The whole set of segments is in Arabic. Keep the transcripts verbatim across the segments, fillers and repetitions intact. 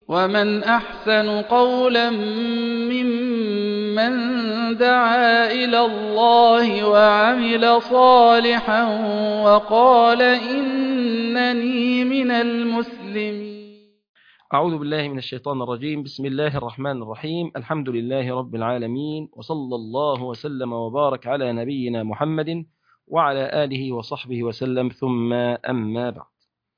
ومن أحسن قولا ممن دعا إلى الله وعمل صالحا وقال إنني من المسلمين. أعوذ بالله من الشيطان الرجيم. بسم الله الرحمن الرحيم. الحمد لله رب العالمين، وصلى الله وسلم وبارك على نبينا محمد وعلى آله وصحبه وسلم، ثم أما بعد.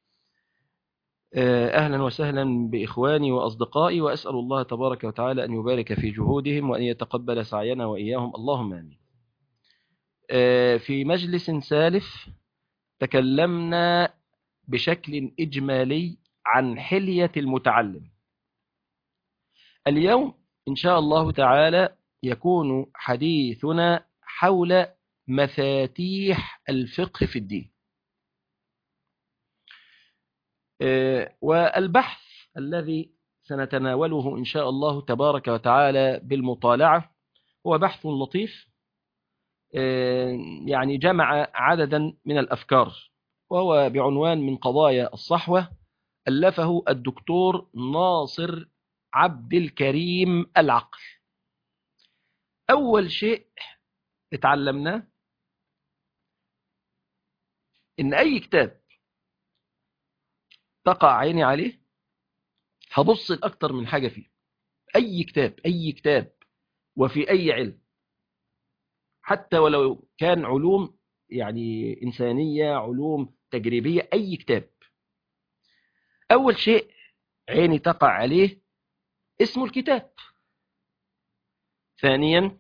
أهلا وسهلا بإخواني وأصدقائي، وأسأل الله تبارك وتعالى أن يبارك في جهودهم وأن يتقبل سعينا وإياهم، اللهم آمين. في مجلس سالف تكلمنا بشكل إجمالي عن حلية المتعلم. اليوم إن شاء الله تعالى يكون حديثنا حول مفاتيح الفقه في الدين. والبحث الذي سنتناوله إن شاء الله تبارك وتعالى بالمطالعة هو بحث لطيف، يعني جمع عددا من الأفكار، وهو بعنوان من قضايا الصحوة، ألفه الدكتور ناصر عبد الكريم العقل. أول شيء اتعلمناه إن أي كتاب تقع عيني عليه هبص لأكتر من حاجة فيه. أي كتاب أي كتاب وفي أي علم، حتى ولو كان علوم يعني إنسانية، علوم تجريبية، أي كتاب أول شيء عيني تقع عليه اسم الكتاب. ثانيا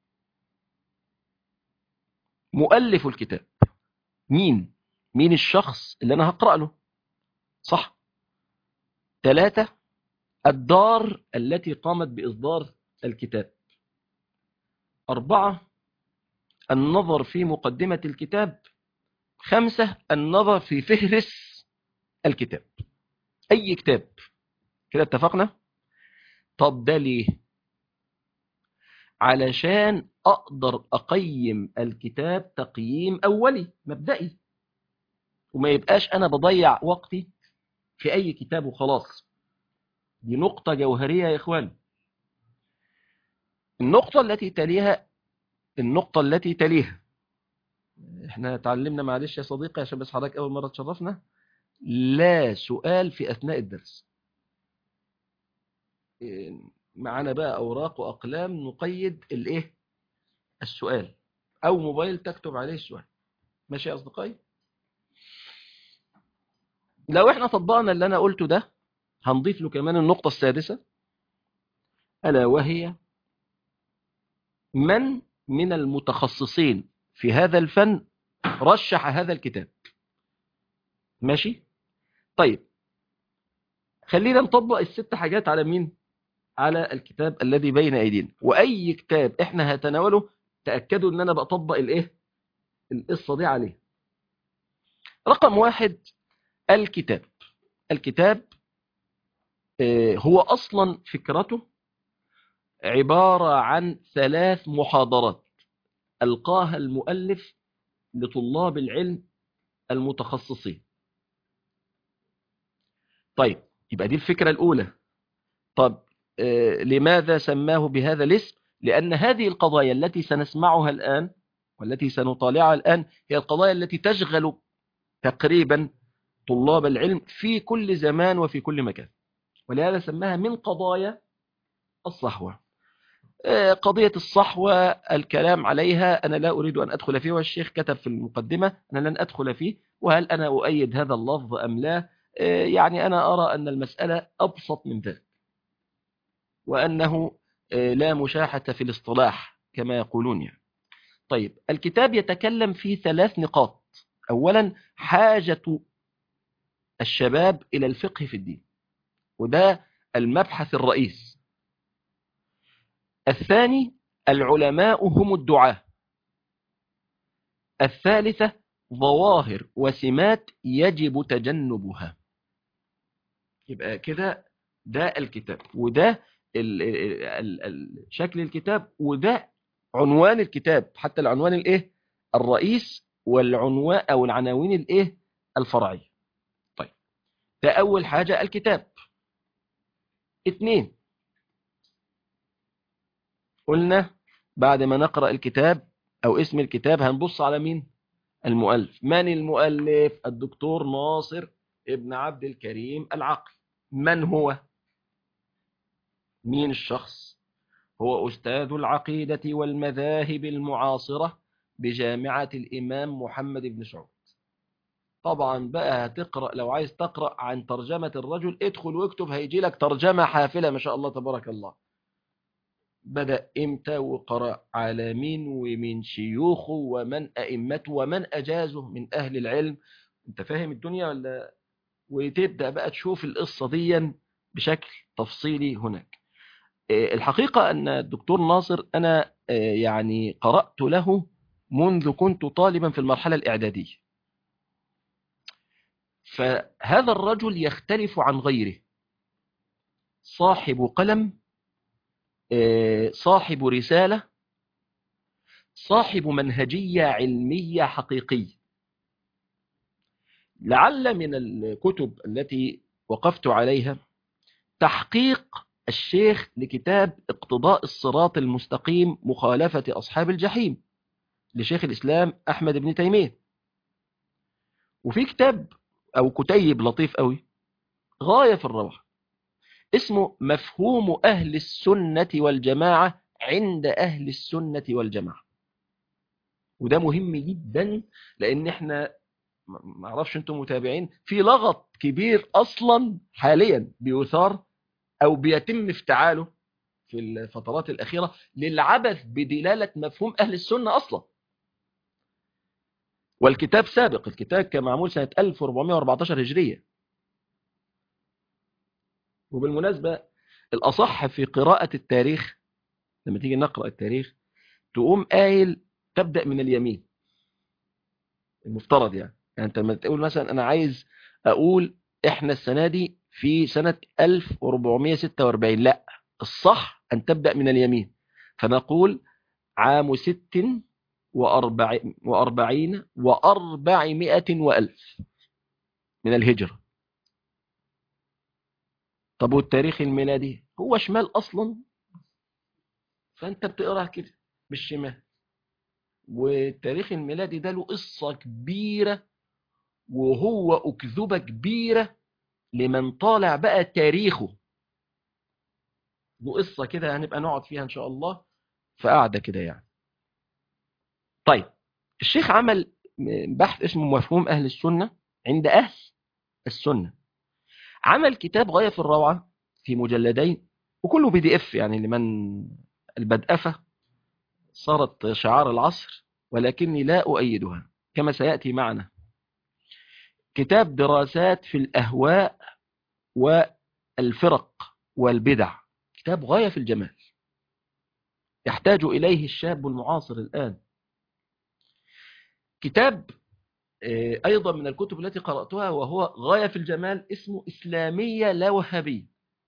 مؤلف الكتاب، مين مين الشخص اللي أنا هقرأ له، صح؟ ثلاثة الدار التي قامت بإصدار الكتاب. أربعة النظر في مقدمة الكتاب. خمسة النظر في فهرس الكتاب. أي كتاب كده، اتفقنا؟ طب ده ليه؟ علشان أقدر أقيم الكتاب تقييم أولي مبدئي، وما يبقاش أنا بضيع وقتي في أي كتاب وخلاص. دي نقطة جوهرية يا إخوان. النقطة التي تليها النقطة التي تليها احنا اتعلمنا، معلش يا صديقي عشان بس حضرتك أول مرة تشرفنا، لا سؤال في أثناء الدرس. معنا بقى أوراق وأقلام نقيد الإيه السؤال، أو موبايل تكتب عليه السؤال. ماشي يا أصدقائي؟ لو احنا طبقنا اللي أنا قلته ده هنضيف له كمان النقطة السادسة، ألا وهي من من المتخصصين في هذا الفن رشح هذا الكتاب. ماشي؟ طيب خلينا نطبق الست حاجات على مين؟ على الكتاب الذي بين أيدينا. وأي كتاب احنا هتناوله تأكدوا ان انا بطبق الايه القصة دي عليه. رقم واحد، الكتاب. الكتاب هو أصلا فكرته عبارة عن ثلاث محاضرات ألقاها المؤلف لطلاب العلم المتخصصين. طيب يبقى دي الفكرة الأولى. طب لماذا سماه بهذا الاسم؟ لأن هذه القضايا التي سنسمعها الآن والتي سنطالعها الآن هي القضايا التي تشغل تقريبا طلاب العلم في كل زمان وفي كل مكان، ولهذا سماها من قضايا الصحوة. قضية الصحوة الكلام عليها أنا لا أريد أن أدخل فيه، والشيخ كتب في المقدمة أنا لن أدخل فيه، وهل أنا أؤيد هذا اللفظ أم لا؟ يعني أنا أرى أن المسألة أبسط من ذلك، وأنه لا مشاحة في الاصطلاح كما يقولون يعني. طيب الكتاب يتكلم في ثلاث نقاط. أولا حاجة الشباب إلى الفقه في الدين، وده المبحث الرئيس. الثاني العلماء هم الدعاة. الثالثة ظواهر وسمات يجب تجنبها. يبقى كده ده الكتاب، وده ال ال ال شكل الكتاب، وده عنوان الكتاب، حتى العنوان الايه الرئيس والعنوان او العناوين الايه الفرعية. طيب ده اول حاجة الكتاب. اتنين، قلنا بعد ما نقرأ الكتاب أو اسم الكتاب هنبص على مين؟ المؤلف. من المؤلف؟ الدكتور ناصر ابن عبد الكريم العقل. من هو؟ مين الشخص؟ هو أستاذ العقيدة والمذاهب المعاصرة بجامعة الإمام محمد بن سعود. طبعا بقى هتقرأ، لو عايز تقرأ عن ترجمة الرجل ادخل واكتب، هيجي لك ترجمة حافلة ما شاء الله تبارك الله. بدأ امتى وقرأ على مين ومن شيوخه ومن أئمته ومن أجازه من أهل العلم. انت فاهم الدنيا ولا؟ وتبدأ بقى تشوف القصة دي بشكل تفصيلي هناك. الحقيقة أن الدكتور ناصر أنا يعني قرأت له منذ كنت طالبا في المرحلة الإعدادية. فهذا الرجل يختلف عن غيره، صاحب قلم، صاحب رسالة، صاحب منهجية علمية حقيقية. لعل من الكتب التي وقفت عليها تحقيق الشيخ لكتاب اقتضاء الصراط المستقيم مخالفة أصحاب الجحيم لشيخ الإسلام أحمد بن تيمية. وفي كتاب أو كتيب لطيف قوي غاية في الروعة اسمه مفهوم أهل السنة والجماعة عند أهل السنة والجماعة. وده مهم جدا، لأن احنا ما اعرفش انتم متابعين، في لغط كبير أصلا حاليا بيثار أو بيتم افتعاله في الفترات الأخيرة للعبث بدلالة مفهوم أهل السنة أصلا. والكتاب سابق، الكتاب كان معمول سنة ألف وأربعمائة وأربعة عشر هجرية. وبالمناسبة الأصح في قراءة التاريخ لما تيجي نقرأ التاريخ تقوم قايل تبدأ من اليمين المفترض. يعني يعني انت لما تقول مثلا أنا عايز أقول إحنا السنة دي في سنة ألف وأربعمائة وستة وأربعين، لا، الصح أن تبدأ من اليمين. فنقول عام ست وأربع وأربعين وأربعمائة وألف من الهجرة. طب والتاريخ الميلادي هو شمال أصلا، فأنت بتقرأ كده بالشمال. والتاريخ الميلادي ده له قصة كبيرة وهو أكذوبة كبيرة لمن طالع بقى تاريخه. له قصة كده هنبقى نقعد فيها إن شاء الله فقعدة كده يعني. طيب الشيخ عمل بحث اسمه مفهوم أهل السنة عند أهل السنة. عمل كتاب غاية في الروعة في مجلدين وكله بي دي اف، يعني لمن البدأفة صارت شعار العصر، ولكني لا أؤيدها كما سيأتي معنا. كتاب دراسات في الأهواء والفرق والبدع، كتاب غاية في الجمال يحتاج إليه الشاب المعاصر الآن. كتاب أيضا من الكتب التي قرأتها وهو غاية في الجمال اسمه إسلامية لا وهابية.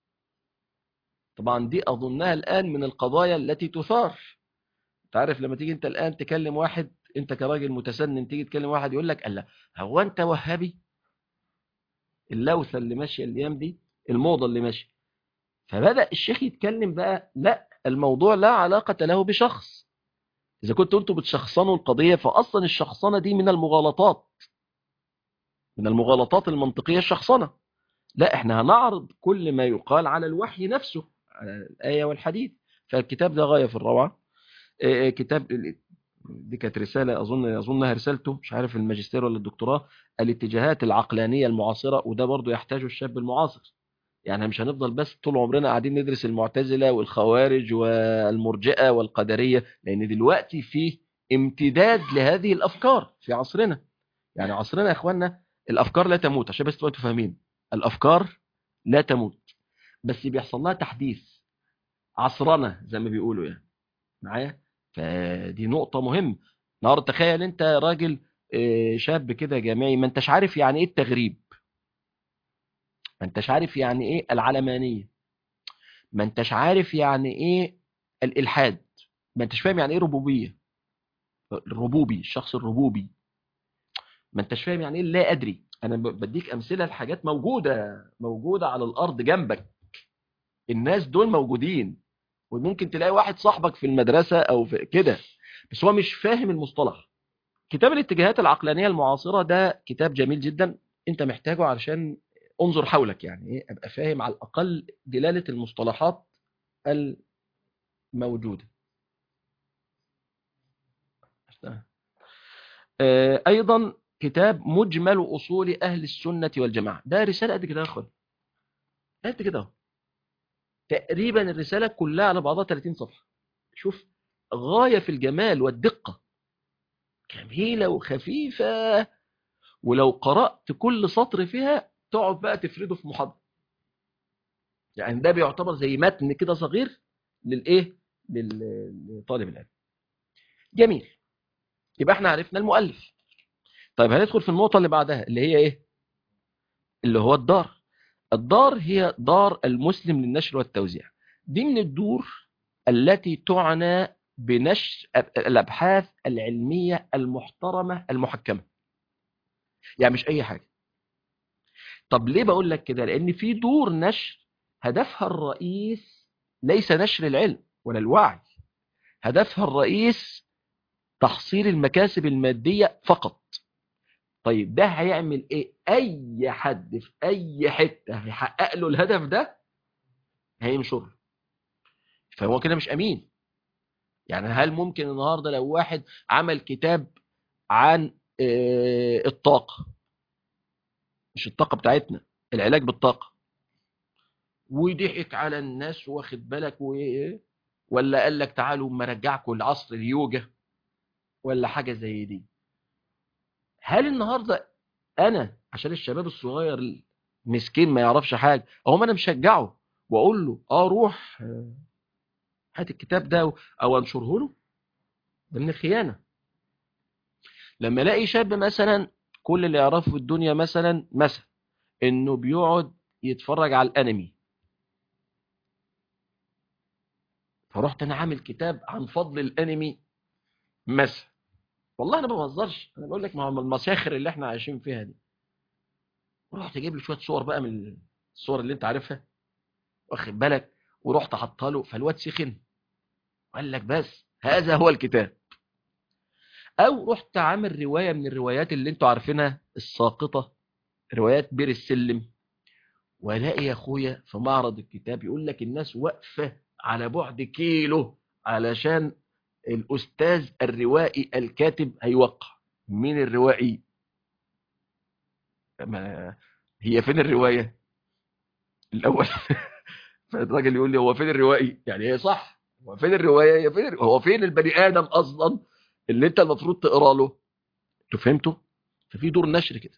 طبعا دي أظنها الآن من القضايا التي تثار. تعرف لما تيجي أنت الآن تكلم واحد، أنت كراجل متسنن تيجي تكلم واحد يقول لك ألا هو أنت وهابي؟ اللوثة اللي ماشية الأيام دي، الموضة اللي ماشية. فبدأ الشيخ يتكلم بقى لا، الموضوع لا علاقة له بشخص. إذا كنتوا أنتوا بتشخصنوا القضية فأصلا الشخصنة دي من المغالطات، من المغالطات المنطقية الشخصنة. لا، احنا هنعرض كل ما يقال على الوحي نفسه، على الآية والحديث. فالكتاب ده غاية في الروعة. كتاب دي كانت رسالة أظن أظنها رسالته، مش عارف الماجستير ولا الدكتوراه، الاتجاهات العقلانية المعاصرة. وده برضو يحتاجه الشاب المعاصر. يعني مش هنفضل بس طول عمرنا قاعدين ندرس المعتزلة والخوارج والمرجئة والقدرية، لأن دلوقتي في امتداد لهذه الأفكار في عصرنا. يعني عصرنا يا إخواننا الأفكار لا تموت، عشان بس تبقوا فاهمين، الأفكار لا تموت بس بيحصل لها تحديث عصرنا زي ما بيقولوا يعني معايا. فدي نقطة مهمة. النهارده تخيل انت راجل شاب كده جامعي، ما انتش عارف يعني ايه التغريب، ما انتش عارف يعني ايه العلمانية، ما انتش عارف يعني ايه الإلحاد، ما انتش فاهم يعني ايه ربوبية، الربوبي، الشخص الربوبي، ما انتش فاهم يعني ايه لا أدري. انا بديك أمثلة لحاجات موجودة موجودة على الأرض جنبك. الناس دول موجودين، وممكن تلاقي واحد صاحبك في المدرسة او في كده، بس هو مش فاهم المصطلح. كتاب الاتجاهات العقلانية المعاصرة ده كتاب جميل جدا، انت محتاجه علشان انظر حولك، يعني ايه، ابقى فاهم على الاقل دلالة المصطلحات الموجودة. آه، ايضا كتاب مجمل اصول اهل السنة والجماعة، ده رسالة قد كده يا اخوان، قد كده اهو. تقريبا الرسالة كلها على بعضها ثلاثين صفحة. شوف، غاية في الجمال والدقة، جميلة وخفيفة، ولو قرأت كل سطر فيها تقعد بقى تفرده في محاضرة. يعني ده بيعتبر زي متن كده صغير للايه، لل- لطالب العلم. جميل، يبقى احنا عرفنا المؤلف. طيب هندخل في النقطة اللي بعدها اللي هي ايه، اللي هو الدار. الدار هي دار المسلم للنشر والتوزيع. دي من الدور التي تعنى بنشر الأبحاث العلمية المحترمة المحكمة، يعني مش أي حاجة. طب ليه بقول لك كده؟ لأن في دور نشر هدفها الرئيس ليس نشر العلم ولا الوعي، هدفها الرئيس تحصيل المكاسب المادية فقط. طيب ده هيعمل ايه؟ اي حد في اي حتة هيحقق له الهدف ده هينشر، فهو كده مش امين. يعني هل ممكن النهاردة لو واحد عمل كتاب عن آه، الطاقة، مش الطاقة بتاعتنا، العلاج بالطاقة، وضحك على الناس واخد بالك و... ولا قال لك تعالوا اما ارجعكم لعصر اليوجا ولا حاجة زي دي، هل النهاردة انا عشان الشباب الصغير مسكين ما يعرفش حاجة اهو انا مشجعه واقول له اه روح آه، هات الكتاب ده او انشره له؟ ده من الخيانة. لما الاقي شاب مثلا كل اللي يعرفه في الدنيا مثلا مثلا انه بيقعد يتفرج على الانمي، فرحت انا عامل كتاب عن فضل الانمي مثلا، والله انا ما بهزرش، انا بقول لك ما هو المساخر اللي احنا عايشين فيها دي، ورحت اجيب له شويه صور بقى من الصور اللي انت عارفها واخد بالك، ورحت حطها له، فالواد سخن وقال لك بس هذا هو الكتاب. او رحت عامل روايه من الروايات اللي انتوا عارفينها الساقطه، روايات بير السلم، والاقي يا اخويا في معرض الكتاب يقول لك الناس واقفه على بعد كيلو علشان الاستاذ الروائي الكاتب هيوقع. مين الروائي؟ ما هي فين الروايه الاول؟ فالراجل يقول لي هو فين الروائي؟ يعني هي صح، هو فين الروايه؟ هي فين الر- هو فين البني ادم اصلا اللي انت المفروض تقرا له؟ انتوا فهمتوا؟ ففي دور نشر كده.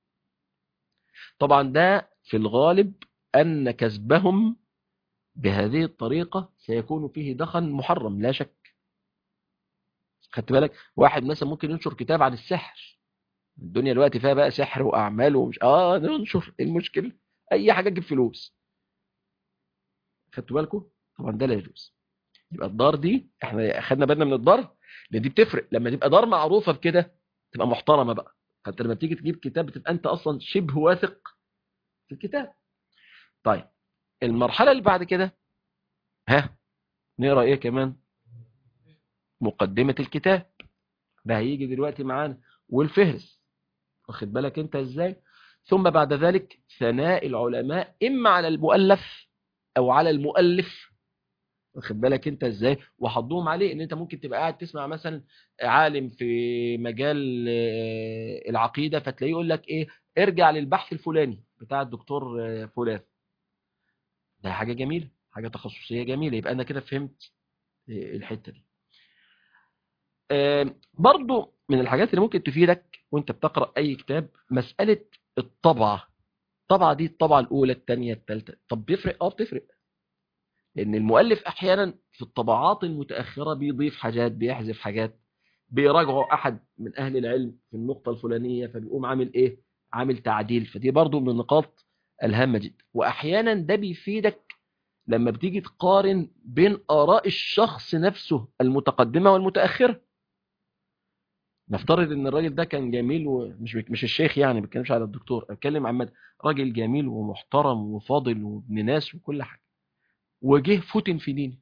طبعا ده في الغالب ان كسبهم بهذه الطريقة سيكون فيه دخل محرم لا شك. خدت بالك؟ واحد مثلا ممكن ينشر كتاب عن السحر، الدنيا دلوقتي فيها بقى سحر واعمال ومش اه ننشر، إيه المشكلة؟ اي حاجة تجيب فلوس. خدتوا بالكم؟ طبعا ده لا يجوز. يبقى الدار دي احنا اخدنا بالنا من الدار، لان دي بتفرق لما تبقى دار معروفة بكده، تبقى محترمة بقى. فانت لما تيجي تجيب كتاب بتبقى انت اصلا شبه واثق في الكتاب. طيب المرحلة اللي بعد كده، ها، نقرا ايه كمان؟ مقدمة الكتاب، ده هيجي دلوقتي معانا، والفهرس، واخد بالك انت ازاي؟ ثم بعد ذلك ثناء العلماء اما على المؤلف او على المؤلف، واخد بالك انت ازاي؟ وحضهم عليه ان انت ممكن تبقى قاعد تسمع مثلا عالم في مجال آه، العقيدة، فتلاقيه يقول لك ايه، ارجع للبحث الفلاني بتاع الدكتور آه، فلان. ده حاجة جميلة، حاجة تخصصية جميلة، يبقى انا كده فهمت آه، الحتة دي. آه، برضو من الحاجات اللي ممكن تفيدك وانت بتقرأ اي كتاب مسألة الطبعة. الطبعة دي الطبعة الاولى الثانية الثالثة، طب بيفرق؟ اه بتفرق، لان المؤلف احيانا في الطبعات المتأخرة بيضيف حاجات، بيحذف حاجات، بيراجعوا احد من اهل العلم في النقطة الفلانية فبيقوم عامل ايه، عامل تعديل. فدي برضو من النقاط الهامة جدا، واحيانا ده بيفيدك لما بتيجي تقارن بين آراء الشخص نفسه المتقدمة والمتأخرة. نفترض ان الراجل ده كان جميل، ومش مش الشيخ يعني، ما بتكلمش على الدكتور، اتكلم عن مد- راجل جميل ومحترم وفاضل وابن ناس وكل حاجه، وجه فتن في ديني.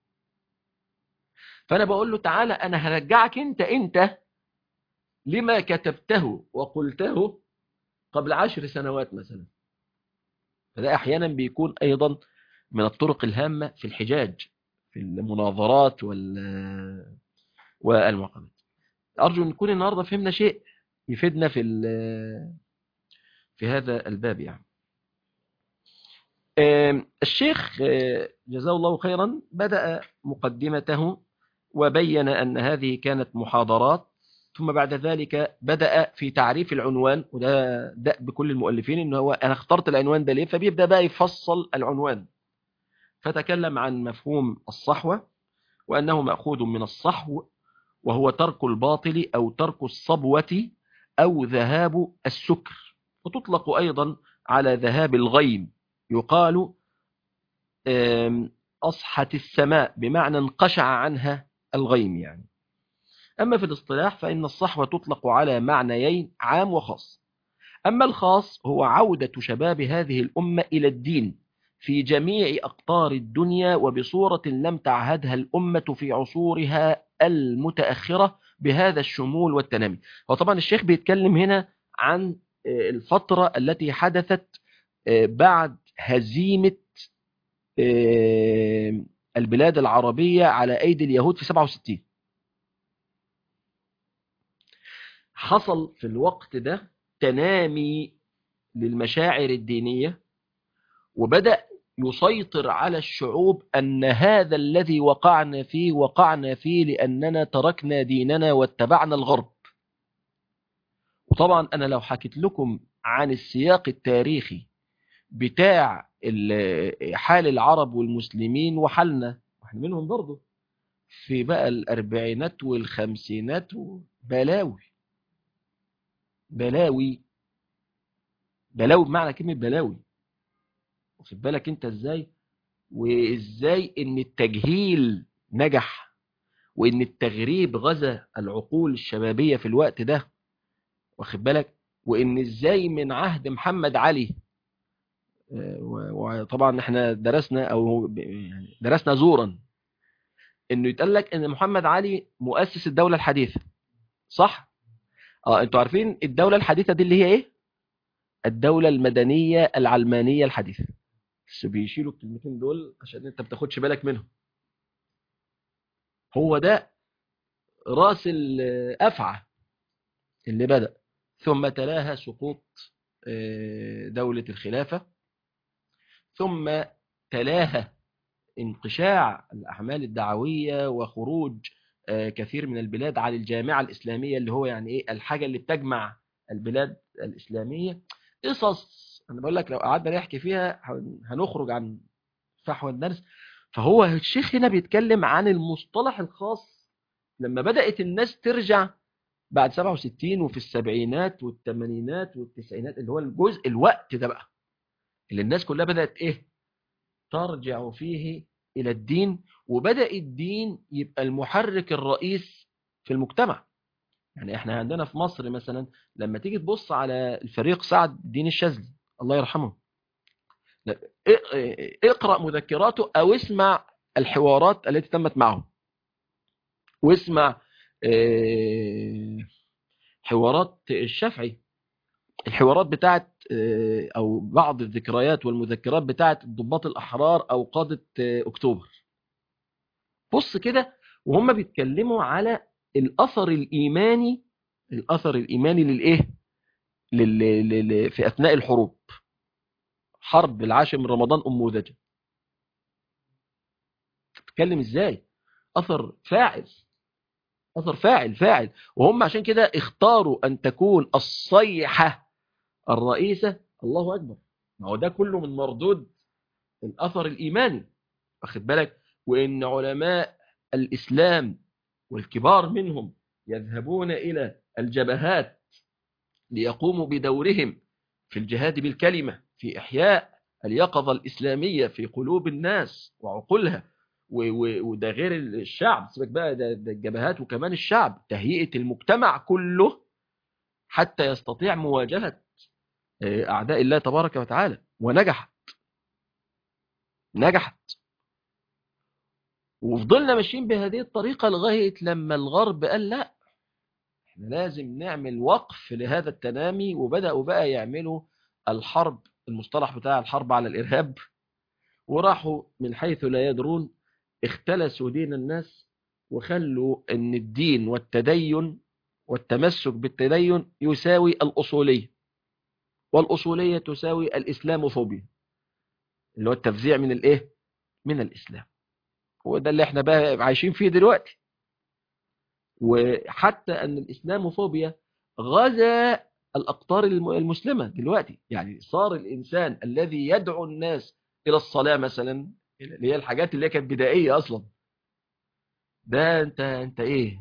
فأنا بقول له تعالى أنا هرجعك أنت أنت لما كتبته وقلته قبل عشر سنوات مثلا. فده أحيانا بيكون أيضا من الطرق الهامة في الحجاج، في المناظرات والمقامات. أرجو أن نكون النهاردة فهمنا شيء يفيدنا في في هذا الباب. يعني الشيخ جزاه الله خيرا بدأ مقدمته وبين أن هذه كانت محاضرات، ثم بعد ذلك بدأ في تعريف العنوان، وده ده بكل المؤلفين إنه هو أنا اخترت العنوان ده ليه، فبيبدأ بقى يفصل العنوان. فتكلم عن مفهوم الصحوة وأنه مأخوذ من الصحو، وهو ترك الباطل أو ترك الصبوة أو ذهاب السكر، وتطلق أيضا على ذهاب الغيم. يقال أصحت السماء بمعنى انقشع عنها الغيم يعني. أما في الاصطلاح فإن الصحوة تطلق على معنيين، عام وخاص. أما الخاص هو عودة شباب هذه الأمة إلى الدين في جميع أقطار الدنيا وبصورة لم تعهدها الأمة في عصورها المتأخرة بهذا الشمول والتنامي. وطبعا الشيخ بيتكلم هنا عن الفترة التي حدثت بعد هزيمة البلاد العربية على أيدي اليهود في سبعة وستين. حصل في الوقت ده تنامي للمشاعر الدينية، وبدأ يسيطر على الشعوب أن هذا الذي وقعنا فيه وقعنا فيه لأننا تركنا ديننا واتبعنا الغرب. وطبعا أنا لو حكيت لكم عن السياق التاريخي بتاع حال العرب والمسلمين وحالنا، واحنا منهم برضه، في بقى الأربعينات والخمسينات بلاوي بلاوي بلاوي بمعنى كلمة بلاوي. واخد بالك انت ازاي؟ وازاي ان التجهيل نجح، وان التغريب غزا العقول الشبابية في الوقت ده. واخد بالك؟ وان ازاي من عهد محمد علي، وطبعا احنا درسنا او يعني درسنا زورا انه يتقال لك ان محمد علي مؤسس الدولة الحديثة، صح؟ اه انتوا عارفين الدولة الحديثة دي اللي هي ايه؟ الدولة المدنية العلمانية الحديثة. بس بيشيلوا الكلمتين دول عشان انت بتاخدش بالك منهم. هو ده راس الأفعى اللي بدأ، ثم تلاها سقوط دولة الخلافة، ثم تلاها انقشاع الأعمال الدعوية وخروج كثير من البلاد على الجامعة الإسلامية اللي هو يعني إيه الحاجة اللي بتجمع البلاد الإسلامية. قصص أنا بقول لك لو قعدنا نحكي فيها هنخرج عن فحوى الدرس. فهو الشيخ هنا بيتكلم عن المصطلح الخاص لما بدأت الناس ترجع بعد سبعة وستين وفي السبعينات والثمانينات والتسعينات، اللي هو الجزء الوقت ده بقى اللي الناس كلها بدأت إيه ترجع فيه إلى الدين، وبدأ الدين يبقى المحرك الرئيس في المجتمع. يعني احنا عندنا في مصر مثلا لما تيجي تبص على الفريق سعد الدين الشاذلي الله يرحمه، اقرأ مذكراته أو اسمع الحوارات التي تمت معه، واسمع حوارات الشافعي، الحوارات بتاعت أو بعض الذكريات والمذكرات بتاعت الضباط الأحرار أو قادة أكتوبر. بص كده وهم بيتكلموا على الأثر الإيماني، الأثر الإيماني للإيه لل... لل... في أثناء الحروب، حرب العاشر من رمضان أنموذجة. تتكلم إزاي؟ أثر فاعل، أثر فاعل فاعل. وهم عشان كده اختاروا أن تكون الصيحة الرئيسة الله أكبر. ما هو ده كله من مردود الأثر الإيماني، واخد بالك؟ وإن علماء الإسلام والكبار منهم يذهبون إلى الجبهات ليقوموا بدورهم في الجهاد بالكلمة في إحياء اليقظة الإسلامية في قلوب الناس وعقولها. وده غير الشعب، سيبك بقى ده, ده الجبهات وكمان الشعب، تهيئة المجتمع كله حتى يستطيع مواجهة أعداء الله تبارك وتعالى. ونجحت نجحت وفضلنا ماشيين بهذه الطريقة لغاية لما الغرب قال لا، احنا لازم نعمل وقف لهذا التنامي، وبدأوا بقى يعملوا الحرب، المصطلح بتاع الحرب على الإرهاب، وراحوا من حيث لا يدرون اختلسوا دين الناس، وخلوا ان الدين والتدين والتمسك بالتدين يساوي الأصولية، والأصولية تساوي الإسلاموفوبيا، اللي هو التفزيع من الايه، من الإسلام. هو ده اللي احنا بقى عايشين فيه دلوقتي. وحتى ان الإسلاموفوبيا غزا الأقطار المسلمة دلوقتي، يعني صار الإنسان الذي يدعو الناس إلى الصلاة مثلا، اللي هي الحاجات اللي كانت بدائية أصلا، ده انت انت ايه،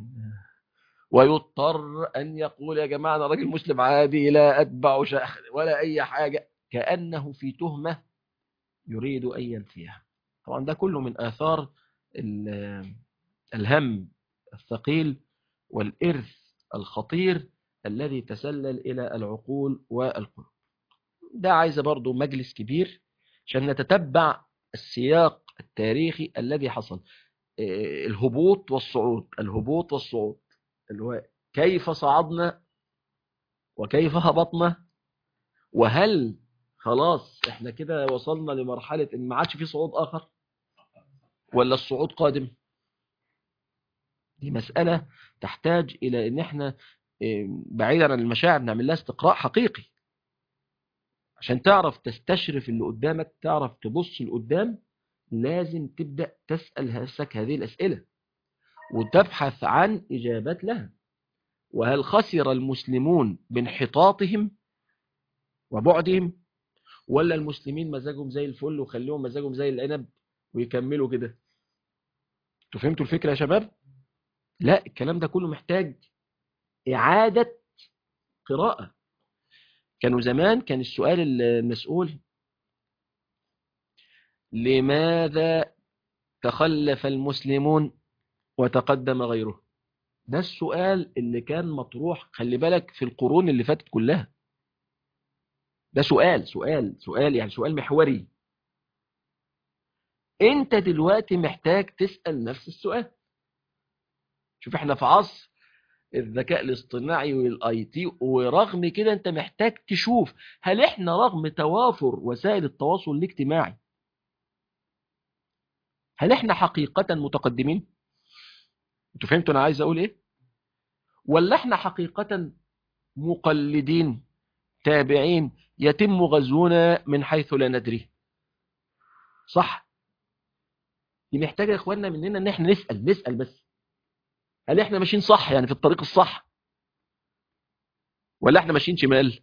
ويضطر ان يقول يا جماعة انا راجل مسلم عادي لا اتبع شيخ ولا اي حاجة، كأنه في تهمة يريد ان ينفيها. طبعا ده كله من آثار الهم الثقيل والإرث الخطير الذي تسلل إلى العقول والقلوب. ده عايز برضو مجلس كبير عشان نتتبع السياق التاريخي الذي حصل. الهبوط والصعود، الهبوط والصعود، اللي هو كيف صعدنا وكيف هبطنا، وهل خلاص احنا كده وصلنا لمرحلة ان ما عادش في صعود آخر ولا الصعود قادم. دي مسألة تحتاج إلى ان احنا بعيدا عن المشاعر نعمل لها استقراء حقيقي عشان تعرف تستشرف اللي قدامك، تعرف تبص لقدام. لازم تبدأ تسأل نفسك هذه الأسئلة وتبحث عن إجابات لها. وهل خسر المسلمون بانحطاطهم وبعدهم، ولا المسلمين مزاجهم زي الفل وخليهم مزاجهم زي العنب ويكملوا كده؟ انتوا فهمتوا الفكرة يا شباب؟ لا، الكلام ده كله محتاج إعادة قراءة. كانوا زمان كان السؤال المسؤول لماذا تخلف المسلمون وتقدم غيره؟ ده السؤال اللي كان مطروح، خلي بالك، في القرون اللي فاتت كلها. ده سؤال سؤال سؤال يعني سؤال محوري. انت دلوقتي محتاج تسأل نفس السؤال. شوف احنا في عصر الذكاء الاصطناعي والاي تي، ورغم كده انت محتاج تشوف هل احنا رغم توافر وسائل التواصل الاجتماعي هل احنا حقيقة متقدمين؟ انتوا فهمتوا انا عايز اقول ايه؟ ولا احنا حقيقة مقلدين تابعين يتم غزونا من حيث لا ندري؟ صح؟ دي محتاجة يا اخواننا مننا ان احنا نسأل نسأل بس هل احنا ماشيين صح، يعني في الطريق الصح، ولا احنا ماشيين شمال؟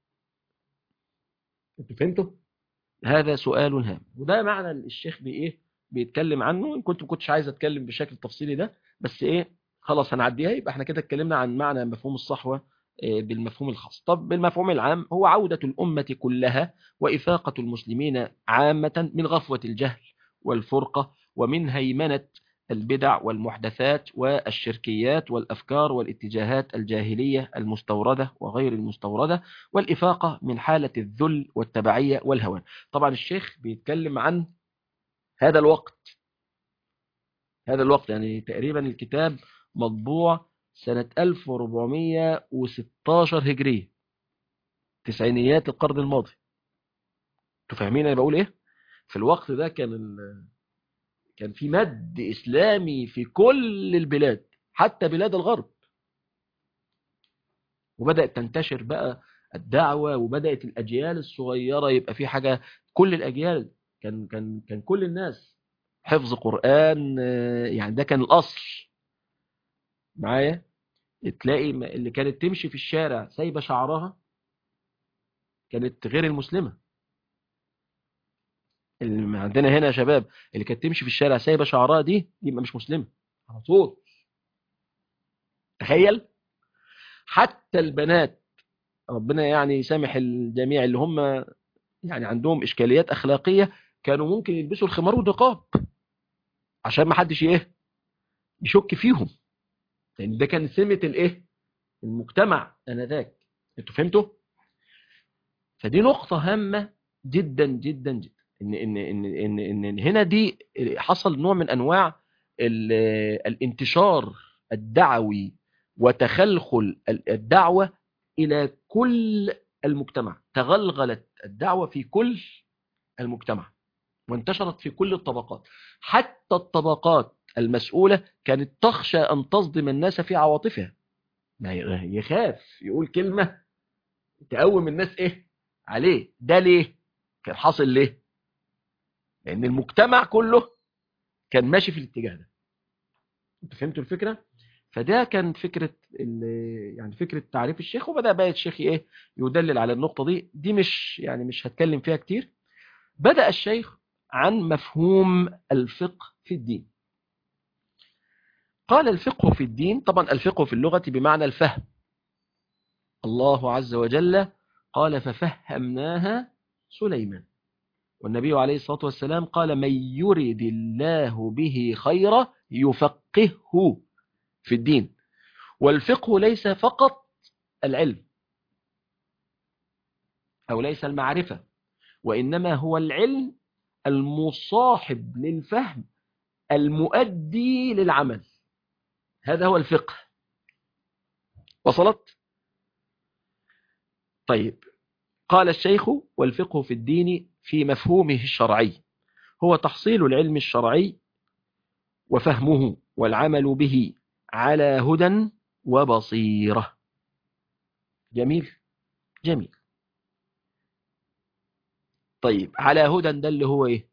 انتوا فهمتوا؟ هذا سؤال هام، وده معنى الشيخ بايه بيتكلم عنه. ان كنت ما كنتش عايز اتكلم بشكل تفصيلي ده، بس ايه خلاص هنعديها. يبقى احنا كده اتكلمنا عن معنى مفهوم الصحوة بالمفهوم الخاص. طب بالمفهوم العام هو عودة الأمة كلها وإفاقة المسلمين عامة من غفوة الجهل والفرقة، ومن هيمنة البدع والمحدثات والشركيات والأفكار والاتجاهات الجاهلية المستوردة وغير المستوردة، والإفاقة من حالة الذل والتبعية والهوان. طبعا الشيخ بيتكلم عن هذا الوقت، هذا الوقت يعني تقريبا الكتاب مطبوع سنة ألف وأربعمائة وستاشر هجرية، تسعينيات القرن الماضي. انتوا فاهمين انا بقول ايه؟ في الوقت ده كان ال... كان في مد إسلامي في كل البلاد، حتى بلاد الغرب، وبدأت تنتشر بقى الدعوة، وبدأت الأجيال الصغيرة يبقى في حاجة. كل الأجيال كان كان كان كل الناس حفظ قرآن، يعني ده كان الأصل معايا. تلاقي اللي كانت تمشي في الشارع سايبة شعرها كانت غير المسلمة. اللي عندنا هنا يا شباب اللي كانت تمشي في الشارع سايبة شعرها دي يبقى مش مسلمة على طول. تخيل، حتى البنات، ربنا يعني يسامح الجميع اللي هم يعني عندهم إشكاليات أخلاقية، كانوا ممكن يلبسوا الخمار والنقاب عشان ما حدش ايه يشك فيهم، لأن يعني ده كان سمة الايه المجتمع انذاك. انتوا فهمتوا؟ فدي نقطة هامة جدا جدا جدا، ان ان ان ان, إن هنا دي حصل نوع من انواع الانتشار الدعوي وتخلخل الدعوة إلى كل المجتمع. تغلغلت الدعوة في كل المجتمع وانتشرت في كل الطبقات، حتى الطبقات المسؤولة كانت تخشى أن تصدم الناس في عواطفها، يخاف يقول كلمة تقوم الناس إيه عليه. ده ليه كان حاصل؟ ليه؟ لأن المجتمع كله كان ماشي في الاتجاه ده. انتوا فهمتوا الفكرة؟ فده كان فكرة يعني فكرة تعريف الشيخ، وبدأ بقى الشيخ ايه يدلل على النقطة دي. دي مش يعني مش هتكلم فيها كتير. بدأ الشيخ عن مفهوم الفقه في الدين. قال الفقه في الدين، طبعا الفقه في اللغة بمعنى الفهم. الله عز وجل قال ففهمناها سليمان، والنبي عليه الصلاة والسلام قال من يرد الله به خيرا يفقهه في الدين. والفقه ليس فقط العلم أو ليس المعرفة، وإنما هو العلم المصاحب للفهم المؤدي للعمل. هذا هو الفقه. وصلت؟ طيب، قال الشيخ والفقه في الدين في مفهومه الشرعي هو تحصيل العلم الشرعي وفهمه والعمل به على هدى وبصيرة. جميل جميل. طيب، على هدى ده اللي هو ايه؟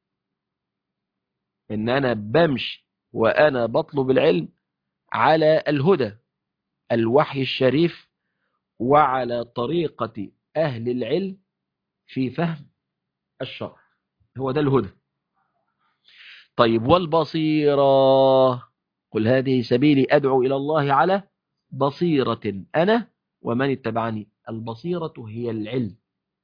ان انا بمشي وانا بطلب العلم على الهدى، الوحي الشريف، وعلى طريقة اهل العلم في فهم الشرع. هو ده الهدى. طيب، والبصيرة قل هذه سبيلي أدعو إلى الله على بصيرة أنا ومن اتبعني. البصيرة هي العلم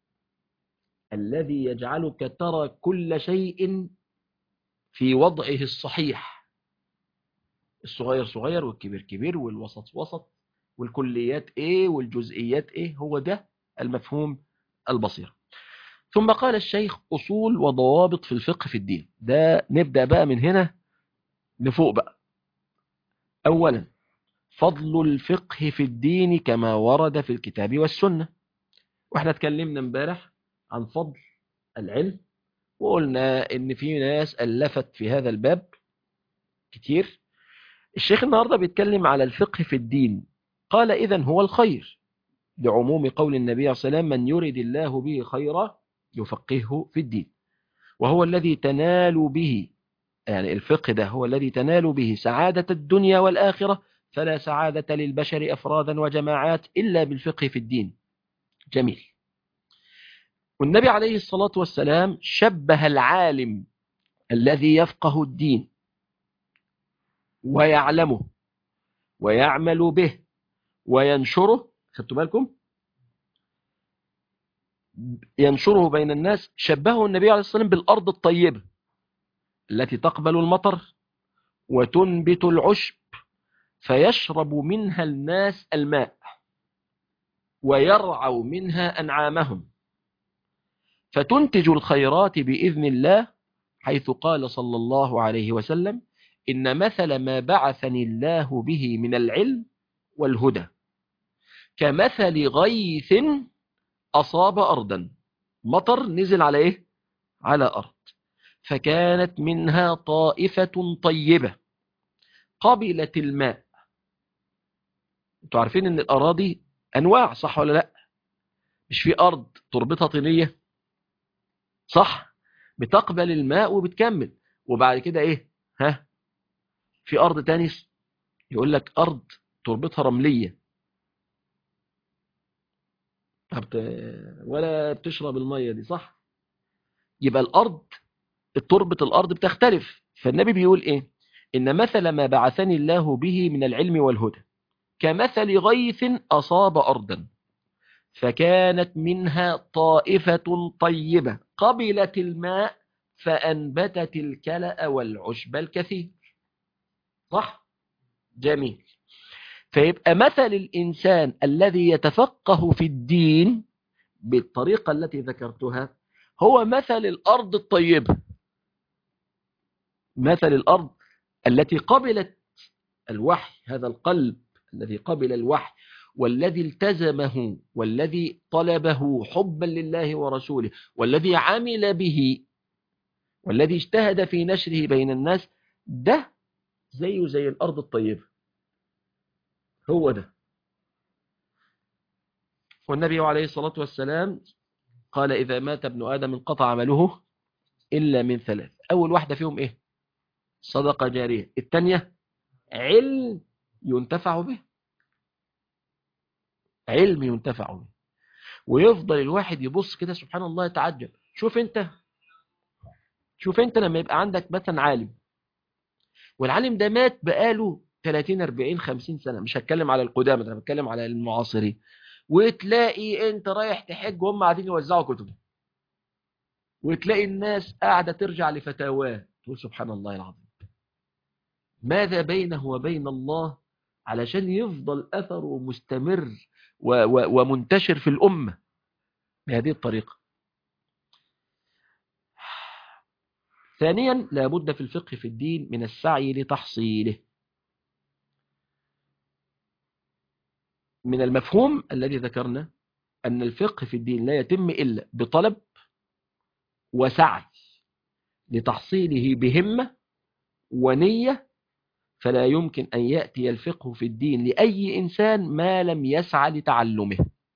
الذي يجعلك ترى كل شيء في وضعه الصحيح، الصغير صغير والكبير كبير والوسط وسط والكليات ايه والجزئيات ايه. هو ده المفهوم البصيرة. ثم قال الشيخ أصول وضوابط في الفقه في الدين. ده نبدأ بقى من هنا لفوق بقى. أولا، فضل الفقه في الدين كما ورد في الكتاب والسنة. واحنا اتكلمنا امبارح عن فضل العلم، وقلنا ان في ناس ألفت في هذا الباب كتير. الشيخ النهاردة بيتكلم على الفقه في الدين. قال إذن هو الخير، لعموم قول النبي عليه الصلاة والسلام من يرد الله به خيرا يفقهه في الدين. وهو الذي تنال به، يعني الفقه ده هو الذي تنال به سعادة الدنيا والآخرة، فلا سعادة للبشر أفرادا وجماعات إلا بالفقه في الدين. جميل. والنبي عليه الصلاة والسلام شبه العالم الذي يفقه الدين ويعلمه ويعمل به وينشره، خدتوا بالكم، ينشره بين الناس، شبهه النبي عليه الصلاة والسلام بالأرض الطيبة التي تقبل المطر وتنبت العشب فيشرب منها الناس الماء ويرعوا منها أنعامهم فتنتج الخيرات بإذن الله، حيث قال صلى الله عليه وسلم إن مثل ما بعثني الله به من العلم والهدى كمثل غيث أصاب أرضا. مطر نزل على إيه؟ على أرض، فكانت منها طائفة طيبة قبلت الماء. انتوا عارفين ان الأراضي أنواع، صح ولا لا؟ مش في أرض تربتها طينية، صح؟ بتقبل الماء وبتكمل، وبعد كده إيه؟ ها؟ في أرض تاني يقول لك أرض تربتها رملية ولا بتشرب المية دي، صح؟ يبقى الأرض، تربة الأرض بتختلف. فالنبي بيقول إيه؟ إن مثل ما بعثني الله به من العلم والهدى كمثل غيث أصاب أرضا فكانت منها طائفة طيبة قبلت الماء فأنبتت الكلأ والعشب الكثير. صح؟ جميل. فيبقى مثل الإنسان الذي يتفقه في الدين بالطريقة التي ذكرتها هو مثل الأرض الطيبة، مثل الأرض التي قبلت الوحي، هذا القلب الذي قبل الوحي والذي التزمه والذي طلبه حبا لله ورسوله والذي عمل به والذي اجتهد في نشره بين الناس، ده زيه زي الأرض الطيبة، هو ده. والنبي عليه الصلاة والسلام قال إذا مات ابن آدم انقطع عمله إلا من ثلاث. أول واحدة فيهم إيه؟ صدقة جارية. الثانية علم ينتفع به، علم ينتفع به. ويفضل الواحد يبص كده سبحان الله يتعجب. شوف انت شوف انت لما يبقى عندك مثلا عالم، والعالم ده مات بقاله ثلاثين أربعين خمسين سنة، مش هتكلم على القدامى، انا بتكلم على المعاصرين، وتلاقي انت رايح تحج وهم قاعدين يوزعوا كتب، وتلاقي الناس قاعدة ترجع لفتاواه، تقول سبحان الله العظيم، ماذا بينه وبين الله علشان يفضل أثره مستمر و و ومنتشر في الأمة بهذه الطريقة. ثانيا لابد في الفقه في الدين من السعي لتحصيله. من المفهوم الذي ذكرنا أن الفقه في الدين لا يتم إلا بطلب وسعي لتحصيله بهمة ونية، فلا يمكن أن يأتي الفقه في الدين لأي إنسان ما لم يسعى لتعلمه.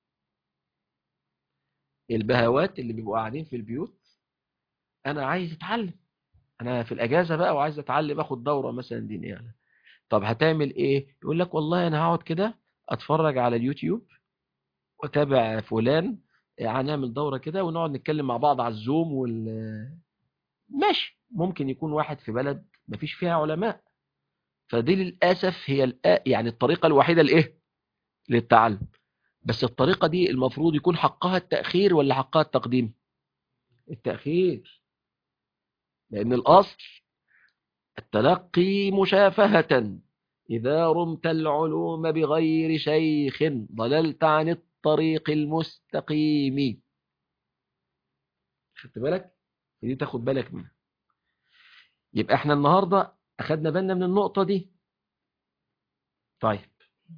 البهوات اللي بيبقوا قاعدين في البيوت، أنا عايز أتعلم، أنا في الأجازة بقى وعايز أتعلم، أخد دورة مثلا دينية يعني. طب هتعمل إيه؟ يقول لك والله أنا هقعد كده أتفرج على اليوتيوب وتابع فلان، هنعمل دورة كده ونقعد نتكلم مع بعض على الزوم وال ماشي. ممكن يكون واحد في بلد مفيش فيها علماء، فدي للأسف هي الأ... يعني الطريقة الوحيدة لإيه؟ للتعلم. بس الطريقة دي المفروض يكون حقها التأخير ولا حقها التقديم؟ التأخير، لأن الأصل التلقي مشافهة، إذا رمت العلوم بغير شيخ ضللت عن الطريق المستقيم. خدت بالك؟ دي تاخد بالك منها. يبقى احنا النهاردة أخدنا بالنا من النقطة دي. طيب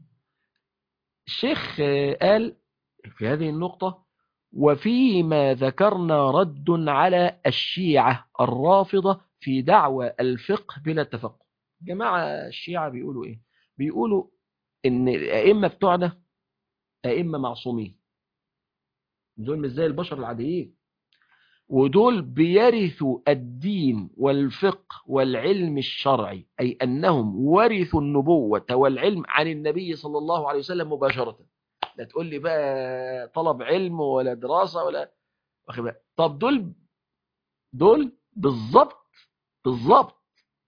الشيخ قال في هذه النقطة: وفيما ذكرنا رد على الشيعة الرافضة في دعوى الفقه بلا تفقه. جماعة الشيعة بيقولوا ايه؟ بيقولوا ان الأئمة بتوعنا أئمة معصومين، دول مش زي البشر العاديين، ودول بيرثوا الدين والفقه والعلم الشرعي، أي أنهم ورثوا النبوة والعلم عن النبي صلى الله عليه وسلم مباشرة. لا تقول لي بقى طلب علم ولا دراسة ولا واخد بالك. طب دول دول بالظبط بالظبط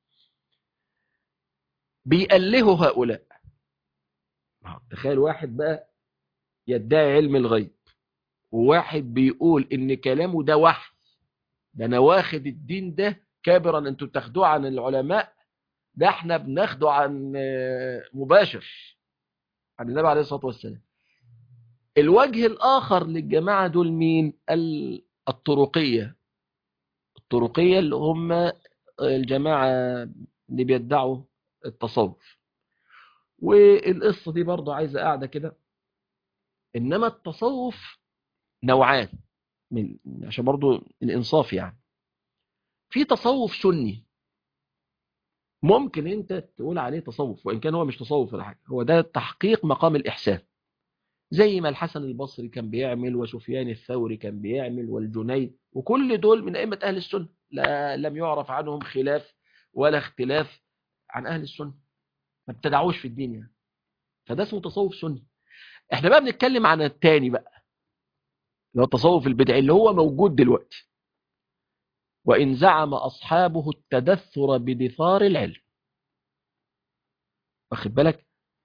بيألهوا هؤلاء. تخيل واحد بقى يدعي علم الغيب، وواحد بيقول ان كلامه ده وحي، ده انا واخد الدين ده كابرا، انتوا بتاخدوه عن العلماء، ده احنا بناخده عن مباشر عن النبي عليه الصلاة والسلام. الوجه الآخر للجماعة دول مين؟ الطرقية. الطرقية اللي هم الجماعة اللي بيدعوا التصوف. والقصة دي برضو عايزة قاعدة كده. إنما التصوف نوعان، من عشان برضو الإنصاف يعني. في تصوف سني ممكن انت تقول عليه تصوف، وإن كان هو مش تصوف ولا حاجة، هو ده تحقيق مقام الإحسان، زي ما الحسن البصري كان بيعمل، وسفيان الثوري كان بيعمل، والجنيد، وكل دول من أئمة أهل السنة، لا لم يعرف عنهم خلاف ولا اختلاف عن أهل السنة، ما ابتدعوش في الدين يعني. فده اسمه تصوف سني. احنا بقى بنتكلم عن التاني بقى، اللي هو التصوف البدعي اللي هو موجود دلوقتي، وإن زعم أصحابه التدثر بدثار العلم. واخد بالك؟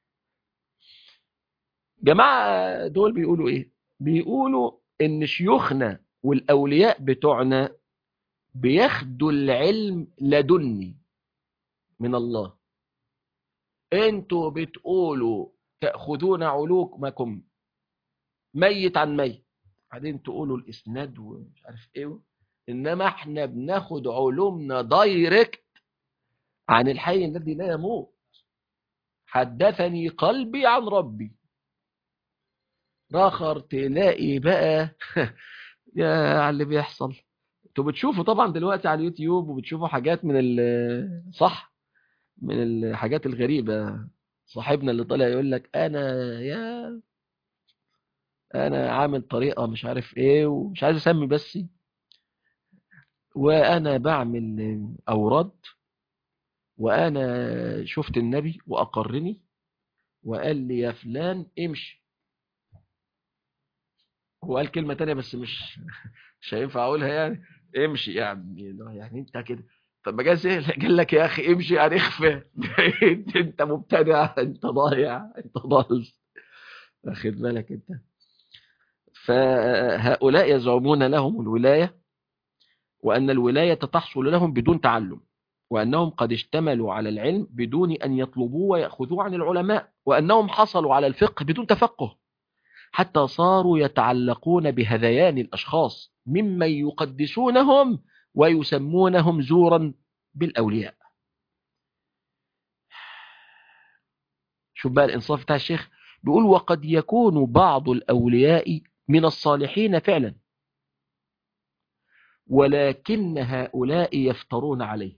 جماعة دول بيقولوا ايه؟ بيقولوا ان شيوخنا والأولياء بتوعنا بياخدوا العلم لدني من الله. انتوا بتقولوا تأخذون علومكم ميت عن ميت، بعدين تقولوا الإسناد ومش عارف ايه، انما احنا بناخد علومنا دايركت عن الحي الذي لا يموت. حدثني قلبي عن ربي. راخر تلاقي بقى يا على اللي بيحصل. انتوا بتشوفوا طبعا دلوقتي على اليوتيوب وبتشوفوا حاجات من ال صح، من الحاجات الغريبة. صاحبنا اللي طلع يقول لك انا يا انا عامل طريقة مش عارف ايه ومش عايز اسمي بس، وانا بعمل اوراد، وانا شفت النبي واقرني وقال لي يا فلان امشي. هو قال كلمة تانية بس مش مش هينفع اقولها يعني. امشي يعني يعني انت كده. طب ما جاز ايه قال لك يا اخي امشي يعني اخفى. انت مبتدع، انت ضايع، انت ضال. واخد بالك انت. فهؤلاء يزعمون لهم الولاية، وأن الولاية تحصل لهم بدون تعلم، وأنهم قد اشتملوا على العلم بدون أن يطلبوه ويأخذوه عن العلماء، وأنهم حصلوا على الفقه بدون تفقه، حتى صاروا يتعلقون بهذيان الأشخاص ممن يقدسونهم ويسمونهم زورا بالأولياء. شوف بقى الإنصاف بتاع الشيخ، بيقول وقد يكون بعض الأولياء من الصالحين فعلا، ولكن هؤلاء يفترون عليه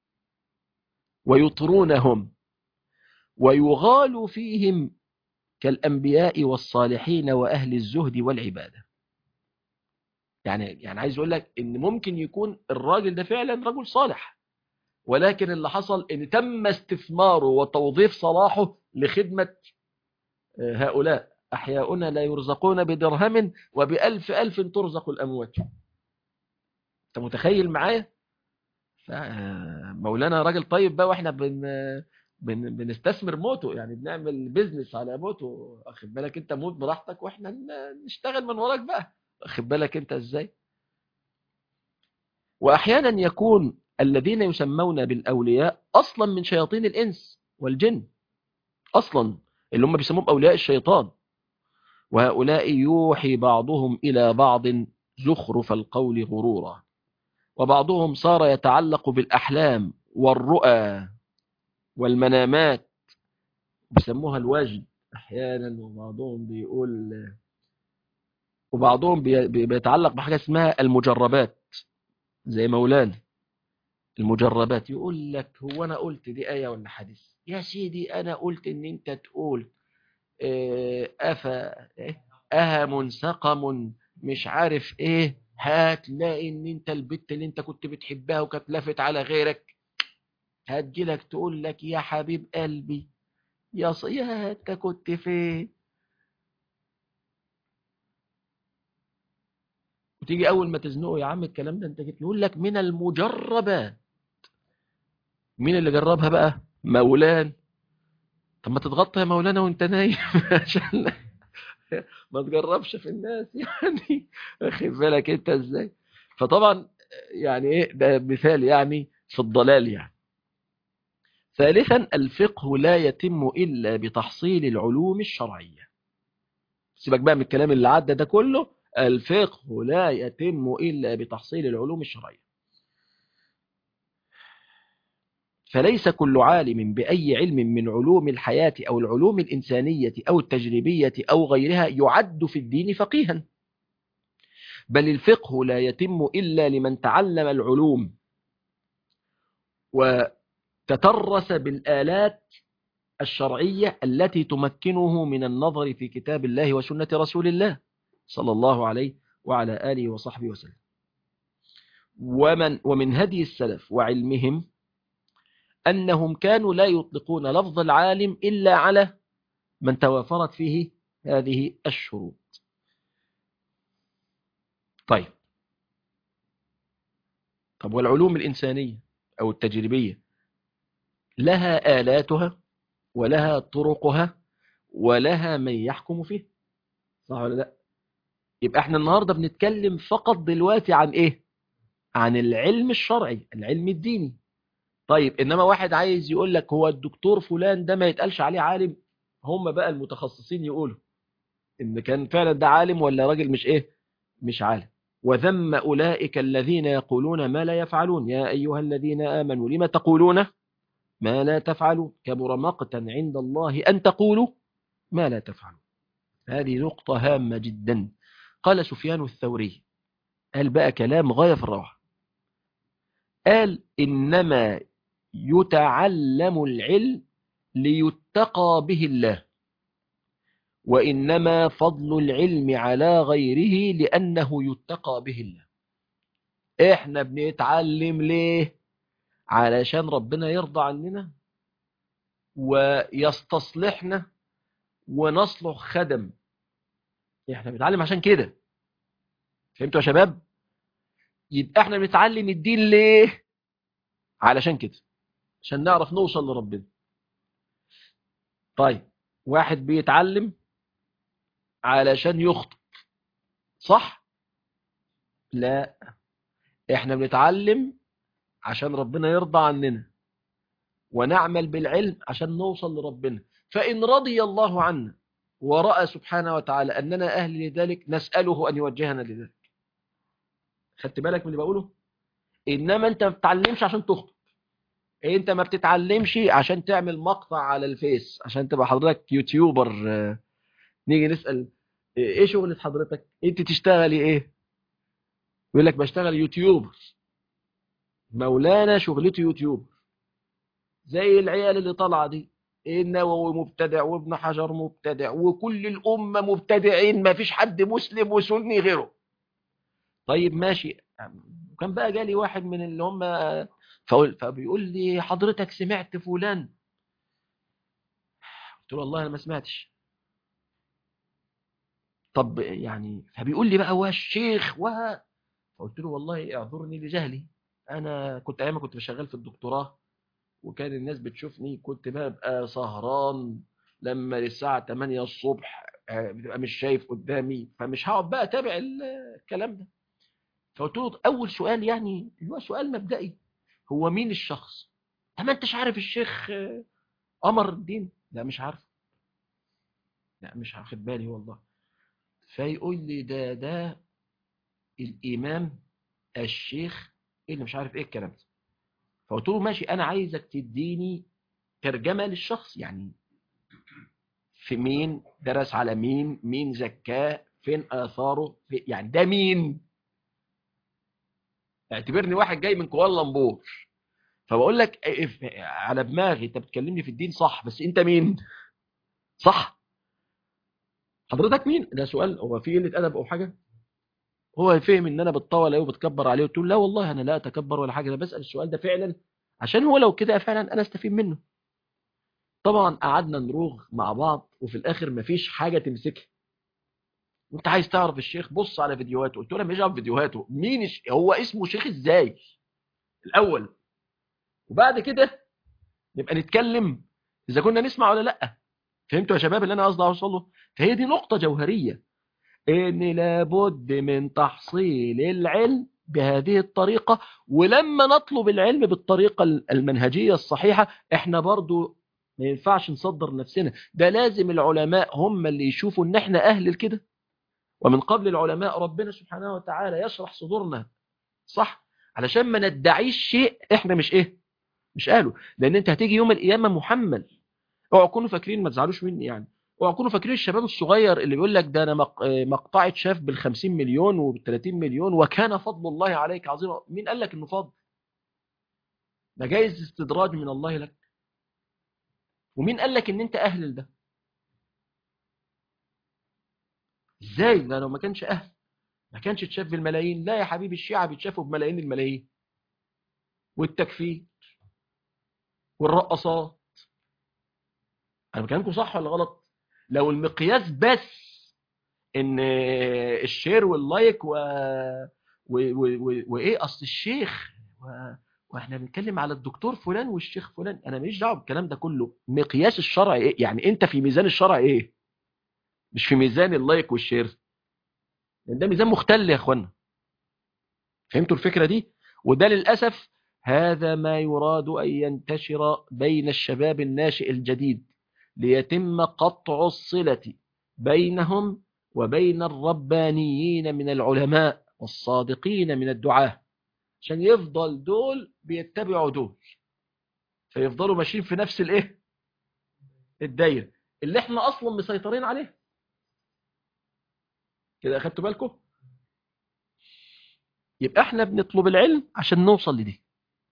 ويطرونهم ويغال فيهم كالأنبياء والصالحين وأهل الزهد والعبادة. يعني يعني عايز أقول لك إن ممكن يكون الراجل ده فعلا رجل صالح، ولكن اللي حصل إن تم استثماره وتوظيف صلاحه لخدمة هؤلاء. أحياؤنا لا يرزقون بدرهم وبألف ألف ترزق الأموات. أنت متخيل معايا؟ مولانا راجل طيب بقى، واحنا بن بن بنستثمر موته، يعني بنعمل بيزنس على موته. واخد بالك انت، موت براحتك واحنا نشتغل من وراك بقى. واخد بالك انت ازاي. واحيانا يكون الذين يسمون بالاولياء اصلا من شياطين الانس والجن، اصلا اللي هم بيسموهم اولياء الشيطان. وهؤلاء يوحي بعضهم الى بعض زخرف القول غرورا، وبعضهم صار يتعلق بالاحلام والرؤى والمنامات، بيسموها الوجد احيانا. وبعضهم بيقول، وبعضهم بي... بيتعلق بحاجه اسمها المجربات زي مولانا. المجربات يقول لك هو انا قلت دي ايه ولا حديث؟ يا سيدي انا قلت ان انت تقول إيه افا إيه اهم سقم مش عارف ايه، هتلاقي ان انت البت اللي انت كنت بتحبها وكانت لافت على غيرك هتجيلك تقول لك يا حبيب قلبي يا صيا انت كنت فين. وتيجي اول ما تزنقه يا عم الكلام ده انت جبت، يقول لك من المجربات. مين اللي جربها بقى؟ مولان. طب ما تتغطى يا مولانا وانت نايم عشان ما تجربش في الناس يعني. واخد بالك انت ازاي. فطبعا يعني ايه ده مثال يعني في الضلال يعني. ثالثا الفقه لا يتم الا بتحصيل العلوم الشرعيه. سيبك بقى من الكلام اللي عدى ده كله. الفقه لا يتم الا بتحصيل العلوم الشرعيه. فليس كل عالم بأي علم من علوم الحياة أو العلوم الإنسانية أو التجريبية أو غيرها يعد في الدين فقيها، بل الفقه لا يتم إلا لمن تعلم العلوم وتترس بالآلات الشرعية التي تمكنه من النظر في كتاب الله وسنة رسول الله صلى الله عليه وعلى آله وصحبه وسلم. ومن ومن هدي السلف وعلمهم أنهم كانوا لا يطلقون لفظ العالم إلا على من توافرت فيه هذه الشروط. طيب طب والعلوم الإنسانية أو التجريبية لها آلاتها ولها طرقها ولها من يحكم فيه، صح ولا لا؟ يبقى احنا النهاردة بنتكلم فقط دلوقتي عن ايه؟ عن العلم الشرعي، العلم الديني. طيب انما واحد عايز يقول لك هو الدكتور فلان ده ما يتقالش عليه عالم، هم بقى المتخصصين يقولوا ان كان فعلا ده عالم ولا راجل مش ايه، مش عالم. وذم أولئك الذين يقولون ما لا يفعلون يا أيها الذين آمنوا لما تقولون ما لا تفعلون كبر مقتا عند الله أن تقولوا ما لا تفعلون. هذه نقطة هامة جدا. قال سفيان الثوري، قال بقى كلام غاية في الروعة، قال إنما يتعلم العلم ليتقى به الله، وإنما فضل العلم على غيره لأنه يتقى به الله. إحنا بنتعلم ليه؟ علشان ربنا يرضى عننا ويستصلحنا ونصلح خدم. إحنا بنتعلم عشان كده. فهمتوا يا شباب؟ يبقى إحنا بنتعلم الدين ليه؟ علشان كده، عشان نعرف نوصل لربنا. طيب واحد بيتعلم علشان يخطئ، صح؟ لا، احنا بنتعلم عشان ربنا يرضى عننا ونعمل بالعلم عشان نوصل لربنا. فإن رضي الله عنا ورأى سبحانه وتعالى أننا أهل لذلك نسأله أن يوجهنا لذلك. خدت بالك من اللي بقوله؟ إنما أنت ما بتتعلمش عشان تخطئ، أنت ما بتتعلمش عشان تعمل مقطع على الفيس عشان تبقى حضرتك يوتيوبر. نيجي نسأل ايه شغلة حضرتك؟ انت تشتغلي ايه؟ يقول لك بشتغل يوتيوبر. مولانا شغلته يوتيوبر، زي العيال اللي طالعه دي، النووي مبتدع وابن حجر مبتدع وكل الأمة مبتدعين، ما فيش حد مسلم وسني غيره. طيب ماشي. وكان بقى جالي واحد من اللي هم فقل فبيقول لي حضرتك سمعت فلان؟ قلت له والله انا ما سمعتش. طب يعني فبيقول لي بقى هو الشيخ و فقلت له والله اعذرني لجهلي، انا كنت ايام كنت بشغال في الدكتوراه، وكان الناس بتشوفني كنت ببقى سهران لما الساعة تمانية الصبح بتبقى مش شايف قدامي، فمش هقعد بقى اتابع الكلام ده. فقلت له اول سؤال يعني هو سؤال مبدئي، هو مين الشخص؟ ما انتش عارف الشيخ قمر الدين؟ لا مش عارف، لا مش هاخد بالي والله. فيقول لي ده ده الامام الشيخ اللي مش عارف ايه الكلام ده. فقلت له ماشي، انا عايزك تديني ترجمة للشخص، يعني في مين درس على مين، مين زكاه، فين آثاره، في يعني ده مين. اعتبرني واحد جاي من كوالالمبور، فبقول لك على دماغي انت بتكلمني في الدين صح، بس انت مين؟ صح، حضرتك مين؟ ده سؤال هو فيه قله ادب او حاجه؟ هو فهم ان انا بتطاول عليه وبتكبر عليه، قلت له لا والله انا لا اتكبر ولا حاجه، انا بسال السؤال ده فعلا عشان هو لو كده فعلا انا استفيد منه. طبعا قعدنا نروغ مع بعض وفي الاخر مفيش حاجه تمسكها. وانت عايز تعرف الشيخ بص على فيديوهاته. قلت له انا مش عارف فيديوهاته مين الش... هو اسمه شيخ ازاي الاول، وبعد كده نبقى نتكلم اذا كنا نسمع ولا لا. فهمتوا يا شباب اللي انا قصدي اوصل له؟ فهي دي نقطه جوهريه، ان لابد من تحصيل العلم بهذه الطريقه. ولما نطلب العلم بالطريقه المنهجيه الصحيحه احنا برضو ما ينفعش نصدر نفسنا، ده لازم العلماء هم اللي يشوفوا ان احنا اهل لكده، ومن قبل العلماء ربنا سبحانه وتعالى يشرح صدورنا، صح؟ علشان ما ندعيش شيء احنا مش ايه مش قاله. لان انت هتيجي يوم القيامه محمل. اوعوا تكونوا فاكرين، ما تزعلوش مني يعني، اوعوا تكونوا فاكرين الشباب الصغير اللي بيقول لك ده انا مق- مقطعه شاف بال50 مليون وبال30 مليون وكان فضل الله عليك عظيما. مين قال لك انه فضل؟ ده جايز استدراج من الله لك. ومين قال لك ان انت اهل لده؟ ازاي ده لو ما كانش اهل ما كانش اتشاف بالملايين؟ لا يا حبيبي، الشيعة بيتشافوا بملايين الملايين، والتكفير والرقصات. انا بكلمكم صح ولا غلط؟ لو المقياس بس ان الشير واللايك و... و... و... و... وايه اصل الشيخ و... واحنا بنتكلم على الدكتور فلان والشيخ فلان، انا ماليش دعوه بالكلام ده كله. مقياس الشرع ايه؟ يعني انت في ميزان الشرع ايه؟ مش في ميزان اللايك والشير، لان ده ميزان مختل يا اخوانا. فهمتوا الفكره دي؟ وده للاسف هذا ما يراد ان ينتشر بين الشباب الناشئ الجديد، ليتم قطع الصله بينهم وبين الربانيين من العلماء والصادقين من الدعاة، عشان يفضل دول بيتبعوا دول. فيفضلوا ماشيين في نفس الايه الدايره اللي احنا اصلا مسيطرين عليها. كده اخدتوا بالكم؟ يبقى احنا بنطلب العلم عشان نوصل لدي.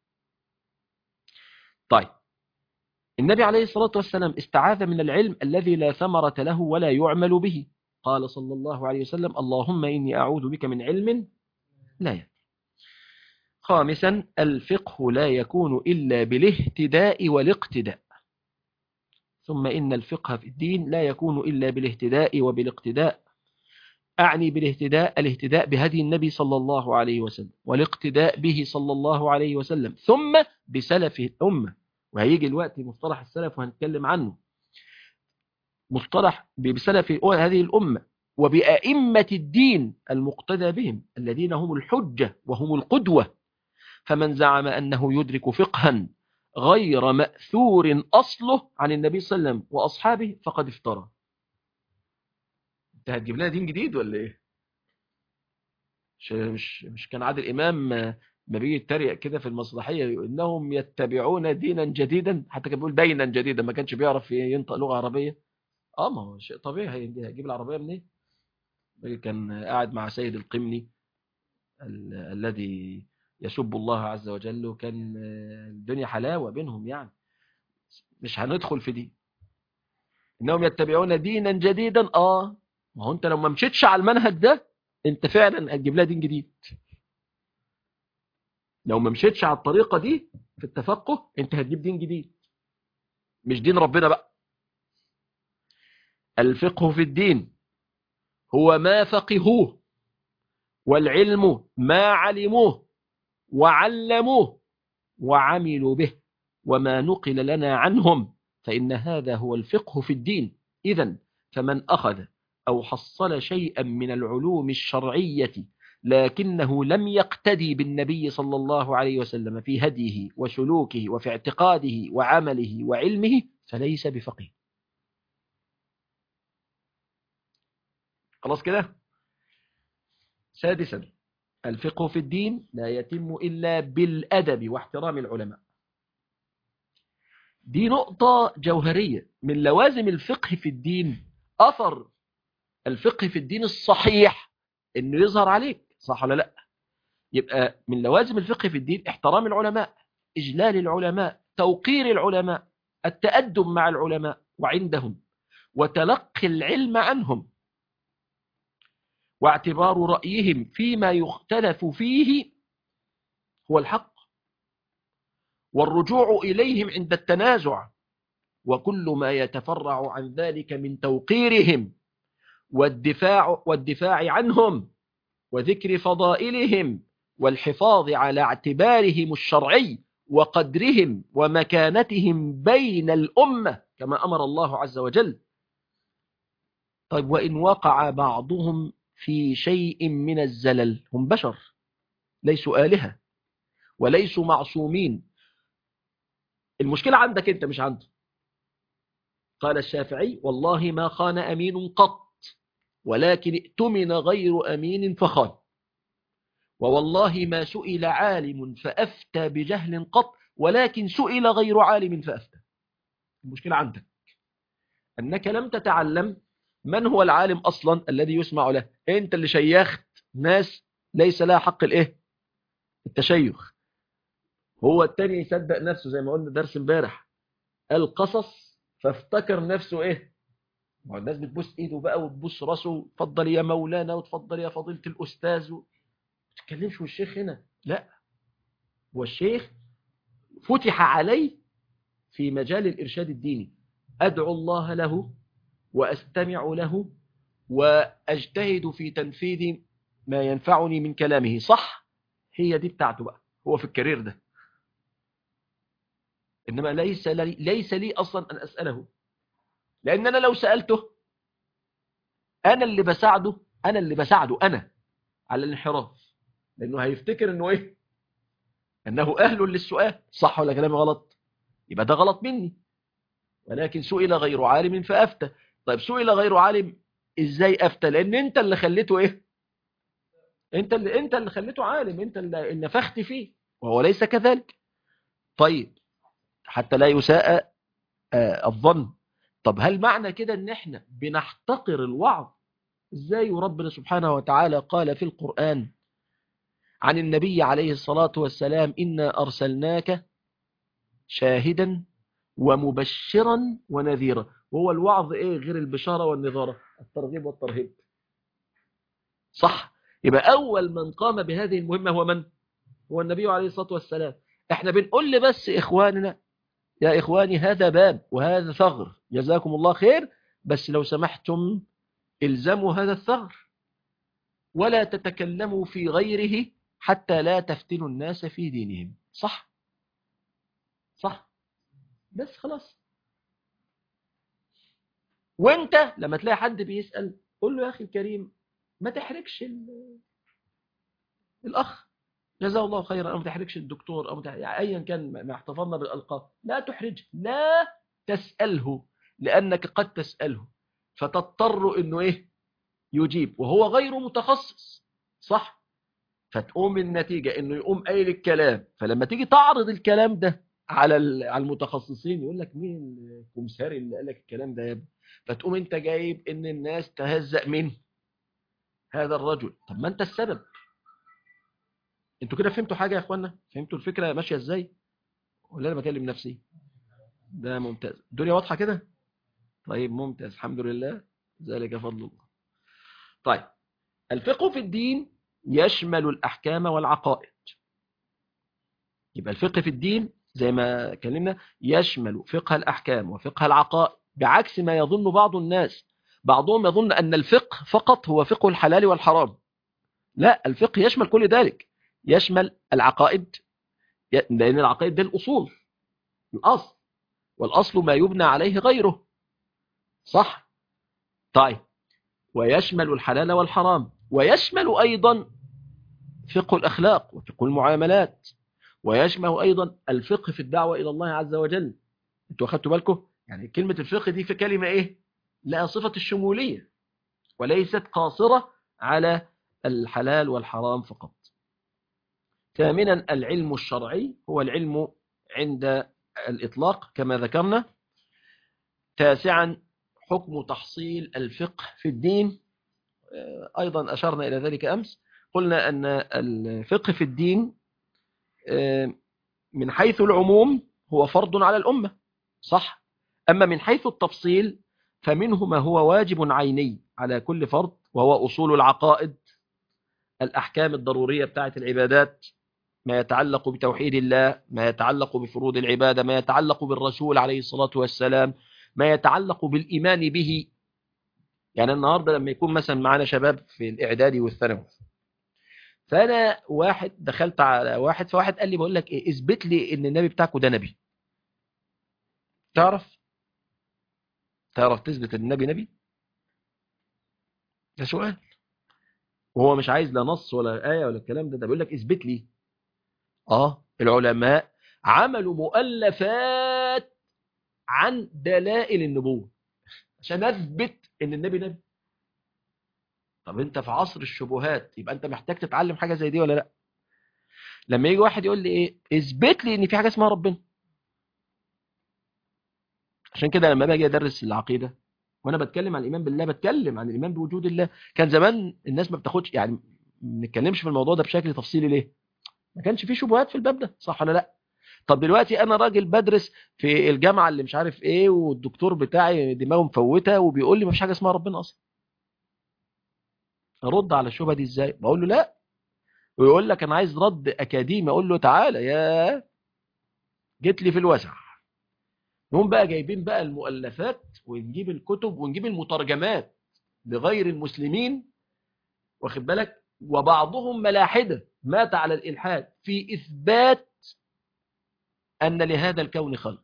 طيب النبي عليه الصلاة والسلام استعاذ من العلم الذي لا ثمرة له ولا يعمل به. قال صلى الله عليه وسلم: اللهم إني أعوذ بك من علم لا ينفع. خامسا الفقه لا يكون إلا بالاهتداء والاقتداء. ثم إن الفقه في الدين لا يكون إلا بالاهتداء وبالاقتداء. أعني بالاهتداء الاهتداء بهدي النبي صلى الله عليه وسلم، والاقتداء به صلى الله عليه وسلم، ثم بسلف الأمة. وهيجي الوقت مصطلح السلف وهنتكلم عنه. مصطلح بسلف هذه الأمة وبأئمة الدين المقتدى بهم الذين هم الحجة وهم القدوة. فمن زعم أنه يدرك فقها غير مأثور أصله عن النبي صلى الله عليه وسلم وأصحابه فقد افترى. انت هتجيب لنا دين جديد ولا ايه؟ مش مش مش كان عادل امام ما بيجي يتريق كده في المسرحيه انهم يتبعون دينا جديدا، حتى كان بيقول دينا جديدا، ما كانش بيعرف ينطق لغه عربيه. اه ما هو شيء طبيعي، هيجيب العربيه منين؟ كان قاعد مع سيد القمني ال الذي يسب الله عز وجل، وكان الدنيا حلاوه بينهم يعني. مش هندخل في دي. انهم يتبعون دينا جديدا، اه ما هو انت لو ما مشيتش على المنهج ده انت فعلا هتجيب لها دين جديد. لو ما مشيتش على الطريقه دي في التفقه انت هتجيب دين جديد، مش دين ربنا بقى. الفقه في الدين هو ما فقهوه، والعلم ما علموه وعلموه وعملوا به، وما نقل لنا عنهم، فإن هذا هو الفقه في الدين. إذن فمن أخذ أو حصل شيئا من العلوم الشرعية لكنه لم يقتدي بالنبي صلى الله عليه وسلم في هديه وسلوكه وفي اعتقاده وعمله وعلمه فليس بفقيه. خلاص كده؟ سادسا الفقه في الدين لا يتم إلا بالأدب واحترام العلماء. دي نقطة جوهرية من لوازم الفقه في الدين. أثر الفقه في الدين الصحيح إنه يظهر عليك، صح ولا لا؟ يبقى من لوازم الفقه في الدين احترام العلماء، إجلال العلماء، توقير العلماء، التأدب مع العلماء وعندهم، وتلقي العلم عنهم، واعتبار رأيهم فيما يختلف فيه هو الحق، والرجوع إليهم عند التنازع، وكل ما يتفرع عن ذلك من توقيرهم والدفاع والدفاع عنهم وذكر فضائلهم والحفاظ على اعتبارهم الشرعي وقدرهم ومكانتهم بين الأمة كما أمر الله عز وجل. طيب وإن وقع بعضهم في شيء من الزلل، هم بشر ليسوا آلهة وليسوا معصومين، المشكلة عندك أنت مش عنده. قال الشافعي: والله ما خان أمين قط ولكن ائتمن غير أمين فخان، ووالله ما سئل عالم فأفتى بجهل قط ولكن سئل غير عالم فأفتى. المشكلة عندك أنك لم تتعلم من هو العالم أصلا الذي يسمع له. أنت اللي شيخت ناس ليس لها حق الإيه؟ التشيخ. هو التاني يصدق نفسه زي ما قلنا درس امبارح القصص فافتكر نفسه إيه؟ الناس بتبوس إيده بقى وتبوس راسه، تفضل يا مولانا وتفضل يا فضيلة الأستاذ، ما تتكلمش والشيخ هنا. لا، والشيخ فتح عليه في مجال الإرشاد الديني، أدعو الله له وأستمع له وأجتهد في تنفيذ ما ينفعني من كلامه، صح؟ هي دي بتاعته بقى، هو في الكارير ده. إنما ليس لي, ليس لي أصلا أن أسأله، لأن أنا لو سألته أنا اللي بساعده أنا اللي بساعده أنا على الانحراف، لأنه هيفتكر أنه إيه؟ أنه أهل للسؤال، صح ولا كلامي غلط؟ يبقى ده غلط مني. ولكن سئل غير عالم فأفتى. طيب سئل غير عالم إزاي أفتى؟ لأن أنت اللي خليته إيه؟ أنت اللي أنت اللي خليته عالم، أنت اللي نفخت فيه وهو ليس كذلك. طيب حتى لا يساء الظن. طب هل معنى كده ان احنا بنحتقر الوعظ؟ ازاي؟ وربنا سبحانه وتعالى قال في القرآن عن النبي عليه الصلاة والسلام: إنا أرسلناك شاهدا ومبشرا ونذيرا. وهو الوعظ ايه غير البشارة والنذارة؟ الترغيب والترهيب، صح؟ يبقى أول من قام بهذه المهمة هو من؟ هو النبي عليه الصلاة والسلام. احنا بنقول بس إخواننا: يا إخواني هذا باب وهذا ثغر، جزاكم الله خير، بس لو سمحتم الزموا هذا الثغر ولا تتكلموا في غيره حتى لا تفتنوا الناس في دينهم. صح؟ صح؟ بس خلاص. وانت لما تلاقي حد بيسأل قول له: يا أخي الكريم ما تحركش الأخ جزاه الله خيرا، أو ما تحركش الدكتور، أو يعني أيا كان ما احتفظنا بالألقاب، لا تحرج، لا تسأله، لأنك قد تسأله فتضطر إنه إيه؟ يجيب وهو غير متخصص، صح؟ فتقوم النتيجة إنه يقوم قايل الكلام، فلما تيجي تعرض الكلام ده على على المتخصصين يقول لك: مين الكمساري اللي قال لك الكلام ده يا ابني؟ فتقوم أنت جايب إن الناس تهزأ من هذا الرجل. طب ما أنت السبب. انتوا كده فهمتوا حاجة يا اخوانا؟ فهمتوا الفكرة ماشية ازاي؟ ولا انا بكلم نفسي؟ ده ممتاز. الدنيا واضحة كده؟ طيب ممتاز، الحمد لله، ذلك فضل الله. طيب، الفقه في الدين يشمل الأحكام والعقائد. يبقى الفقه في الدين زي ما كلمنا يشمل فقه الأحكام وفقه العقائد، بعكس ما يظن بعض الناس. بعضهم يظن أن الفقه فقط هو فقه الحلال والحرام. لا، الفقه يشمل كل ذلك، يشمل العقائد، لأن العقائد ده الأصول، الأصل، والأصل ما يبنى عليه غيره، صح؟ طيب، ويشمل الحلال والحرام، ويشمل أيضا فقه الأخلاق وفقه المعاملات، ويشمل أيضا الفقه في الدعوة إلى الله عز وجل. انتوا أخذتوا بالكم؟ يعني كلمة الفقه دي في كلمة إيه؟ لها صفة الشمولية وليست قاصرة على الحلال والحرام فقط. ثامنا، العلم الشرعي هو العلم عند الإطلاق كما ذكرنا. تاسعا، حكم تحصيل الفقه في الدين، أيضا أشرنا إلى ذلك أمس. قلنا أن الفقه في الدين من حيث العموم هو فرض على الأمة، صح؟ أما من حيث التفصيل فمنه ما هو واجب عيني على كل فرد، وهو أصول العقائد، الأحكام الضرورية بتاعة العبادات، ما يتعلق بتوحيد الله، ما يتعلق بفروض العبادة، ما يتعلق بالرسول عليه الصلاة والسلام، ما يتعلق بالإيمان به. يعني النهاردة لما يكون مثلا معنا شباب في الإعدادي والثانوي، فأنا واحد دخلت على واحد، فواحد قال لي: بقول لك إيه، اثبت لي إن النبي بتاعكم ده نبي. تعرف تعرف تثبت ان النبي نبي؟ ده سؤال، وهو مش عايز لا نص ولا آية ولا الكلام ده، ده بيقول لك اثبت لي. اه، العلماء عملوا مؤلفات عن دلائل النبوة عشان اثبت ان النبي نبي. طب انت في عصر الشبهات، يبقى انت محتاج تتعلم حاجة زي دي ولا لا؟ لما يجي واحد يقول لي ايه، اثبت لي ان في حاجة اسمها ربنا. عشان كده لما باجي ادرس العقيدة وانا بتكلم عن الايمان بالله، بتكلم عن الايمان بوجود الله. كان زمان الناس ما بتاخدش، يعني ما نتكلمش في الموضوع ده بشكل تفصيلي. ليه؟ ما كانش فيه شبهات في الباب ده، صح ولا لا؟ طب دلوقتي انا راجل بدرس في الجامعه اللي مش عارف ايه، والدكتور بتاعي دماغه مفوته وبيقول لي ما فيش حاجه اسمها ربنا اصلا. ارد على الشبهه دي ازاي؟ بقول له لا. ويقول لك انا عايز رد اكاديمي، اقول له تعالى يا جيت لي في الوسع. نقوم بقى جايبين بقى المؤلفات ونجيب الكتب ونجيب المترجمات لغير المسلمين، واخد بالك، وبعضهم ملاحده مات على الالحاد في اثبات ان لهذا الكون خلق.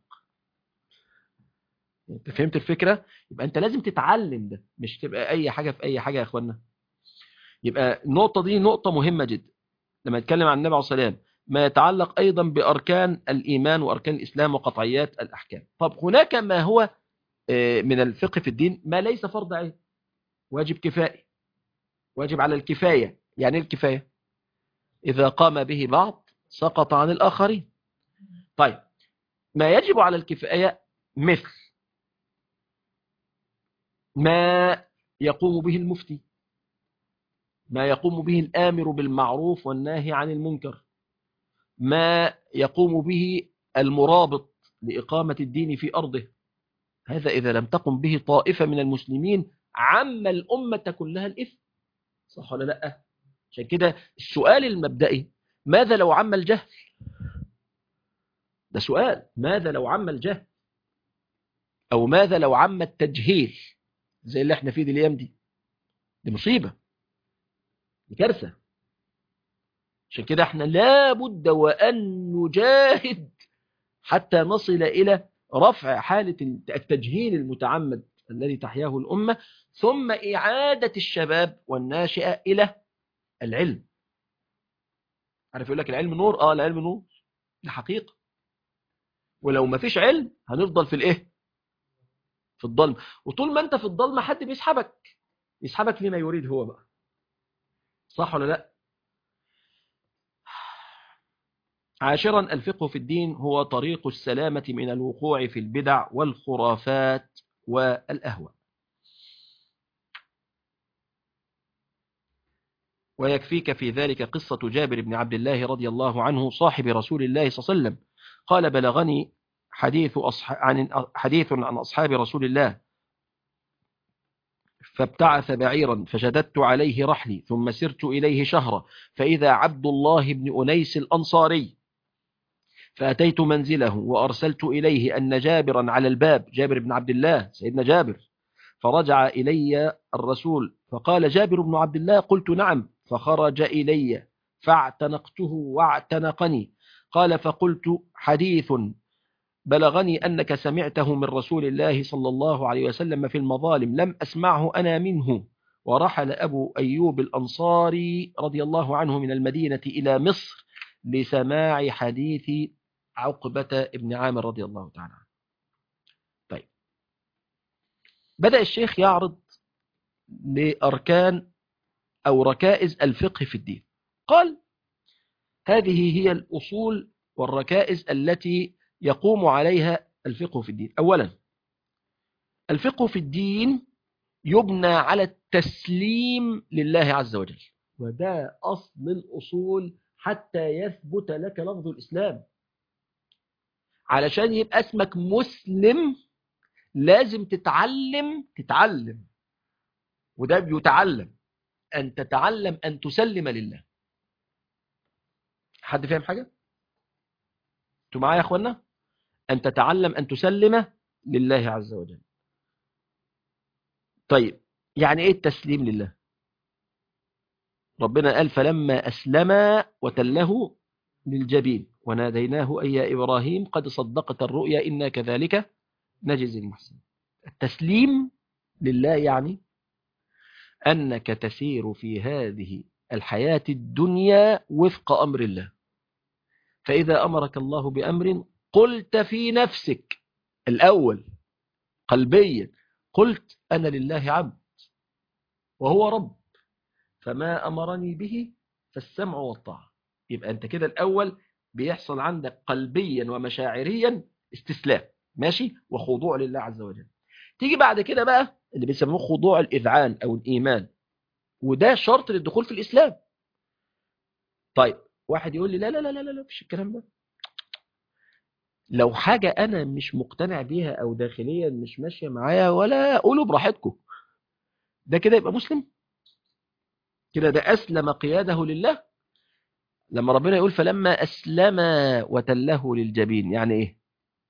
انت فهمت الفكرة؟ يبقى انت لازم تتعلم ده، مش تبقى اي حاجة في اي حاجة يا اخوانا. يبقى النقطة دي نقطة مهمة جدا لما نتكلم عن النبي عليه الصلاة والسلام، ما يتعلق ايضا باركان الايمان واركان الاسلام وقطعيات الاحكام. طب هناك ما هو من الفقه في الدين ما ليس فرض عين، واجب كفائي، واجب على الكفاية. يعني ايه الكفاية؟ اذا قام به بعض سقط عن الاخرين. طيب، ما يجب على الكفاية مثل ما يقوم به المفتي، ما يقوم به الآمر بالمعروف والناهي عن المنكر، ما يقوم به المرابط لإقامة الدين في أرضه. هذا إذا لم تقم به طائفة من المسلمين عم الأمة كلها الإثم، صح ولا لا؟ عشان كده السؤال المبدئي ماذا لو عم الجهل؟ ده سؤال، ماذا لو عم الجهل؟ أو ماذا لو عم التجهيل زي اللي احنا فيه دي الأيام دي؟ دي مصيبة، دي كارثة. عشان كده احنا لابد وأن نجاهد حتى نصل إلى رفع حالة التجهيل المتعمد الذي تحياه الأمة، ثم إعادة الشباب والناشئة إلى العلم. عارف يقول لك العلم نور، آه العلم نور، دي حقيقة. ولو ما فيش علم هنفضل في الإيه؟ في الضلمة. وطول ما أنت في الضلمة حد بيسحبك، يسحبك لما يريد هو بقى، صح ولا لا؟ عاشرا، الفقه في الدين هو طريق السلامة من الوقوع في البدع والخرافات والأهواء. ويكفيك في ذلك قصة جابر بن عبد الله رضي الله عنه صاحب رسول الله صلى الله عليه وسلم. قال: بلغني حديث, أصح... عن... حديث عن أصحاب رسول الله، فابتعث بعيرا فشددت عليه رحلي ثم سرت إليه شهرا، فإذا عبد الله بن أنيس الأنصاري، فأتيت منزله وأرسلت إليه أن جابرا على الباب، جابر بن عبد الله سيدنا جابر. فرجع إلي الرسول فقال: جابر بن عبد الله؟ قلت: نعم. فخرج إلي فاعتنقته واعتنقني. قال: فقلت: حديث بلغني أنك سمعته من رسول الله صلى الله عليه وسلم في المظالم لم أسمعه أنا منه. ورحل أبو أيوب الأنصاري رضي الله عنه من المدينة إلى مصر لسماع حديث عقبة ابن عامر رضي الله تعالى عنه. طيب، بدأ الشيخ يعرض لأركان أو ركائز الفقه في الدين. قال: هذه هي الأصول والركائز التي يقوم عليها الفقه في الدين. أولا، الفقه في الدين يبنى على التسليم لله عز وجل، وده أصل الأصول حتى يثبت لك لفظ الإسلام. علشان يبقى اسمك مسلم لازم تتعلم تتعلم وده بيتعلم أن تتعلم أن تسلم لله. حد فاهم حاجة؟ انتوا معايا يا أخوانا؟ أن تتعلم أن تسلم لله عز وجل. طيب، يعني إيه التسليم لله؟ ربنا قال: فلما أسلم وتله للجبين وناديناه أي يا إبراهيم قد صدقت الرؤيا إنا كذلك نجزي المحسنين. التسليم لله يعني أنك تسير في هذه الحياة الدنيا وفق أمر الله. فإذا أمرك الله بأمر قلت في نفسك الأول قلبيا، قلت أنا لله عبد وهو رب، فما أمرني به فالسمع والطاعة. يبقى أنت كده الأول بيحصل عندك قلبيا ومشاعريا استسلام، ماشي، وخضوع لله عز وجل. تيجي بعد كده بقى اللي بيسموه خضوع الإذعان أو الإيمان، وده شرط للدخول في الإسلام. طيب، واحد يقول لي: لا لا لا لا لا مفيش الكلام ده. لو حاجة أنا مش مقتنع بيها أو داخليا مش ماشية معايا، ولا قولوا براحتكم، ده كده يبقى مسلم؟ كده ده أسلم قياده لله؟ لما ربنا يقول: فلما أسلم وتله للجبين، يعني إيه؟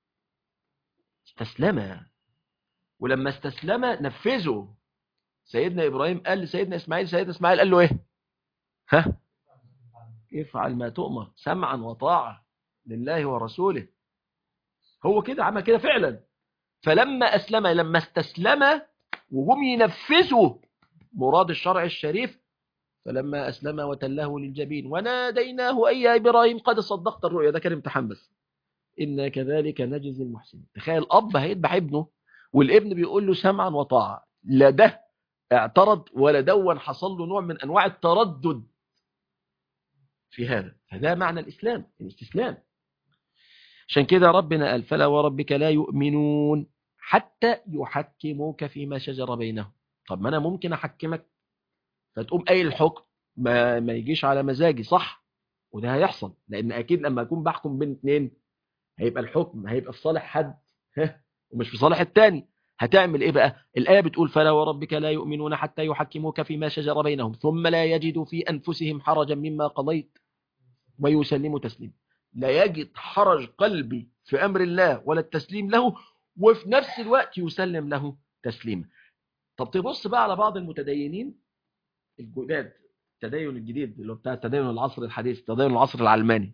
استسلم، ولما استسلم نفذه. سيدنا إبراهيم قال لسيدنا إسماعيل، سيدنا إسماعيل قال له إيه؟ ها؟ افعل ما تؤمر سمعا وطاعة لله ورسوله. هو كده عمل كده فعلا. فلما أسلم، لما استسلم وهم ينفذوا مراد الشرع الشريف، فلما أسلم وتله للجبين وناديناه أي يا إبراهيم قد صدقت الرؤيا. ده كان امتحان بس. إنا كذلك نجزي المحسنين. تخيل أب هيذبح ابنه والابن بيقول له سمعا وطاعة، لا ده اعترض ولا دون حصل له نوع من أنواع التردد في هذا. فده معنى الإسلام، الاستسلام. عشان كده ربنا قال فلا وربك لا يؤمنون حتى يحكموك فيما شجر بينهم. طب ما أنا ممكن أحكمك فتقوم أي الحكم ما, ما يجيش على مزاجي، صح؟ وده هيحصل، لأن أكيد لما أكون بحكم بين اتنين هيبقى الحكم هيبقى في صالح حد ومش في صالح التاني. هتعمل ايه بقى؟ الآية بتقول فلا وربك لا يؤمنون حتى يحكموك فيما شجر بينهم ثم لا يجدوا في أنفسهم حرجا مما قضيت ويسلموا تسليما. لا يجد حرج قلبي في أمر الله ولا التسليم له، وفي نفس الوقت يسلم له تسليما. طب تبص بقى على بعض المتدينين الجداد، التدين الجديد اللي هو بتاع التدين العصر الحديث، التدين العصر العلماني،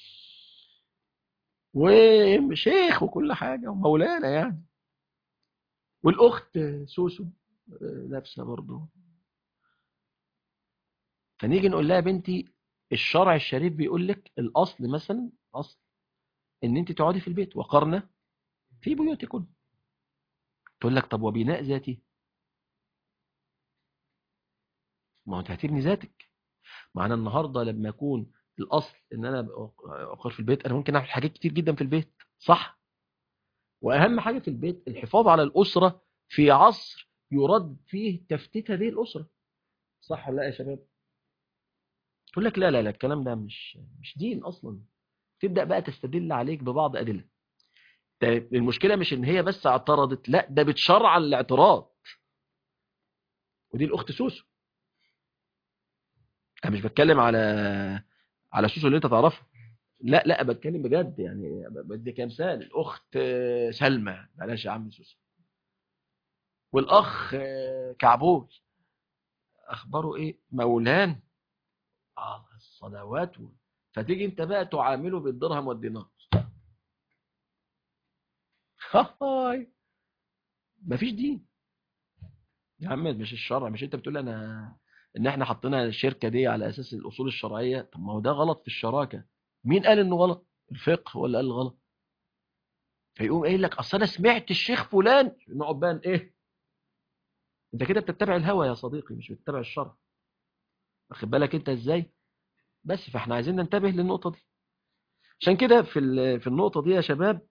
وشيخ وكل حاجة ومولانا يعني، والأخت سوسو لابسة برضه. فنيجي نقول لها بنتي الشرع الشريف بيقول لك الأصل مثلا، أصل إن أنت تقعدي في البيت وقرنا في بيوتكم. تقول لك طب وبناء ذاتي؟ ما هو أنت هتبني ذاتك. معنا النهاردة لما يكون الأصل إن أنا أقر في البيت، أنا ممكن أعمل حاجات كتير جدا في البيت، صح؟ وأهم حاجة في البيت الحفاظ على الأسرة في عصر يرد فيه تفتيت هذه الأسرة، صح ولا لا يا شباب؟ تقول لك لا لا لا الكلام ده مش مش دين أصلا. تبدأ بقى تستدل عليك ببعض أدلة. المشكلة مش إن هي بس اعترضت، لا ده بتشرع الاعتراض. ودي الأخت سوسو. أنا مش بتكلم على على سوسو اللي أنت تعرفها، لا لا بتكلم بجد يعني، بدي كمثال الأخت سلمى، بلاش يا عم سوسو، والأخ كعبول، أخباره إيه؟ مولان آه الصلوات. فتيجي أنت بقى تعامله بالدرهم والدينار. هاي مفيش دين يا عم، مش الشرع. مش انت بتقول انا ان احنا حطينا الشركه دي على اساس الاصول الشرعيه؟ طب ما هو ده غلط في الشراكه. مين قال انه غلط؟ الفقه ولا قال غلط؟ فيقوم قايل لك اصل انا سمعت الشيخ فلان، نقعد بقى ايه؟ انت كده بتتبع الهوى يا صديقي، مش بتتبع الشرع. واخد بالك انت ازاي؟ بس فاحنا عايزين ننتبه للنقطه دي. عشان كده في في النقطه دي يا شباب،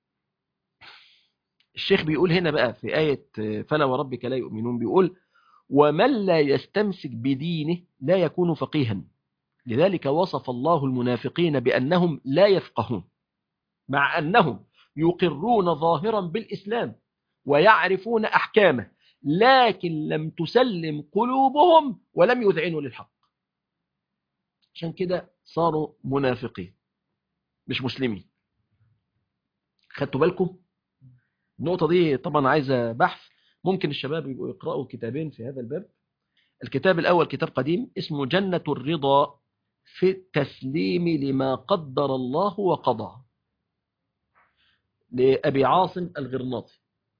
الشيخ بيقول هنا بقى في آية فلا وربك لا يؤمنون، بيقول ومن لا يستمسك بدينه لا يكون فقيها. لذلك وصف الله المنافقين بأنهم لا يفقهون، مع أنهم يقرون ظاهرا بالإسلام ويعرفون أحكامه، لكن لم تسلم قلوبهم ولم يذعنوا للحق. عشان كده صاروا منافقين مش مسلمين. خدتوا بالكم؟ النقطة دي طبعا عايزة بحث، ممكن الشباب يبقوا يقرأوا كتابين في هذا الباب. الكتاب الأول كتاب قديم اسمه جنة الرضا في التسليم لما قدر الله وقضى، لأبي عاصم الغرناطي.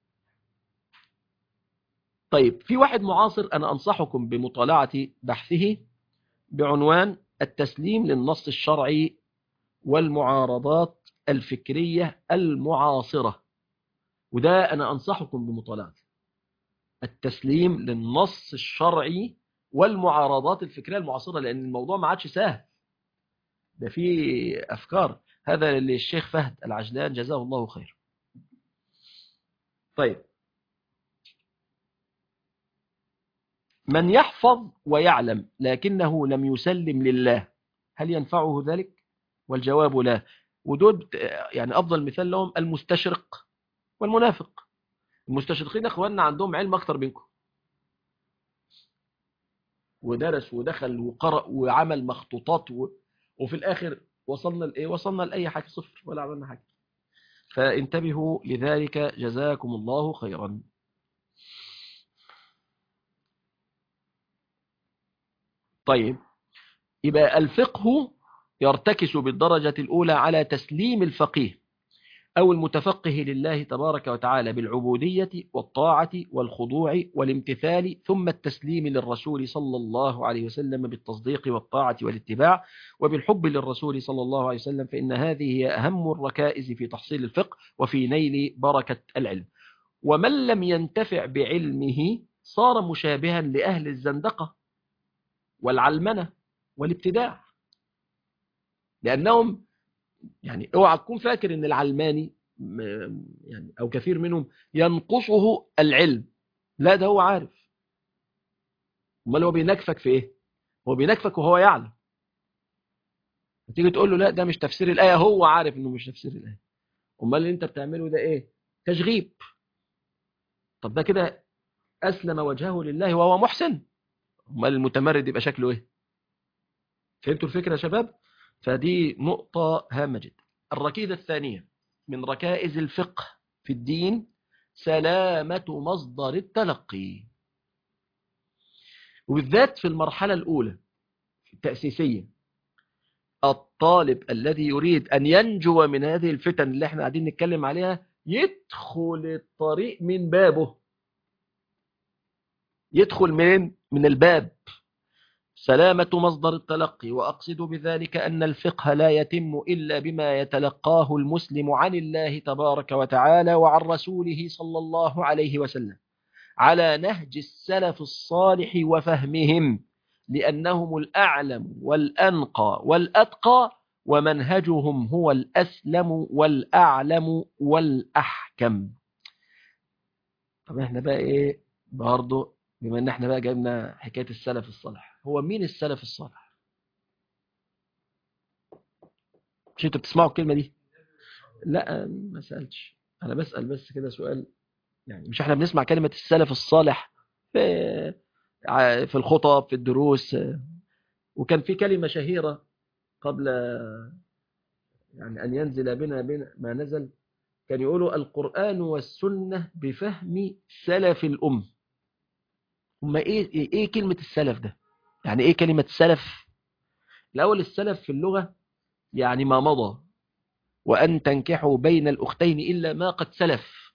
طيب في واحد معاصر أنا أنصحكم بمطالعة بحثه بعنوان التسليم للنص الشرعي والمعارضات الفكرية المعاصرة، وده أنا أنصحكم بمطالعته. التسليم للنص الشرعي والمعارضات الفكرية المعاصرة، لأن الموضوع ما عادش سهل، ده فيه أفكار. هذا للشيخ فهد العجلان جزاه الله خير. طيب من يحفظ ويعلم لكنه لم يسلم لله هل ينفعه ذلك؟ والجواب لا. ودول يعني أفضل مثال لهم المستشرق والمنافق. المستشرقين أخواننا عندهم علم أكتر منكم، ودرس ودخل وقرأ وعمل مخطوطات و... وفي الآخر وصلنا لإيه؟ وصلنا لأي حاجة صفر ولا عملنا حاجة. فانتبهوا لذلك جزاكم الله خيرا. طيب يبقى الفقه يرتكز بالدرجة الأولى على تسليم الفقيه أو المتفقه لله تبارك وتعالى بالعبودية والطاعة والخضوع والامتثال، ثم التسليم للرسول صلى الله عليه وسلم بالتصديق والطاعة والاتباع وبالحب للرسول صلى الله عليه وسلم، فإن هذه هي أهم الركائز في تحصيل الفقه وفي نيل بركة العلم. ومن لم ينتفع بعلمه صار مشابها لأهل الزندقة والعلمنة والابتداع، لأنهم يعني اوعى تكون فاكر ان العلماني يعني او كثير منهم ينقصه العلم، لا ده هو عارف. امال هو بينكفك في ايه؟ هو بينكفك وهو يعلم. تيجي تقول له لا ده مش تفسير الايه، هو عارف انه مش تفسير الايه. امال اللي انت بتعمله ده ايه؟ تشغيب. طب ده كده اسلم وجهه لله وهو محسن. امال المتمرد يبقى شكله ايه؟ فهمتوا الفكره يا شباب؟ فدي نقطه هامه جدا. الركيزه الثانيه من ركائز الفقه في الدين سلامه مصدر التلقي، وبالذات في المرحله الاولى التاسيسيه. الطالب الذي يريد أن ينجو من هذه الفتن اللي احنا قاعدين نتكلم عليها يدخل الطريق من بابه. يدخل من من الباب. سلامة مصدر التلقي، وأقصد بذلك أن الفقه لا يتم إلا بما يتلقاه المسلم عن الله تبارك وتعالى وعن رسوله صلى الله عليه وسلم على نهج السلف الصالح وفهمهم، لأنهم الأعلم والأنقى والأتقى، ومنهجهم هو الأسلم والأعلم والأحكم. طب احنا بقى ايه برضه، بما ان احنا بقى جايبنا حكاية السلف الصالح، هو مين السلف الصالح؟ مش انتوا بتسمعوا الكلمة دي؟ لا ما سألتش، انا بسأل بس كده سؤال. يعني مش احنا بنسمع كلمة السلف الصالح في في الخطب في الدروس، وكان في كلمة شهيرة قبل يعني أن ينزل بنا, بنا ما نزل، كان يقولوا القرآن والسنة بفهم سلف الأم. هم إيه, إيه, إيه كلمة السلف ده؟ يعني إيه كلمة سلف؟ الأول السلف في اللغة يعني ما مضى، وأن تنكحوا بين الأختين إلا ما قد سلف.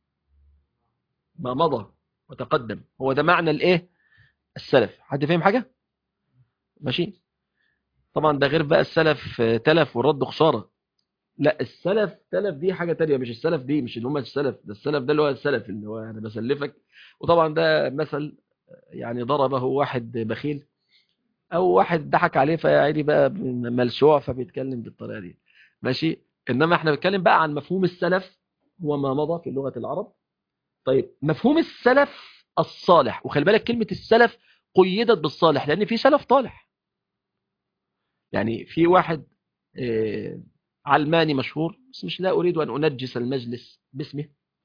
ما مضى وتقدم، هو ده معنى الإيه؟ السلف. حد فهم حاجة؟ ماشي. طبعا ده غير بقى السلف تلف والرد خسارة. لا السلف تلف دي حاجة تانية، مش السلف دي مش اللي هم السلف ده، السلف ده اللي هو السلف اللي هو أنا بسلفك. وطبعا ده مثل يعني ضربه واحد بخيل أو واحد ضحك عليه فيعني بقى ملشوع فبيتكلم بالطريقة دي. ماشي. إنما احنا بنتكلم بقى عن مفهوم السلف، هو ما مضى في لغة العرب. طيب مفهوم السلف الصالح، وخلي بالك كلمة السلف قيدت بالصالح لأن في سلف طالح. يعني في واحد آه، علماني مشهور، بس مش لا أريد أن أنجس المجلس باسمه،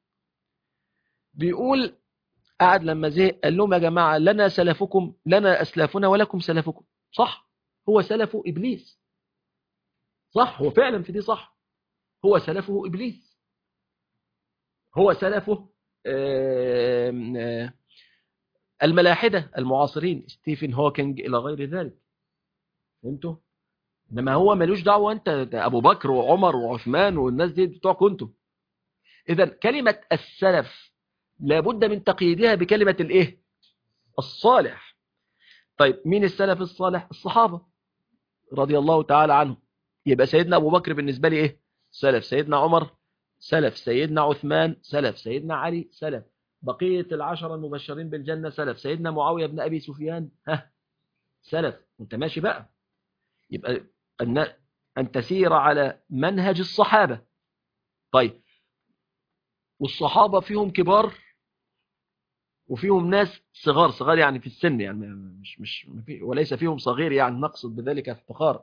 بيقول قعد لما زهق قال لهم يا جماعة لنا سلفكم، لنا أسلافنا ولكم سلفكم. صح، هو سلفه إبليس. صح، هو فعلا في دي صح، هو سلفه إبليس، هو سلفه آم، آم، الملاحدة المعاصرين ستيفن هوكينج إلى غير ذلك. فهمتوا؟ إنما هو ملوش دعوة، أنت ده أبو بكر وعمر وعثمان والناس دي بتوعكم أنتم. إذا كلمة السلف لابد من تقييدها بكلمة الإيه؟ الصالح. طيب مين السلف الصالح؟ الصحابة رضي الله تعالى عنهم. يبقى سيدنا أبو بكر بالنسبة لي إيه؟ سلف. سيدنا عمر سلف. سيدنا عثمان سلف. سيدنا علي سلف. بقية العشرة المبشرين بالجنة سلف. سيدنا معاوية بن أبي سفيان ها سلف. وانت ماشي بقى، يبقى أن أن تسير على منهج الصحابة. طيب والصحابة فيهم كبار وفيهم ناس صغار، صغار يعني في السن، يعني مش مش وليس فيهم صغير يعني نقصد بذلك افتخار.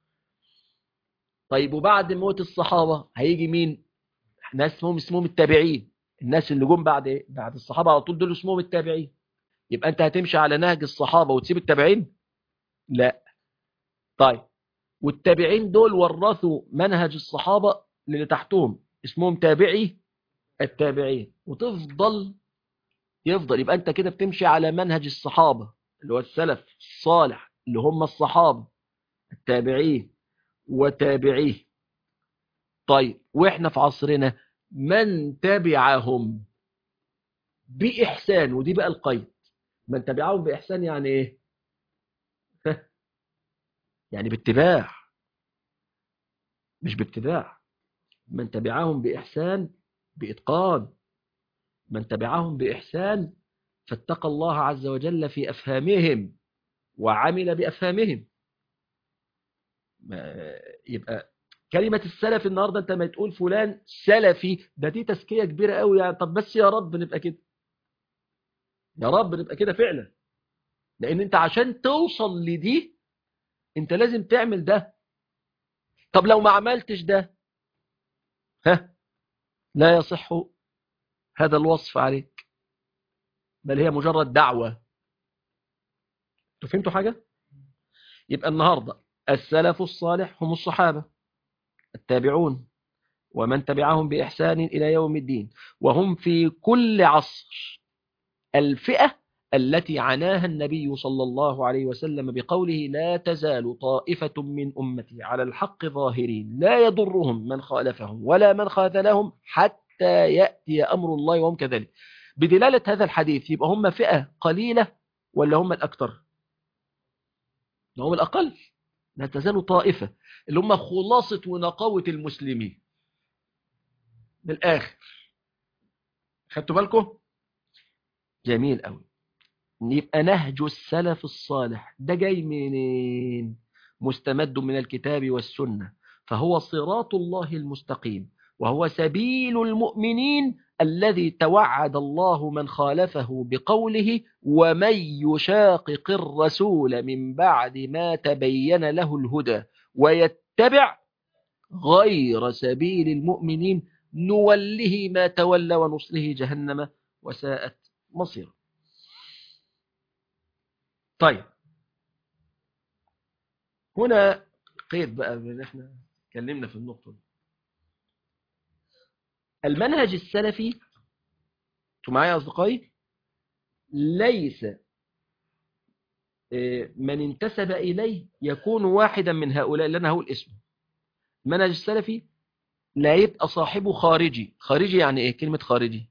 طيب وبعد موت الصحابة هيجي مين؟ ناس اسمهم اسمهم التابعين. الناس اللي جم بعد بعد الصحابة على طول دول اسمهم التابعين. يبقى انت هتمشي على نهج الصحابة وتسيب التابعين؟ لا. طيب والتابعين دول ورثوا منهج الصحابة اللي تحتهم اسمهم تابعي التابعين، وتفضل يفضل يبقى انت كده بتمشي على منهج الصحابة اللي هو السلف الصالح اللي هم الصحابة التابعين وتابعيه. طيب واحنا في عصرنا من تبعهم بإحسان، ودي بقى القيد. من تبعهم بإحسان يعني ايه؟ يعني باتباع مش بابتداع. من تبعهم بإحسان بإتقان. من تبعهم بإحسان فاتقى الله عز وجل في أفهامهم وعمل بأفهامهم. يبقى كلمة السلف النهاردة انت ما تقول فلان سلفي، ده دي تزكية كبيرة قوي يعني. طب بس يا رب نبقى كده، يا رب نبقى كده فعلا. لان انت عشان توصل لدي انت لازم تعمل ده. طب لو ما عملتش ده، ها، لا يصح هذا الوصف عليك، بل هي مجرد دعوة. انتوا فهمتوا حاجة؟ يبقى النهاردة السلف الصالح هم الصحابة التابعون ومن تبعهم بإحسان إلى يوم الدين، وهم في كل عصر الفئة التي عناها النبي صلى الله عليه وسلم بقوله لا تزال طائفة من أمتي على الحق ظاهرين لا يضرهم من خالفهم ولا من خاذلهم حتى يأتي أمر الله وهم كذلك. بدلالة هذا الحديث يبقى هم فئة قليلة ولا هم الأكثر؟ هم الأقل. لا تزال طائفة اللي هم خلاصة ونقاوة المسلمين بالآخر. خدتوا بالكم؟ جميل قوي. يبقى نهج السلف الصالح ده جاي منين؟ مستمد من الكتاب والسنة، فهو صراط الله المستقيم، وهو سبيل المؤمنين الذي توعد الله من خالفه بقوله ومن يشاقق الرسول من بعد ما تبين له الهدى ويتبع غير سبيل المؤمنين نوله ما تولى ونصله جهنم وساءت مصيره. طيب هنا قيد بقى من احنا اتكلمنا في النقطة دي. المنهج السلفي، انتوا معايا يا اصدقائي، ليس من انتسب اليه يكون واحدا من هؤلاء اللي انا هقول اسمه. المنهج السلفي لا يبقى صاحبه خارجي. خارجي يعني ايه كلمة خارجي؟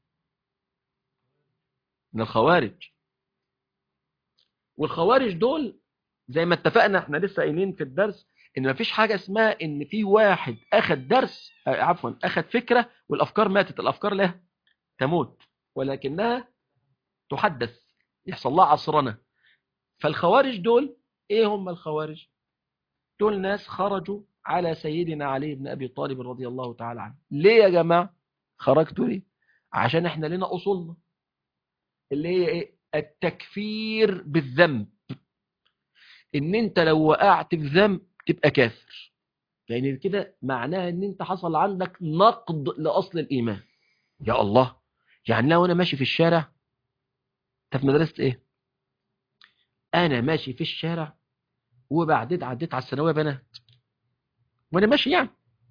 من الخوارج. والخوارج دول زي ما اتفقنا احنا لسه قايلين في الدرس ان مفيش حاجة اسمها ان في واحد اخذ درس عفوا اخذ فكرة والافكار ماتت. الافكار لا تموت ولكنها تحدث، يحصل لها عصرنة. فالخوارج دول ايه هم الخوارج؟ دول ناس خرجوا على سيدنا علي بن ابي طالب رضي الله تعالى عنه. ليه يا جماعة خرجتوا ليه؟ عشان احنا لنا اصولنا اللي هي ايه؟ التكفير بالذنب. ان انت لو وقعت في ذنب تبقى كافر، يعني كده معناها ان انت حصل عندك نقض لاصل الايمان. يا الله، يعني لو انا ماشي في الشارع، انت في مدرسة ايه؟ انا ماشي في الشارع وبعدين عديت على الثانويه بنات وانا ماشي يعني،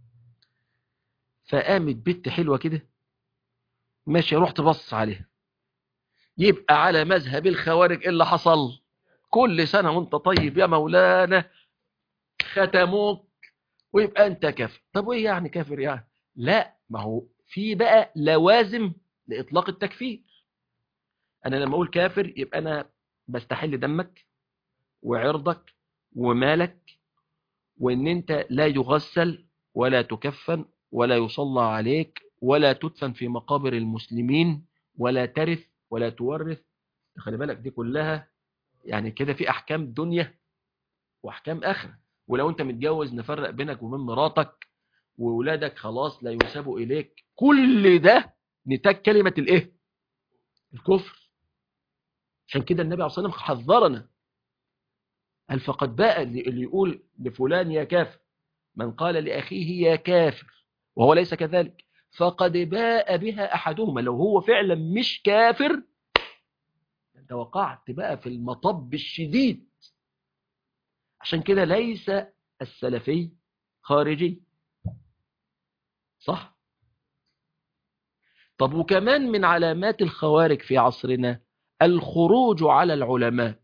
فقامت بنت حلوه كده ماشي، رحت بص عليها، يبقى على مذهب الخوارج اللي حصل كل سنه وانت طيب يا مولانا ختموك ويبقى انت كافر. طب وايه يعني كافر يعني؟ لا، ما هو في بقى لوازم لاطلاق التكفير. انا لما اقول كافر يبقى انا بستحل دمك وعرضك ومالك، وان انت لا يغسل ولا تكفن ولا يصلى عليك ولا تدفن في مقابر المسلمين ولا ترث ولا تورث. خلي بالك دي كلها يعني كده في احكام دنيا واحكام اخره. ولو انت متجوز نفرق بينك وبين مراتك، وولادك خلاص لا ينسبوا اليك. كل ده نتاج كلمة الايه؟ الكفر. عشان كده النبي عليه الصلاة والسلام حذرنا، قال فقد باء اللي يقول لفلان يا كافر، من قال لأخيه يا كافر وهو ليس كذلك فقد باء بها أحدهما. لو هو فعلا مش كافر انت وقعت بقى في المطب الشديد. عشان كده ليس السلفي خارجي، صح؟ طب وكمان من علامات الخوارج في عصرنا الخروج على العلماء.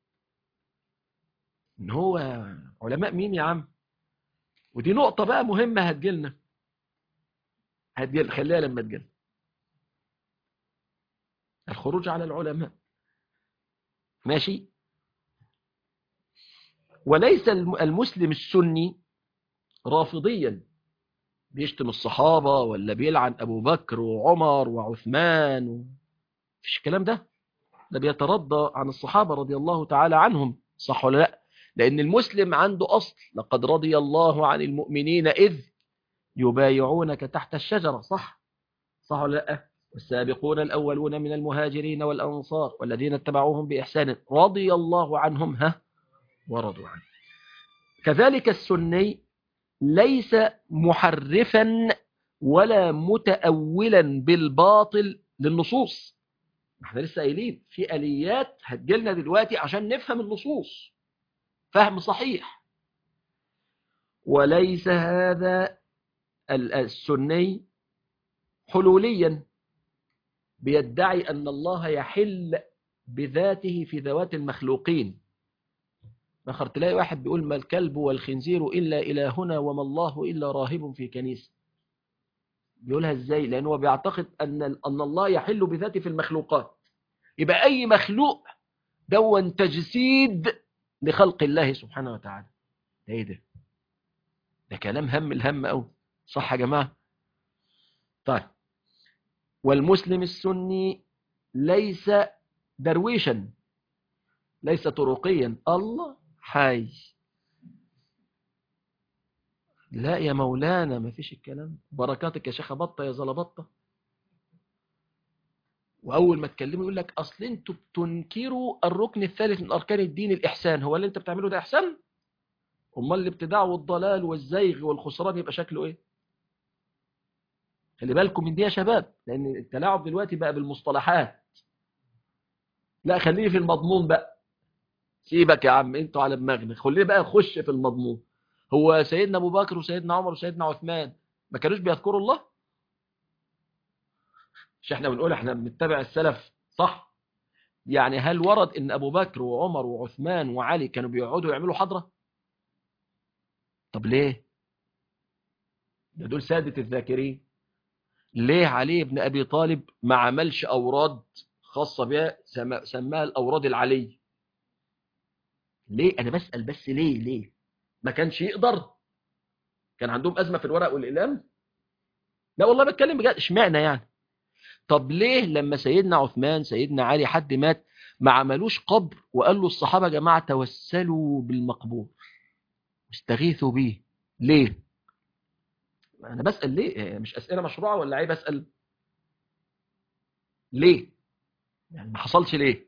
ان هو علماء مين يا عم؟ ودي نقطة بقى مهمة هتجيلنا، هتجيل خليها لما تجيلنا. الخروج على العلماء ماشي. وليس المسلم السني رافضيا بيشتم الصحابة ولا بيلعن أبو بكر وعمر وعثمان و... فيش الكلام ده. ده بيترضى عن الصحابة رضي الله تعالى عنهم، صح ولا لا؟ لأن المسلم عنده أصل، لقد رضي الله عن المؤمنين إذ يبايعونك تحت الشجرة، صح صح ولا لا؟ والسابقون الأولون من المهاجرين والأنصار والذين اتبعوهم بإحسان رضي الله عنهم ها ورضوا عنه. كذلك السني ليس محرفا ولا متأولا بالباطل للنصوص. احنا لسه قايلين في آليات هتجيلنا دلوقتي عشان نفهم النصوص فهم صحيح. وليس هذا السني حلوليا بيدعي أن الله يحل بذاته في ذوات المخلوقين. آخر تلاقي واحد بيقول ما الكلب والخنزير إلا إلهنا وما الله إلا راهب في كنيسة. بيقولها إزاي؟ لأنه هو بيعتقد أن أن الله يحل بذاته في المخلوقات، يبقى أي مخلوق دون تجسيد لخلق الله سبحانه وتعالى. ده إيه ده؟ ده كلام هم الهم أوي، صح يا جماعة؟ طيب، والمسلم السني ليس درويشا، ليس طرقيا. الله حي، لا يا مولانا ما فيش الكلام. بركاتك يا شيخ بطة يا زلبطة. وأول ما تكلموا يقول لك أصل أنتوا بتنكروا الركن الثالث من أركان الدين الإحسان. هو اللي أنت بتعمله ده إحسان؟ أمال الابتداع والضلال والزيغ والخسران يبقى شكله إيه؟ خلي بالكم من دي يا شباب، لأن التلاعب دلوقتي بقى بالمصطلحات. لا خليني في المضمون بقى، سيبك يا عم انتوا على دماغنا، خليني بقى نخش في المضمون. هو سيدنا أبو بكر وسيدنا عمر وسيدنا عثمان ما كانوش بيذكروا الله؟ مش احنا بنقول احنا بنتبع السلف صح؟ يعني هل ورد ان ابو بكر وعمر وعثمان وعلي كانوا بيقعدوا يعملوا حضرة؟ طب ليه؟ ده دول سادة الذاكرين. ليه علي بن ابي طالب ما عملش اوراد خاصة بها سماها الاوراد العلي؟ ليه؟ انا بسأل بس ليه ليه ما كانش يقدر؟ كان عندهم ازمة في الورق والاقلام؟ لا والله بتكلم بجد، اشمعنى يعني؟ طب ليه لما سيدنا عثمان سيدنا علي حد مات ما عملوش قبر وقال له الصحابة يا جماعة توسلوا بالمقبور استغيثوا بيه؟ ليه؟ انا بسأل ليه، مش أسئلة مشروعة ولا عيب أسأل؟ ليه؟ يعني ما حصلش ليه؟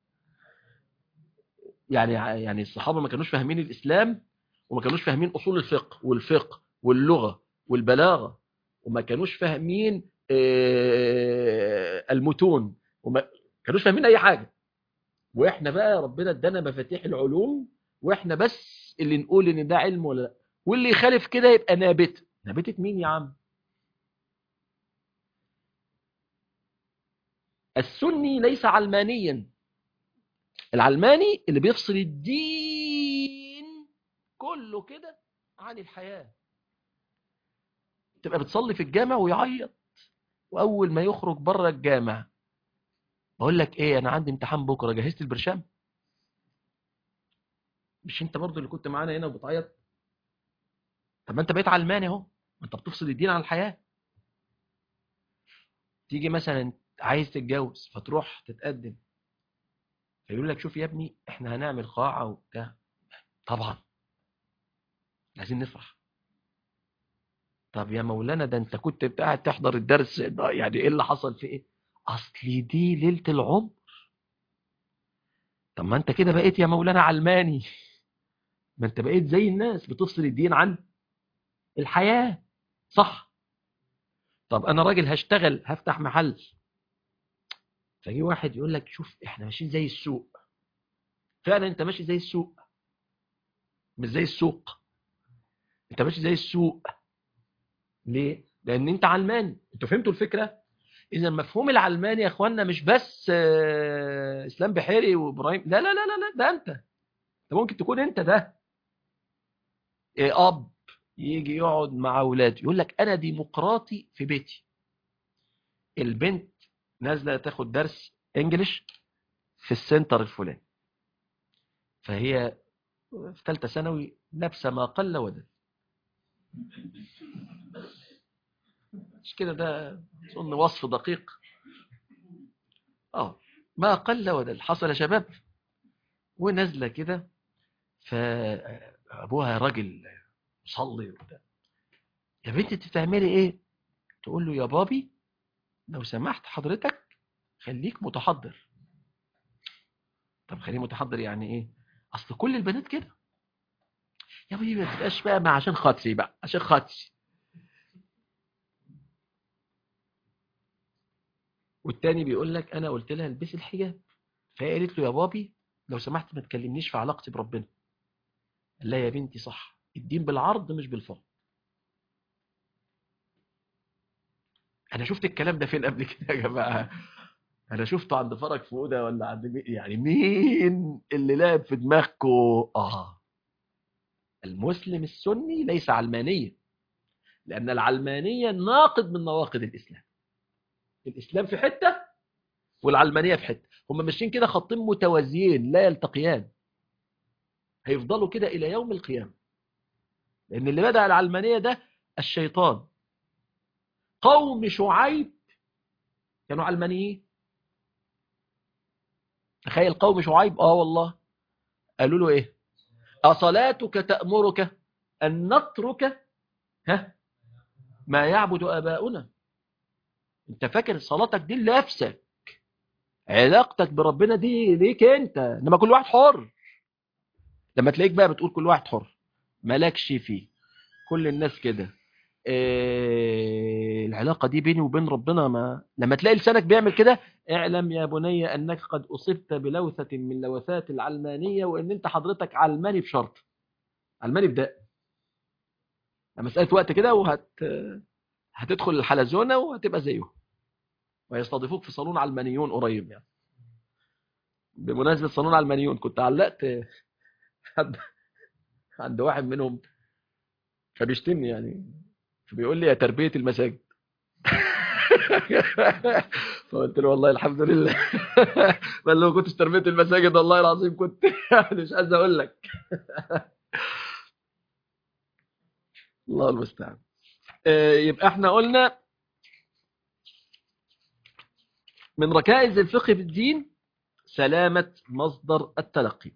يعني يعني الصحابة ما كانوش فاهمين الإسلام وما كانوش فاهمين أصول الفقه والفقه واللغة والبلاغة، وما كانوش فاهمين المتون، وما كانوش فاهمين أي حاجة. واحنا بقى ربنا ادانا مفاتيح العلوم، واحنا بس اللي نقول ان ده علم ولا لا، واللي يخالف كده يبقى نابت. نابتة مين يا عم؟ السني ليس علمانيا. العلماني اللي بيفصل الدين كله كده عن الحياة. تبقى بتصلي في الجامع ويعيط، واول ما يخرج بره الجامع بقول لك ايه، انا عندي امتحان بكره، جهزت البرشام؟ مش انت برضو اللي كنت معانا هنا وبتعيط؟ طب ما انت بقيت علماني اهو، انت بتفصل الدين عن الحياة. تيجي مثلا عايز تتجوز فتروح تتقدم، فيقول لك شوف يا ابني احنا هنعمل قاعة وبتاع. طبعا عايزين نفرح. طب يا مولانا ده انت كنت قاعد تحضر الدرس، يعني ايه اللي حصل في ايه؟ اصلي دي ليلة العمر. طب ما انت كده بقيت يا مولانا علماني، ما انت بقيت زي الناس بتفصل الدين عن الحياة، صح؟ طب انا راجل هشتغل هفتح محل، فجي واحد يقول لك شوف احنا ماشيين زي السوق. فعلا انت ماشي زي السوق، مش زي السوق، انت ماشي زي السوق. ليه؟ لان انت علماني. انتوا فهمتوا الفكرة؟ اذا مفهوم العلماني يا اخوانا مش بس آه، اسلام بحيري وابراهيم، لا لا لا لا لا، ده انت. انت ممكن تكون انت ده. إيه، اب يجي يقعد مع اولاده يقول لك انا ديمقراطي في بيتي. البنت نازله تاخد درس انجليش في السنتر الفلاني، فهي في ثالثه ثانوي لابسه ما قل ودل. مش كده؟ ده اظن وصف دقيق. اه ما قل ودل حصل يا شباب. ونازله كده، فابوها راجل مصلي وبتاع، يا بنتي انت بتعملي ايه؟ تقول له يا بابي لو سمحت حضرتك خليك متحضر. طب خليه متحضر يعني ايه؟ اصل كل البنات كده. يا بابي ما تبقاش بقى ما عشان خاطري بقى، عشان خاطري. والتاني بيقول لك انا قلت لها البسي الحجاب، فهي قالت له يا بابي لو سمحت ما تكلمنيش في علاقتي بربنا. قال لها يا بنتي صح، الدين بالعرض مش بالفرض. انا شفت الكلام ده فين قبل كده يا جماعه؟ انا شفته عند فرج فؤاده ولا عند مين؟ يعني مين اللي لعب في دماغكو؟ اه المسلم السني ليس علمانيا، لان العلمانيه ناقض من نواقض الاسلام. الاسلام في حته والعلمانيه في حته، هم ماشيين كده خطين متوازيين لا يلتقيان، هيفضلوا كده الى يوم القيامه. لان اللي بدأ العلمانيه ده الشيطان. قوم شعيب كانوا علمانيين. تخيل قوم شعيب، اه والله، قالوا له ايه؟ اصلاتك تأمرك ان نترك ها ما يعبد اباؤنا. انت فاكر صلاتك دي لنفسك، علاقتك بربنا دي ليك انت، انما كل واحد حر. لما تلاقيك بقى بتقول كل واحد حر، مالكش فيه، كل الناس كده، إيه العلاقة دي بيني وبين ربنا؟ ما لما تلاقي لسانك بيعمل كده، اعلم يا بني انك قد اصبت بلوثة من لوثات العلمانية، وان انت حضرتك علماني بشرط، علماني بداء. مسألة وقت كده وهت هتدخل الحلزونة وهتبقى زيهم، ويستضيفوك في صالون علمانيون قريب يعني. بمناسبة صالون علمانيون، كنت علقت عند عند واحد منهم فبيشتمني يعني، فبيقول لي يا تربية المساجد. فقلت له والله الحمد لله. بل لو كنتش تربية المساجد والله العظيم كنت يعني مش عايز اقول لك. الله المستعان. يبقى احنا قلنا من ركائز الفقه في الدين سلامة مصدر التلقي.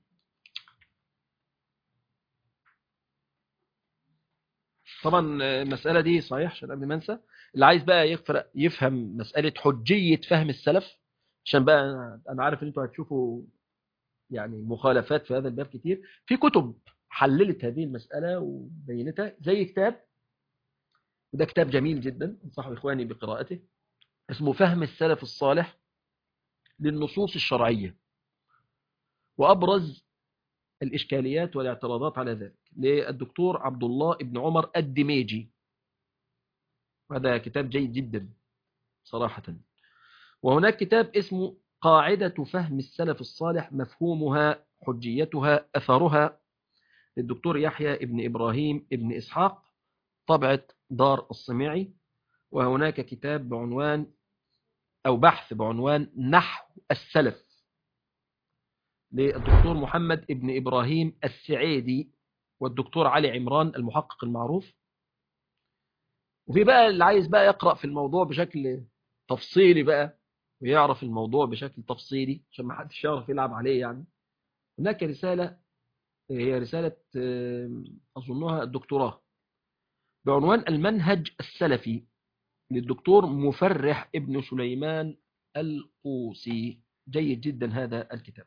طبعا المسألة دي صحيح عشان قبل ما انسى، اللي عايز بقى يفرق يفهم مسألة حجية فهم السلف، عشان بقى انا عارف ان انتوا هتشوفوا يعني مخالفات في هذا الباب كتير، في كتب حللت هذه المسألة وبينتها، زي كتاب، وده كتاب جميل جدا انصح اخواني بقراءته، اسمه فهم السلف الصالح للنصوص الشرعية، وأبرز الإشكاليات والاعتراضات على ذلك للدكتور عبد الله بن عمر الدميجي. هذا كتاب جيد جدا صراحة. وهناك كتاب اسمه قاعدة فهم السلف الصالح، مفهومها، حجيتها، أثرها، للدكتور يحيى ابن إبراهيم ابن إسحاق، طبعة دار الصميعي. وهناك كتاب بعنوان أو بحث بعنوان نحو السلف للدكتور محمد ابن إبراهيم السعيدي والدكتور علي عمران المحقق المعروف. وفي بقى اللي عايز بقى يقرأ في الموضوع بشكل تفصيلي بقى ويعرف الموضوع بشكل تفصيلي عشان ما حدش يعرف يلعب عليه يعني، هناك رسالة، هي رسالة أظنها الدكتوراه، بعنوان المنهج السلفي للدكتور مفرح ابن سليمان القوسي. جيد جدا هذا الكتاب.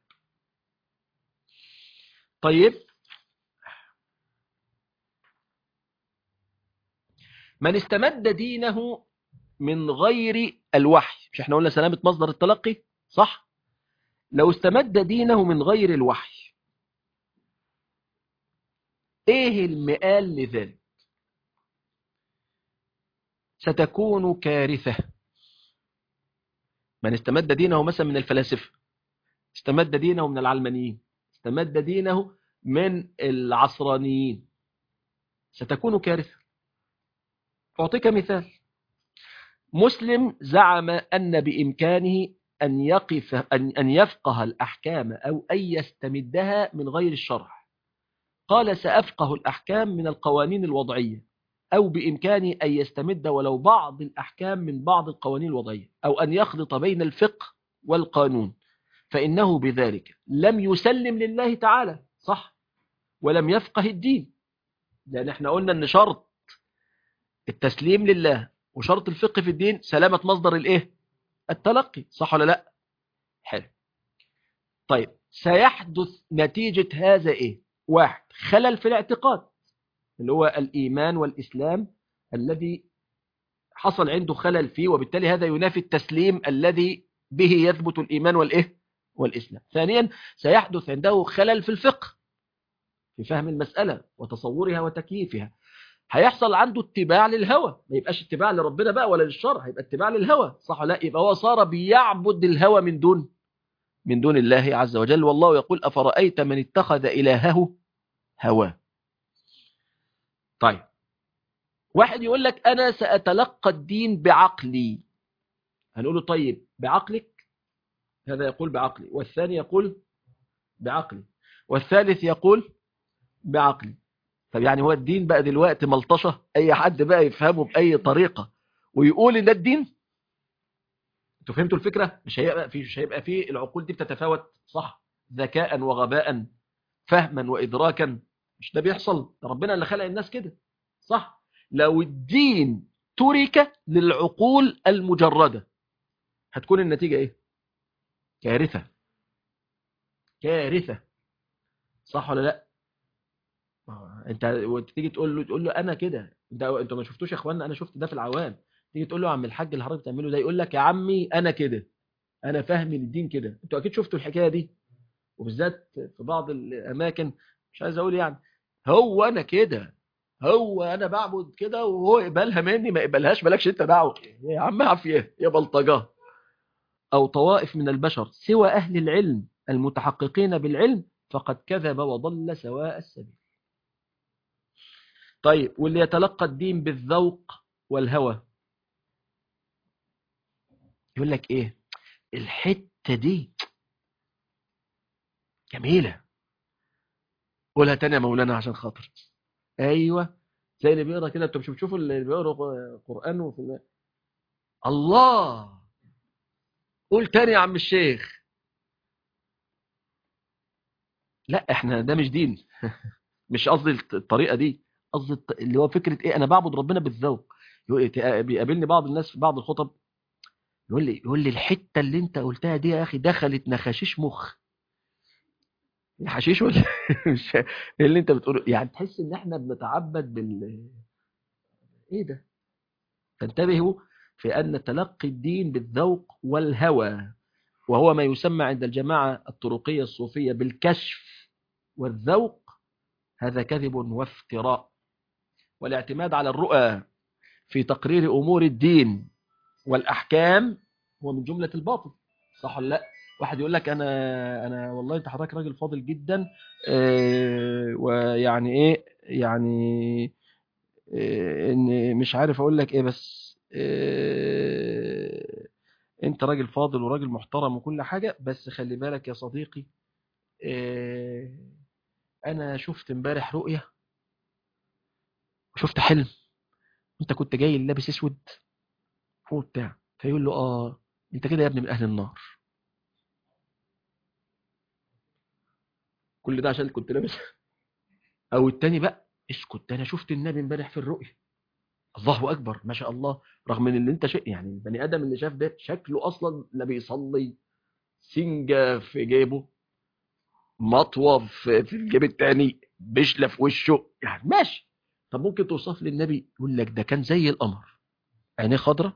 طيب، من استمد دينه من غير الوحي، مش احنا قلنا سلامة مصدر التلقي صح؟ لو استمد دينه من غير الوحي، ايه المآل لذلك؟ ستكون كارثة. من استمد دينه مثلا من الفلاسفة، استمد دينه من العلمانيين، استمد دينه من العصرانيين، ستكون كارثة. أعطيك مثال. مسلم زعم أن بإمكانه أن يقف أن أن يفقه الأحكام أو أن يستمدها من غير الشرع. قال سأفقه الأحكام من القوانين الوضعية، أو بإمكانه أن يستمد ولو بعض الأحكام من بعض القوانين الوضعية، أو أن يخلط بين الفقه والقانون، فإنه بذلك لم يسلم لله تعالى صح، ولم يفقه الدين. لأن احنا قلنا أن شرط التسليم لله، وشرط الفقه في الدين سلامة مصدر الايه؟ التلقي، صح ولا لا؟ حلو. طيب سيحدث نتيجة هذا ايه؟ واحد، خلل في الاعتقاد اللي هو الإيمان والإسلام الذي حصل عنده خلل فيه، وبالتالي هذا ينافي التسليم الذي به يثبت الإيمان والإيه؟ والإسلام. ثانيا، سيحدث عنده خلل في الفقه، في فهم المسألة وتصورها وتكييفها. هيحصل عنده اتباع للهوى، ما يبقاش اتباع لربنا بقى ولا للشرع، هيبقى اتباع للهوى، صح ولا لا؟ يبقى هو صار بيعبد الهوى من دون من دون الله عز وجل. والله يقول أفرأيت من اتخذ إلهه هواه. طيب واحد يقول لك أنا سأتلقى الدين بعقلي، هنقول له طيب بعقلك؟ هذا يقول بعقلي، والثاني يقول بعقلي، والثالث يقول بعقلي. طب يعني هو الدين بقى دلوقتي ملطشة أي حد بقى يفهمه بأي طريقة ويقول إن ده الدين؟ انتوا فهمتوا الفكرة؟ مش هيبقى في مش هيبقى في العقول دي بتتفاوت، صح؟ ذكاء وغباء، فهما وإدراكا. مش ده بيحصل؟ ده ربنا اللي خلق الناس كده، صح؟ لو الدين ترك للعقول المجردة هتكون النتيجة ايه؟ كارثة، كارثة، صح ولا لا؟ آه، انت تيجي تقول له تقول له انا كده، انت انتوا ما شفتوش يا اخوانا، انا شفت ده في العوام. تيجي تقول له يا عم الحاج اللي حضرتك بتعمله ده، يقول لك يا عمي انا كده، انا فاهم الدين كده. انتوا اكيد شفتوا الحكايه دي، وبالذات في بعض الاماكن، مش عايز اقول يعني، هو انا كده، هو انا بعبد كده وهو يقبلها مني ما يقبلهاش مالكش انت دعوه يا عم، عافيه يا بلطجه. او طوائف من البشر سوى اهل العلم المتحققين بالعلم فقد كذب وضل سواء السبيل. طيب واللي يتلقى الدين بالذوق والهوى يقول لك ايه؟ الحته دي جميله، قولها تاني يا مولانا عشان خاطر. ايوه، زي اللي بيقرا كده، انتوا مش بتشوفوا اللي بيقرا قران وفي الله، قول تاني يا عم الشيخ. لا احنا ده مش دين مش قصدي الطريقه دي، قصدي الط- اللي هو فكره ايه، انا بعبد ربنا بالذوق. يقول إيه، بيقابلني بعض الناس في بعض الخطب يقول لي يقول لي الحته اللي انت قلتها دي يا اخي دخلت نخاشيش مخ. حشيش ولا مش إيه اللي انت بتقوله؟ يعني تحس ان احنا بنتعبد بال ايه ده. فانتبهوا في ان تلقي الدين بالذوق والهوى، وهو ما يسمى عند الجماعة الطرقية الصوفية بالكشف والذوق، هذا كذب وافتراء. والاعتماد على الرؤى في تقرير أمور الدين والأحكام هو من جملة الباطل، صح ولا لا؟ واحد يقول لك أنا أنا والله أنت حضرتك راجل فاضل جدا، آه، ويعني إيه يعني، آه، إن مش عارف أقول لك إيه، بس آه، أنت راجل فاضل وراجل محترم وكل حاجة، بس خلي بالك يا صديقي، آه، انا شفت امبارح رؤية وشفت حلم، انت كنت جاي لابس اسود فوق بتاع. فيقول له اه انت كده يا ابني من اهل النار. كل ده عشان كنت لابس او التاني بقى اسكت، انا شفت النبي امبارح في الرؤية. الله اكبر ما شاء الله، رغم ان اللي انت شيء يعني البني ادم اللي شاف ده شكله اصلا لا بيصلي، سنجة في جيبه، مطوة في في الجيب التاني، بشلة في وشه، يعني ماشي. طب ممكن توصف لي النبي؟ يقول لك ده كان زي القمر، عينيه خضرة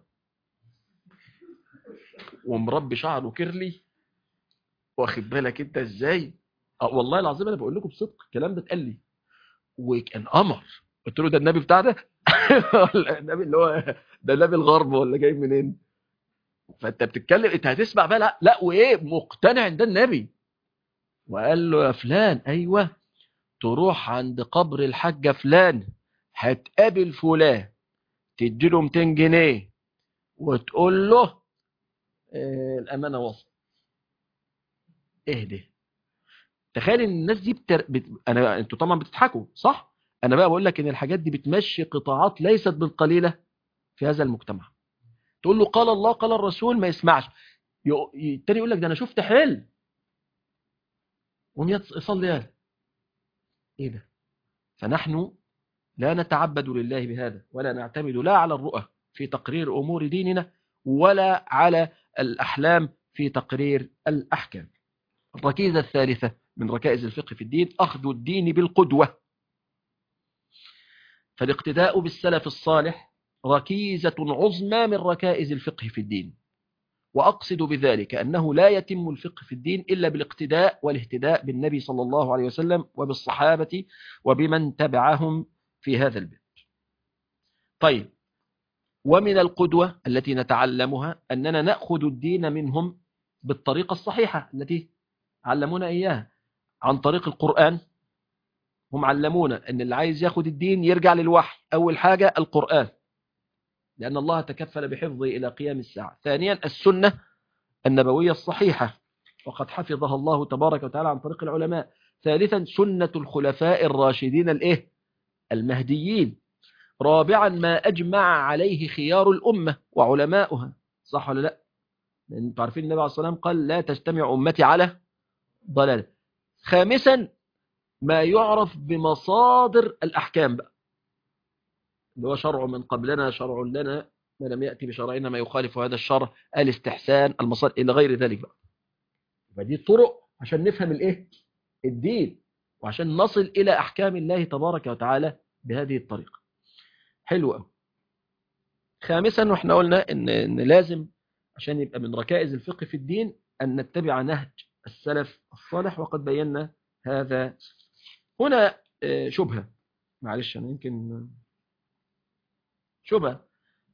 ومربي شعره كيرلي، واخد بالك انت ازاي؟ اه والله العظيم انا بقول لكم بصدق الكلام ده اتقال لي، وكان قمر. قلت له ده النبي بتاع ده ولا النبي اللي هو ده نبي الغرب ولا جاي منين؟ فانت بتتكلم انت هتسمع بقى، لا لا وايه مقتنع ان ده النبي. وقال له يا فلان ايوه، تروح عند قبر الحاجه فلان، هتقابل فلان، تديله مئتين جنيه وتقول له آه الامانه وصل. اهدي. تخيل ان الناس دي بتر... بت... انا انتوا طبعا بتضحكوا صح، انا بقى بقول لك ان الحاجات دي بتمشي قطاعات ليست بالقليله في هذا المجتمع. تقول له قال الله قال الرسول ما يسمعش، يق- ي- التاني يقول لك ده انا شفت حلم، قوم يص- يصلي يالا. ايه ده؟ فنحن لا نتعبد لله بهذا، ولا نعتمد لا على الرؤى في تقرير أمور ديننا، ولا على الأحلام في تقرير الأحكام. الركيزة الثالثة من ركائز الفقه في الدين أخذ الدين بالقدوة. فالاقتداء بالسلف الصالح ركيزة عظمى من ركائز الفقه في الدين. وأقصد بذلك أنه لا يتم الفقه في الدين إلا بالاقتداء والاهتداء بالنبي صلى الله عليه وسلم وبالصحابة وبمن تبعهم في هذا الباب. طيب، ومن القدوة التي نتعلمها أننا نأخذ الدين منهم بالطريقة الصحيحة التي علمونا إياها عن طريق القرآن. هم علمونا أن اللي عايز ياخد الدين يرجع للوحي، أول حاجة القرآن، لأن الله تكفل بحفظه إلى قيام الساعة. ثانيا السنة النبوية الصحيحة، وقد حفظها الله تبارك وتعالى عن طريق العلماء. ثالثا سنة الخلفاء الراشدين الإيه؟ المهديين. رابعا ما أجمع عليه خيار الأمة وعلماؤها، صح ولا لا؟ لأن انتم عارفين النبي عليه الصلاة والسلام قال لا تجتمع أمتي على ضلالة. خامسا ما يعرف بمصادر الأحكام بقى، اللي هو شرع من قبلنا شرع لنا ما لم يأتي بشرعنا ما يخالف هذا الشرع، الاستحسان، المصادر إلى غير ذلك بقى. فدي طرق عشان نفهم الإيه؟ الدين، وعشان نصل إلى أحكام الله تبارك وتعالى بهذه الطريقة. حلوة. خامسا واحنا قلنا إن, إن لازم عشان يبقى من ركائز الفقه في الدين أن نتبع نهج السلف الصالح، وقد بينا هذا. هنا شبهة، معلش أنا يمكن شبهة.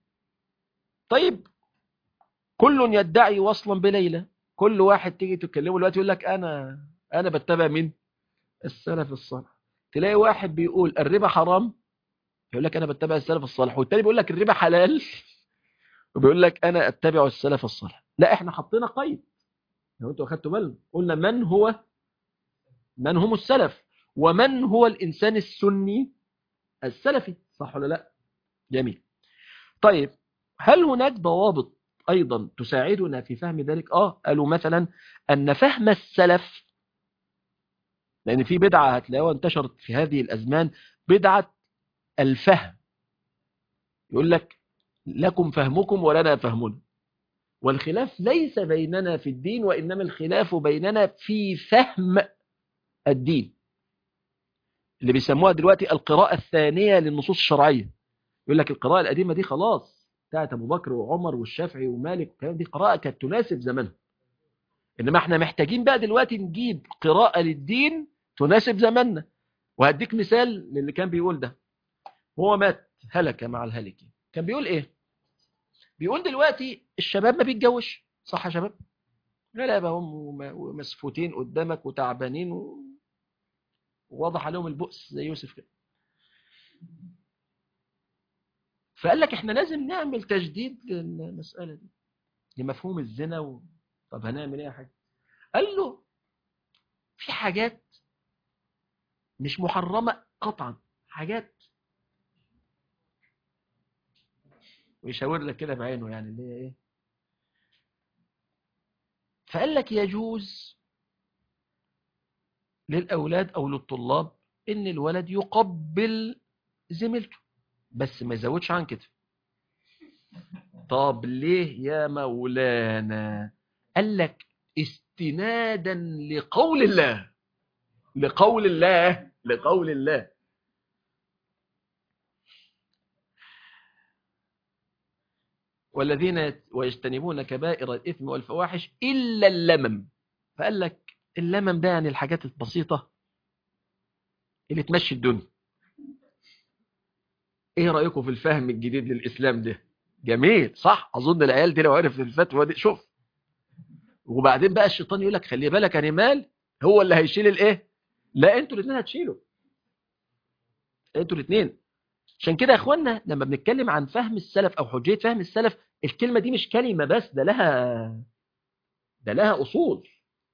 طيب، كل يدعي وصلا بليلى، كل واحد تيجي تكلمه دلوقتي يقول لك أنا أنا بتبع من السلف الصالح. تلاقي واحد بيقول الربا حرام يقول لك أنا بتبع السلف الصالح، والتاني بيقول لك الربا حلال وبيقول لك أنا أتبع السلف الصالح. لا، إحنا حطينا قيد، لو أنتوا أخدتوا بالكم قلنا من هو من هم السلف، ومن هو الإنسان السني السلفي، صح ولا لا؟ جميل. طيب، هل هناك ضوابط أيضا تساعدنا في فهم ذلك؟ آه قالوا مثلا أن فهم السلف، لأن في بدعة هتلاقوها انتشرت في هذه الأزمان، بدعة الفهم. يقول لك لكم فهمكم ولنا فهمنا، والخلاف ليس بيننا في الدين، وإنما الخلاف بيننا في فهم الدين، اللي بيسموها دلوقتي القراءة الثانية للنصوص الشرعية. يقول لك القراءة القديمة دي خلاص بتاعت أبو بكر وعمر والشافعي ومالك، دي قراءة كانت تناسب زمنها، إنما احنا محتاجين بقى دلوقتي نجيب قراءة للدين تناسب زمننا. وهديك مثال للي كان بيقول ده، هو مات هلك مع الهالكين. كان بيقول إيه؟ بيقول دلوقتي الشباب ما بيتجوش، صح يا شباب؟ غلابة هم ومسفوتين قدامك وتعبانين وواضح عليهم البؤس زي يوسف كده. فقال لك احنا لازم نعمل تجديد للمسألة دي، لمفهوم الزنا و... طب هنعمل ايه يا حاج؟ قال له في حاجات مش محرمة قطعا، حاجات، ويشاور لك كده بعينه يعني اللي هي ايه. فقال لك يجوز للأولاد أو للطلاب إن الولد يقبل زميلته، بس ما يزودش عن كده. طب ليه يا مولانا؟ قال لك استنادا لقول الله لقول الله لقول الله والذين ويجتنبون كبائر الإثم والفواحش إلا اللمم. فقال لك اللمم ده يعني الحاجات البسيطة اللي تمشي الدنيا. ايه رأيكم في الفهم الجديد للإسلام ده؟ جميل، صح؟ أظن العيال دي لو عرفت الفتوى دي، شوف. وبعدين بقى الشيطان يقول لك خلي بالك يا مال، هو اللي هيشيل الايه؟ لا، انتوا الاثنين هتشيلوا، انتوا الاثنين. عشان كده يا اخوانا لما بنتكلم عن فهم السلف او حجية فهم السلف، الكلمة دي مش كلمة بس، ده لها ده لها أصول.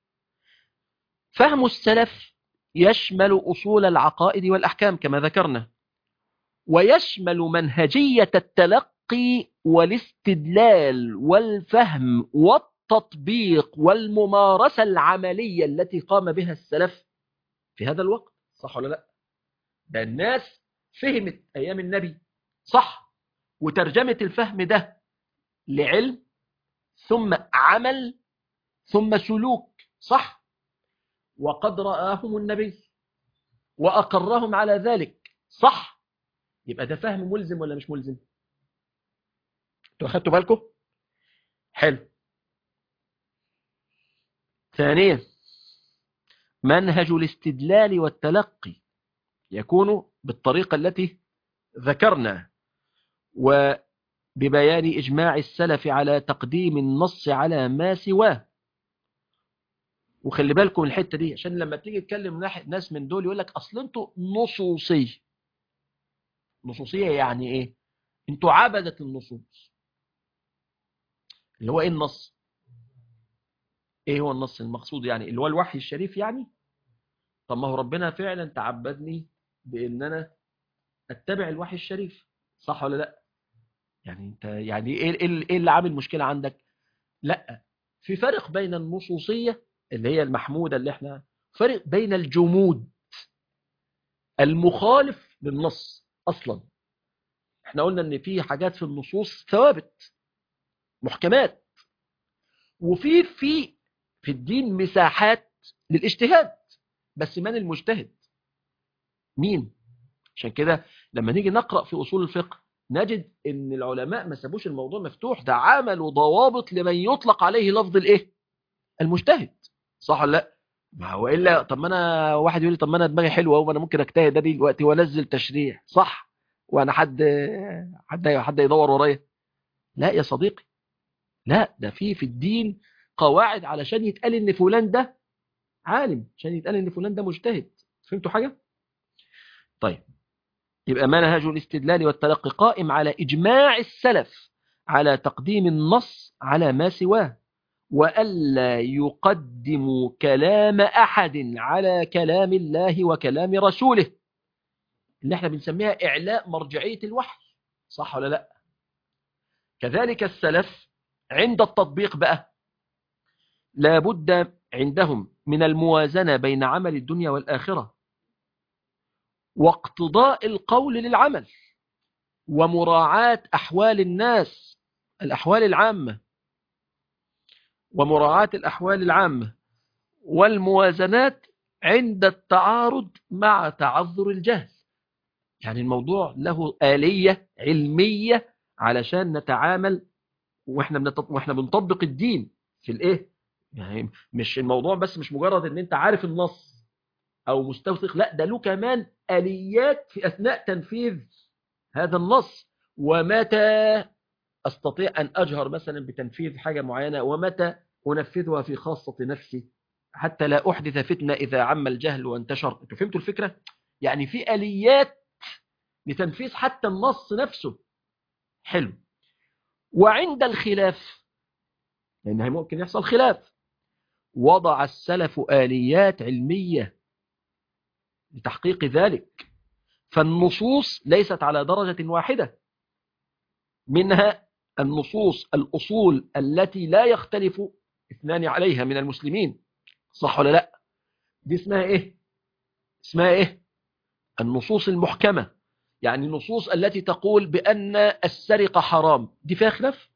فهم السلف يشمل أصول العقائد والأحكام كما ذكرنا، ويشمل منهجية التلقي والاستدلال والفهم والتطبيق والممارسة العملية التي قام بها السلف في هذا الوقت، صح ولا لا؟ ده الناس فهمت أيام النبي صح، وترجمة الفهم ده لعلم ثم عمل ثم سلوك صح، وقد رآهم النبي وأقرهم على ذلك صح، يبقى ده فهم ملزم ولا مش ملزم؟ انتوا أخدتوا بالكم؟ حلو. ثانيا، منهج الاستدلال والتلقي يكون بالطريقة التي ذكرنا، وببيان إجماع السلف على تقديم النص على ما سواه. وخلي بالكم الحتة دي، عشان لما تيجي تكلم ناس من دول يقول لك أصل انتوا نصوصية. نصوصية يعني إيه؟ انتوا عبدة النصوص. اللي هو إيه النص؟ إيه هو النص المقصود؟ يعني اللي هو الوحي الشريف يعني؟ طب ما هو ربنا فعلا تعبدني بأن أنا أتبع الوحي الشريف، صح ولا لا؟ يعني انت يعني ايه ايه اللي عامل مشكلة عندك؟ لا، في فرق بين النصوصية اللي هي المحمودة اللي احنا، فرق بين الجمود المخالف للنص. اصلا احنا قلنا ان في حاجات في النصوص ثوابت محكمات، وفي في في الدين مساحات للاجتهاد، بس من المجتهد؟ مين؟ عشان كده لما نيجي نقرأ في أصول الفقه نجد ان العلماء ما سابوش الموضوع مفتوح، ده عملوا ضوابط لمن يطلق عليه لفظ الايه؟ المجتهد، صح ولا لا؟ ما هو الا طب ما انا واحد يقول لي طب ما انا دماغي حلوه وانا ممكن اجتهد ده دلوقتي وانزل تشريع صح، وانا حد حد حد يدور ورايا؟ لا يا صديقي، لا، ده في في الدين قواعد علشان يتقال ان فلان ده عالم، عشان يتقال ان فلان ده مجتهد. فهمتوا حاجه؟ طيب، يبقى منهج الاستدلال والتلقي قائم على إجماع السلف على تقديم النص على ما سواه، وألا يقدموا كلام أحد على كلام الله وكلام رسوله، اللي احنا بنسميها إعلاء مرجعية الوحي، صح ولا لا؟ كذلك السلف عند التطبيق بقى لابد عندهم من الموازنة بين عمل الدنيا والآخرة، واقتضاء القول للعمل، ومراعاة أحوال الناس، الأحوال العامة، ومراعاة الأحوال العامة والموازنات عند التعارض مع تعذر الجهل. يعني الموضوع له آلية علمية علشان نتعامل وإحنا, بنطبق وإحنا بنطبق الدين في الإيه؟ يعني مش الموضوع بس مش مجرد إن أنت عارف النص أو مستوثق، لا، ده له كمان آليات في أثناء تنفيذ هذا النص، ومتى أستطيع أن أجهر مثلا بتنفيذ حاجة معينة، ومتى أنفذها في خاصة نفسي حتى لا أحدث فتنة إذا عم الجهل وانتشر. أنتوا فهمتوا الفكرة؟ يعني في آليات لتنفيذ حتى النص نفسه. حلو. وعند الخلاف، لأنها ممكن يحصل خلاف، وضع السلف آليات علمية لتحقيق ذلك، فالنصوص ليست على درجة واحدة، منها النصوص الأصول التي لا يختلف اثنان عليها من المسلمين، صح ولا لا؟ دي اسمها ايه؟ اسمها ايه؟ النصوص المحكمة. يعني النصوص التي تقول بأن السرقة حرام، دي فيها خلاف.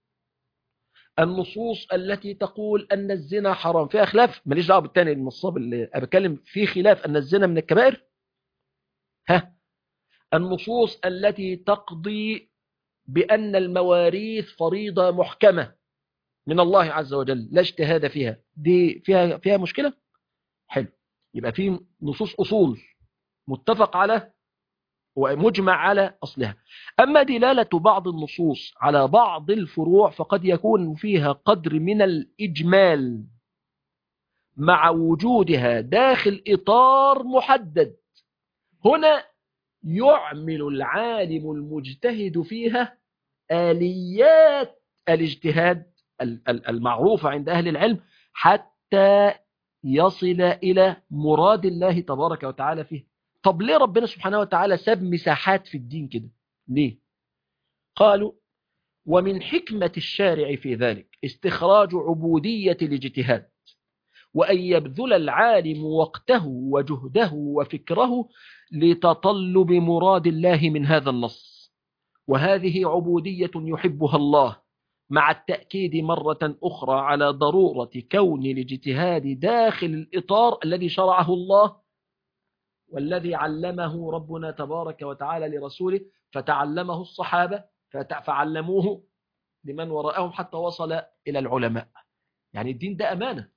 النصوص التي تقول أن الزنا حرام فيها خلاف. ماليش دعوه بالتاني النصاب اللي بتكلم فيه خلاف أن الزنا من الكبائر. ها، النصوص التي تقضي بأن المواريث فريضة محكمة من الله عز وجل لا اجتهاد فيها، دي فيها فيها مشكلة. حلو. يبقى في نصوص أصول متفق على ومجمع على أصلها. أما دلالة بعض النصوص على بعض الفروع فقد يكون فيها قدر من الإجمال مع وجودها داخل إطار محدد. هنا يعمل العالم المجتهد فيها آليات الاجتهاد المعروفة عند أهل العلم حتى يصل إلى مراد الله تبارك وتعالى فيه. طب ليه ربنا سبحانه وتعالى ساب مساحات في الدين كده؟ ليه؟ قالوا ومن حكمة الشارع في ذلك استخراج عبودية الاجتهاد وأن يبذل العالم وقته وجهده وفكره لتطلب مراد الله من هذا النص. وهذه عبودية يحبها الله، مع التأكيد مرة أخرى على ضرورة كون الاجتهاد داخل الإطار الذي شرعه الله والذي علمه ربنا تبارك وتعالى لرسوله، فتعلمه الصحابة فعلموه لمن وراءهم حتى وصل إلى العلماء. يعني الدين ده أمانة.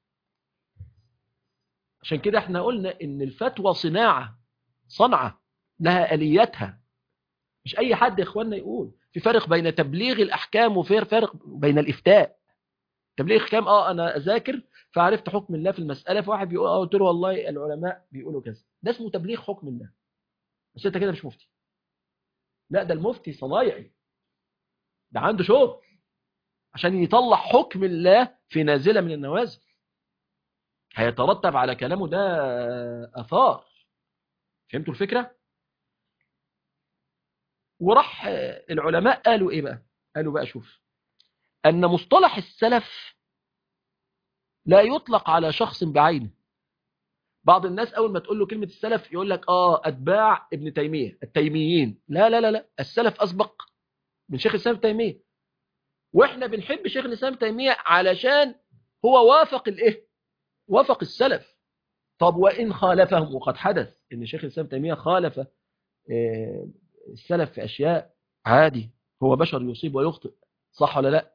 عشان كده احنا قلنا إن الفتوى صناعة، صنعة لها آلياتها. مش أي حد يا إخواننا يقول. في فرق بين تبليغ الأحكام وفي فرق بين الإفتاء. تبليغ الأحكام اه أنا أذاكر فعرفت حكم الله في المسألة، فواحد بيقول اه قلت له والله العلماء بيقولوا كذا، ده اسمه تبليغ حكم الله. بس أنت كده مش مفتي. لا، ده المفتي صنايعي، ده عنده شغل عشان يطلع حكم الله في نازلة من النوازل، هيترتب على كلامه ده أثار. فهمتوا الفكرة؟ وراح العلماء قالوا إيه بقى؟ قالوا بقى شوف، أن مصطلح السلف لا يطلق على شخص بعينه. بعض الناس أول ما تقول له كلمة السلف يقول لك آه أتباع ابن تيمية، التيميين. لا لا لا لا، السلف أسبق من شيخ الإسلام تيمية، وإحنا بنحب شيخ الإسلام تيمية علشان هو وافق الإيه؟ وافق السلف. طب وإن خالفهم، وقد حدث إن شيخ الإسلام تيمية خالف السلف في أشياء، عادي، هو بشر يصيب ويخطئ، صح ولا لا؟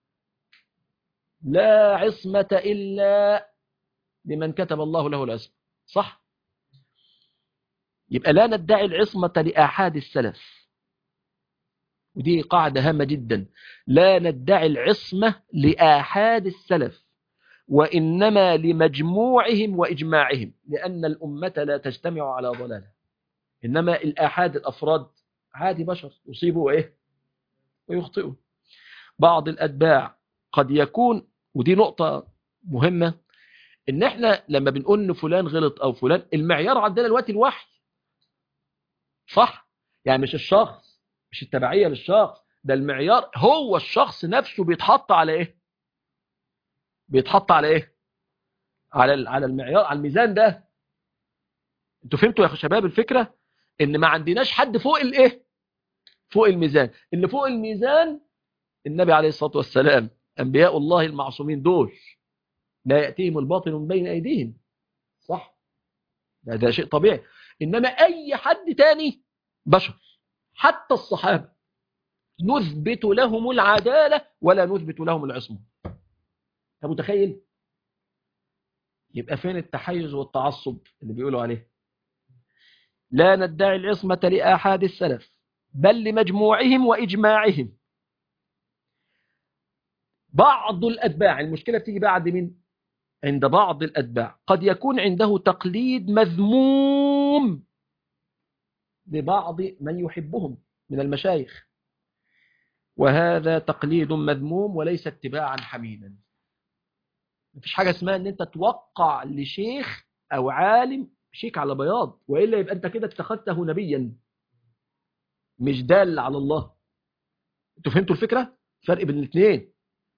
لا عصمة إلا لمن كتب الله له العصمة، صح؟ يبقى لا ندعي العصمة لآحاد السلف، ودي قاعدة هامة جدا. لا ندعي العصمة لآحاد السلف، وإنما لمجموعهم وإجماعهم، لأن الأمة لا تجتمع على ضلالة. إنما الآحاد الأفراد عادي، بشر يصيبوا إيه ويخطئوا. بعض الأتباع قد يكون، ودي نقطة مهمة، إن إحنا لما بنقول إن فلان غلط أو فلان، المعيار عندنا دلوقتي الوحي، صح؟ يعني مش الشخص، مش التبعية للشخص، ده المعيار هو الشخص نفسه بيتحط على إيه؟ بيتحط على إيه؟ على على المعيار، على الميزان ده. انتوا فهمتوا يا شباب الفكرة؟ إن ما عندناش حد فوق الإيه؟ فوق الميزان. اللي فوق الميزان النبي عليه الصلاة والسلام، أنبياء الله المعصومين دول لا يأتيهم الباطل من بين أيديهم، صح؟ ده, ده شيء طبيعي. إنما أي حد تاني بشر، حتى الصحابة نثبت لهم العدالة ولا نثبت لهم العصمة. أنت متخيل؟ يبقى فين التحيز والتعصب اللي بيقولوا عليه؟ لا ندعي العصمة لآحاد السلف، بل لمجموعهم وإجماعهم. بعض الأتباع، المشكلة بتيجي بعد من؟ عند بعض الأتباع قد يكون عنده تقليد مذموم لبعض من يحبهم من المشايخ، وهذا تقليد مذموم وليس اتباعا حميدا. مفيش حاجة اسمها ان انت توقع لشيخ او عالم شيك على بياض، وإلا يبقى انت كده اتخذته نبيا مش دال على الله. انتوا فهمتوا الفكرة؟ فرق بين الاثنين.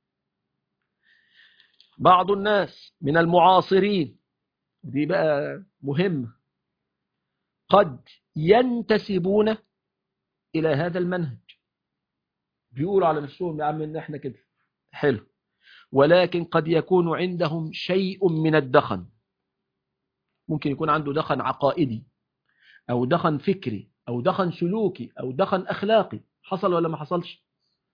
بعض الناس من المعاصرين، دي بقى مهمة، قد ينتسبون إلى هذا المنهج، بيقولوا على نفسهم يا عم إن إحنا كده حلو، ولكن قد يكون عندهم شيء من الدخن. ممكن يكون عنده دخن عقائدي أو دخن فكري أو دخن سلوكي أو دخن أخلاقي. حصل ولا ما حصلش؟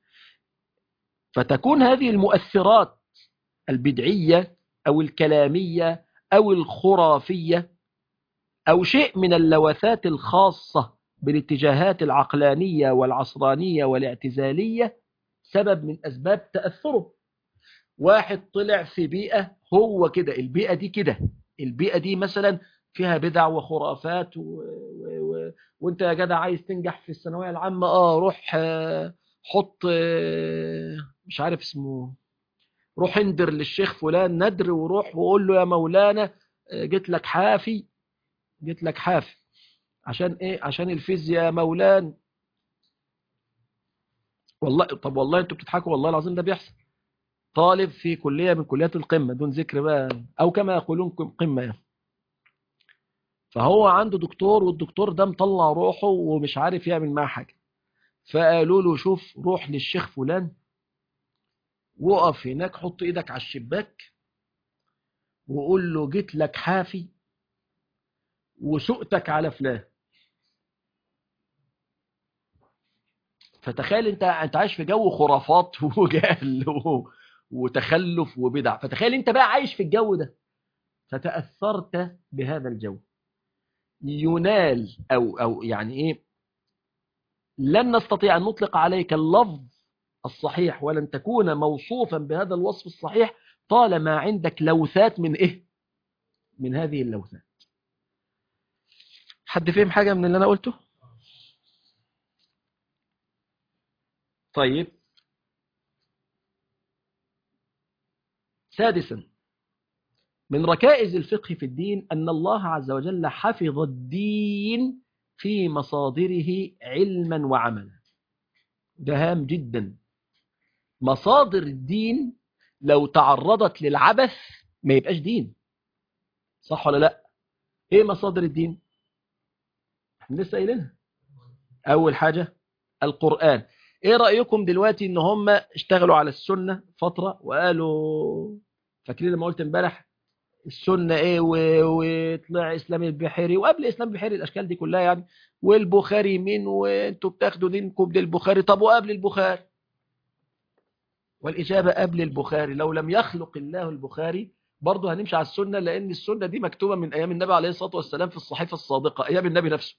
فتكون هذه المؤثرات البدعية أو الكلامية أو الخرافية أو شيء من اللوثات الخاصة بالاتجاهات العقلانية والعصرانية والاعتزالية سبب من أسباب تأثره. واحد طلع في بيئة هو كده، البيئة دي كده، البيئة دي مثلا فيها بدع وخرافات و... و... و... وانت يا جدع عايز تنجح في الثانوية العامة، اه روح آه حط آه مش عارف اسمه، روح اندر للشيخ فلان ندر، وروح وقول له يا مولانا آه جيت لك حافي، جيت لك حافي عشان ايه؟ عشان الفيزياء يا مولان. والله طب والله انتوا بتضحكوا، والله العظيم ده بيحصل. طالب في كلية من كليات القمة دون ذكر بقى، أو كما يقولون قمة يعني. فهو عنده دكتور، والدكتور ده مطلع روحه ومش عارف يعمل معاه حاجة. فقالوا له شوف، روح للشيخ فلان، وقف هناك، حط ايدك على الشباك وقول له جيت لك حافي وسؤتك على فلان. فتخيل انت انت عايش في جو خرافات وجهل وتخلف وبدع، فتخيل انت بقى عايش في الجو ده، فتأثرت بهذا الجو. ينال او او يعني ايه، لن نستطيع ان نطلق عليك اللفظ الصحيح ولن تكون موصوفا بهذا الوصف الصحيح طالما عندك لوثات من ايه، من هذه اللوثات. حد فهم حاجة من اللي انا قلته؟ طيب، سادسا، من ركائز الفقه في الدين أن الله عز وجل حفظ الدين في مصادره علما وعملا. ده هام جدا. مصادر الدين لو تعرضت للعبث ما يبقاش دين، صح ولا لا؟ ايه مصادر الدين؟ احنا لسه قايلينها. اول حاجة القرآن. ايه رأيكم دلوقتي ان هم اشتغلوا على السنة فترة وقالوا، فاكرين لما قلت امبارح السنة ايه، وطلع اسلام البحيري وقبل اسلام البحيري الاشكال دي كلها يعني، والبخاري مين، وانتوا بتاخدوا دينكم للبخاري. طب وقبل البخاري؟ والاجابة قبل البخاري. لو لم يخلق الله البخاري برضه هنمشي على السنة، لان السنة دي مكتوبة من ايام النبي عليه الصلاة والسلام في الصحيفة الصادقة ايام النبي نفسه.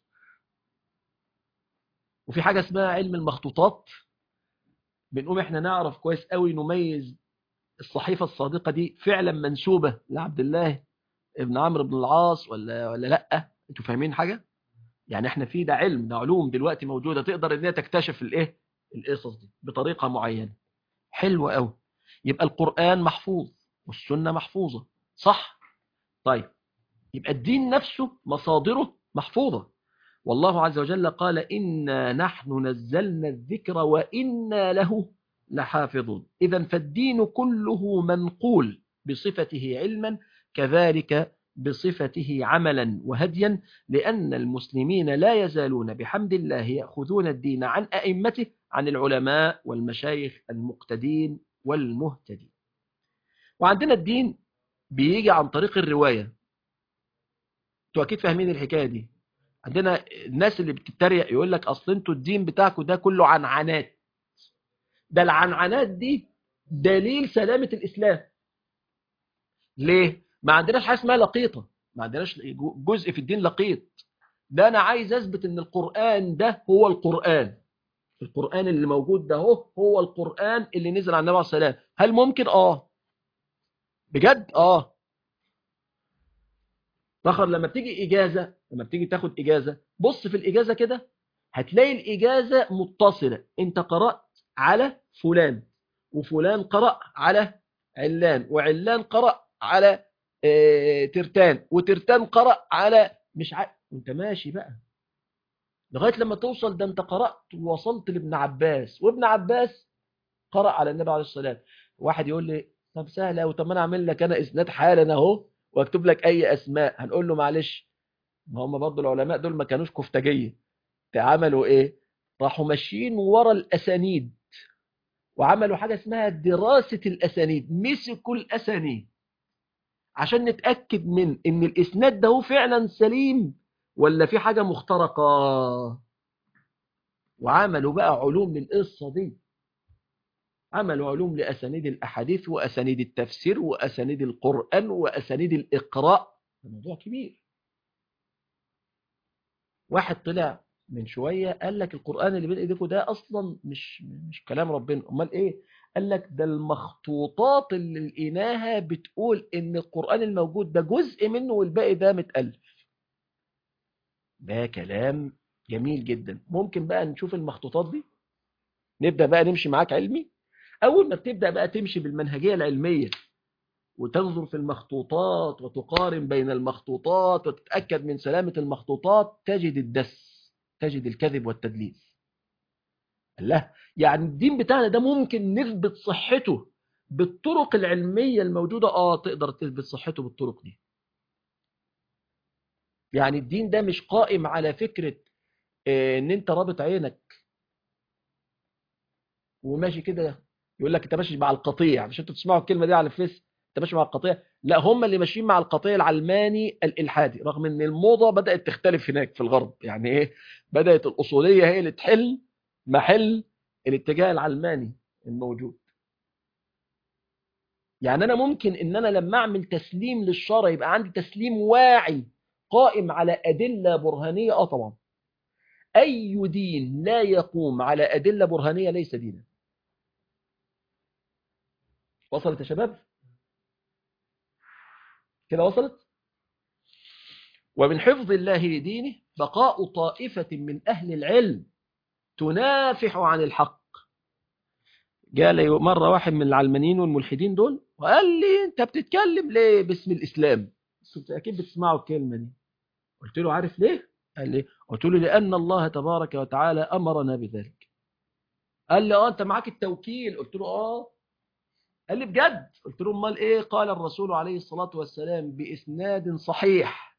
وفي حاجة اسمها علم المخطوطات، بنقوم احنا نعرف كويس قوي نميز الصحيفة الصادقة دي فعلا منسوبة لعبد الله ابن عمرو بن العاص ولا ولا لا. انتوا فاهمين حاجة؟ يعني احنا في ده علم، ده علوم دلوقتي موجودة تقدر ان هي تكتشف الايه، القصص دي بطريقة معينة. حلوة قوي. يبقى القرآن محفوظ والسنة محفوظة، صح؟ طيب، يبقى الدين نفسه مصادره محفوظة. والله عز وجل قال إنا نحن نزلنا الذكر وإنا له لحافظون. إذن فالدين كله منقول بصفته علما كذلك بصفته عملا وهديا، لأن المسلمين لا يزالون بحمد الله يأخذون الدين عن أئمته، عن العلماء والمشايخ المقتدين والمهتدين. وعندنا الدين بيجي عن طريق الرواية. انتوا أكيد فاهمين الحكاية دي. عندنا الناس اللي بتتريق يقول لك أصل انتوا الدين بتاعكم ده كله عنعنات. ده العنعنات دي دليل سلامة الإسلام. ليه؟ ما عندناش حاجة اسمها لقيطة، ما عندناش جزء في الدين لقيط. ده أنا عايز أثبت إن القرآن ده هو القرآن. القرآن اللي موجود ده هو هو القرآن اللي نزل على النبي عليه الصلاة والسلام. هل ممكن؟ آه بجد؟ آه فخر. لما بتيجي إجازة، لما بتيجي تاخد إجازة، بص في الإجازة كده هتلاقي الإجازة متصلة. أنت قرأت على فلان، وفلان قرأ على علان، وعلان قرأ على اه ترتان، وترتان قرأ على مش عارف، وانت ماشي بقى لغاية لما توصل ده انت قرأت ووصلت لابن عباس، وابن عباس قرأ على النبي عليه الصلاة والسلام. واحد يقول لي طب سهلة، وطب ما انا اعمل لك انا اسناد حالا اهو واكتب لك اي اسماء. هنقول له معلش، ما هم برضه العلماء دول ما كانوش كفتاجية. عملوا ايه؟ راحوا ماشيين ورا الاسانيد، وعملوا حاجة اسمها دراسة الاسانيد. مسكوا الاسانيد عشان نتأكد من ان الاسناد ده هو فعلا سليم ولا في حاجة مخترقة. وعملوا بقى علوم للقصة دي، عملوا علوم لأسانيد الأحاديث وأسانيد التفسير وأسانيد القرآن وأسانيد الإقراء. الموضوع كبير. واحد طلع من شوية قال لك القرآن اللي بين ايديكم ده اصلا مش مش كلام ربنا. امال ايه؟ قال لك ده المخطوطات اللي لقيناها بتقول ان القرآن الموجود ده جزء منه والباقي ده متألف. ده كلام جميل جدا. ممكن بقى نشوف المخطوطات دي، نبدأ بقى نمشي معاك علمي. اول ما بتبدأ بقى تمشي بالمنهجية العلمية وتنظر في المخطوطات وتقارن بين المخطوطات وتتأكد من سلامة المخطوطات، تجد الدس، تجد الكذب والتدليس. الله، يعني الدين بتاعنا ده ممكن نثبت صحته بالطرق العلمية الموجودة اه تقدر تثبت صحته بالطرق دي. يعني الدين ده مش قائم على فكرة اه ان انت رابط عينك وماشي كده، يقول لك انت ماشي مع القطيع، مش انتوا بتسمعوا الكلمة دي على الفيس، انت ماشي مع القطيع. لا، هم اللي ماشيين مع القطيع العلماني الالحادي، رغم ان الموضة بدأت تختلف هناك في الغرب. يعني ايه؟ بدأت الأصولية هي اللي تحل محل الاتجاه العلماني الموجود. يعني أنا ممكن إن أنا لما أعمل تسليم للشرع يبقى عندي تسليم واعي قائم على أدلة برهانية. آه طبعا، أي دين لا يقوم على أدلة برهانية ليس دينا. وصلت يا شباب؟ كده وصلت؟ ومن حفظ الله لدينه بقاء طائفة من أهل العلم تنافح عن الحق. جاء لي مرة واحد من العلمانيين والملحدين دول وقال لي أنت بتتكلم ليه باسم الإسلام؟ أكيد بتسمعوا الكلمة دي. قلت له عارف ليه؟ قال لي، قلت له لأن الله تبارك وتعالى أمرنا بذلك. قال لي اه انت معاك التوكيل؟ قلت له اه. قال لي بجد؟ قلت له امال ايه؟ قال الرسول عليه الصلاة والسلام بإسناد صحيح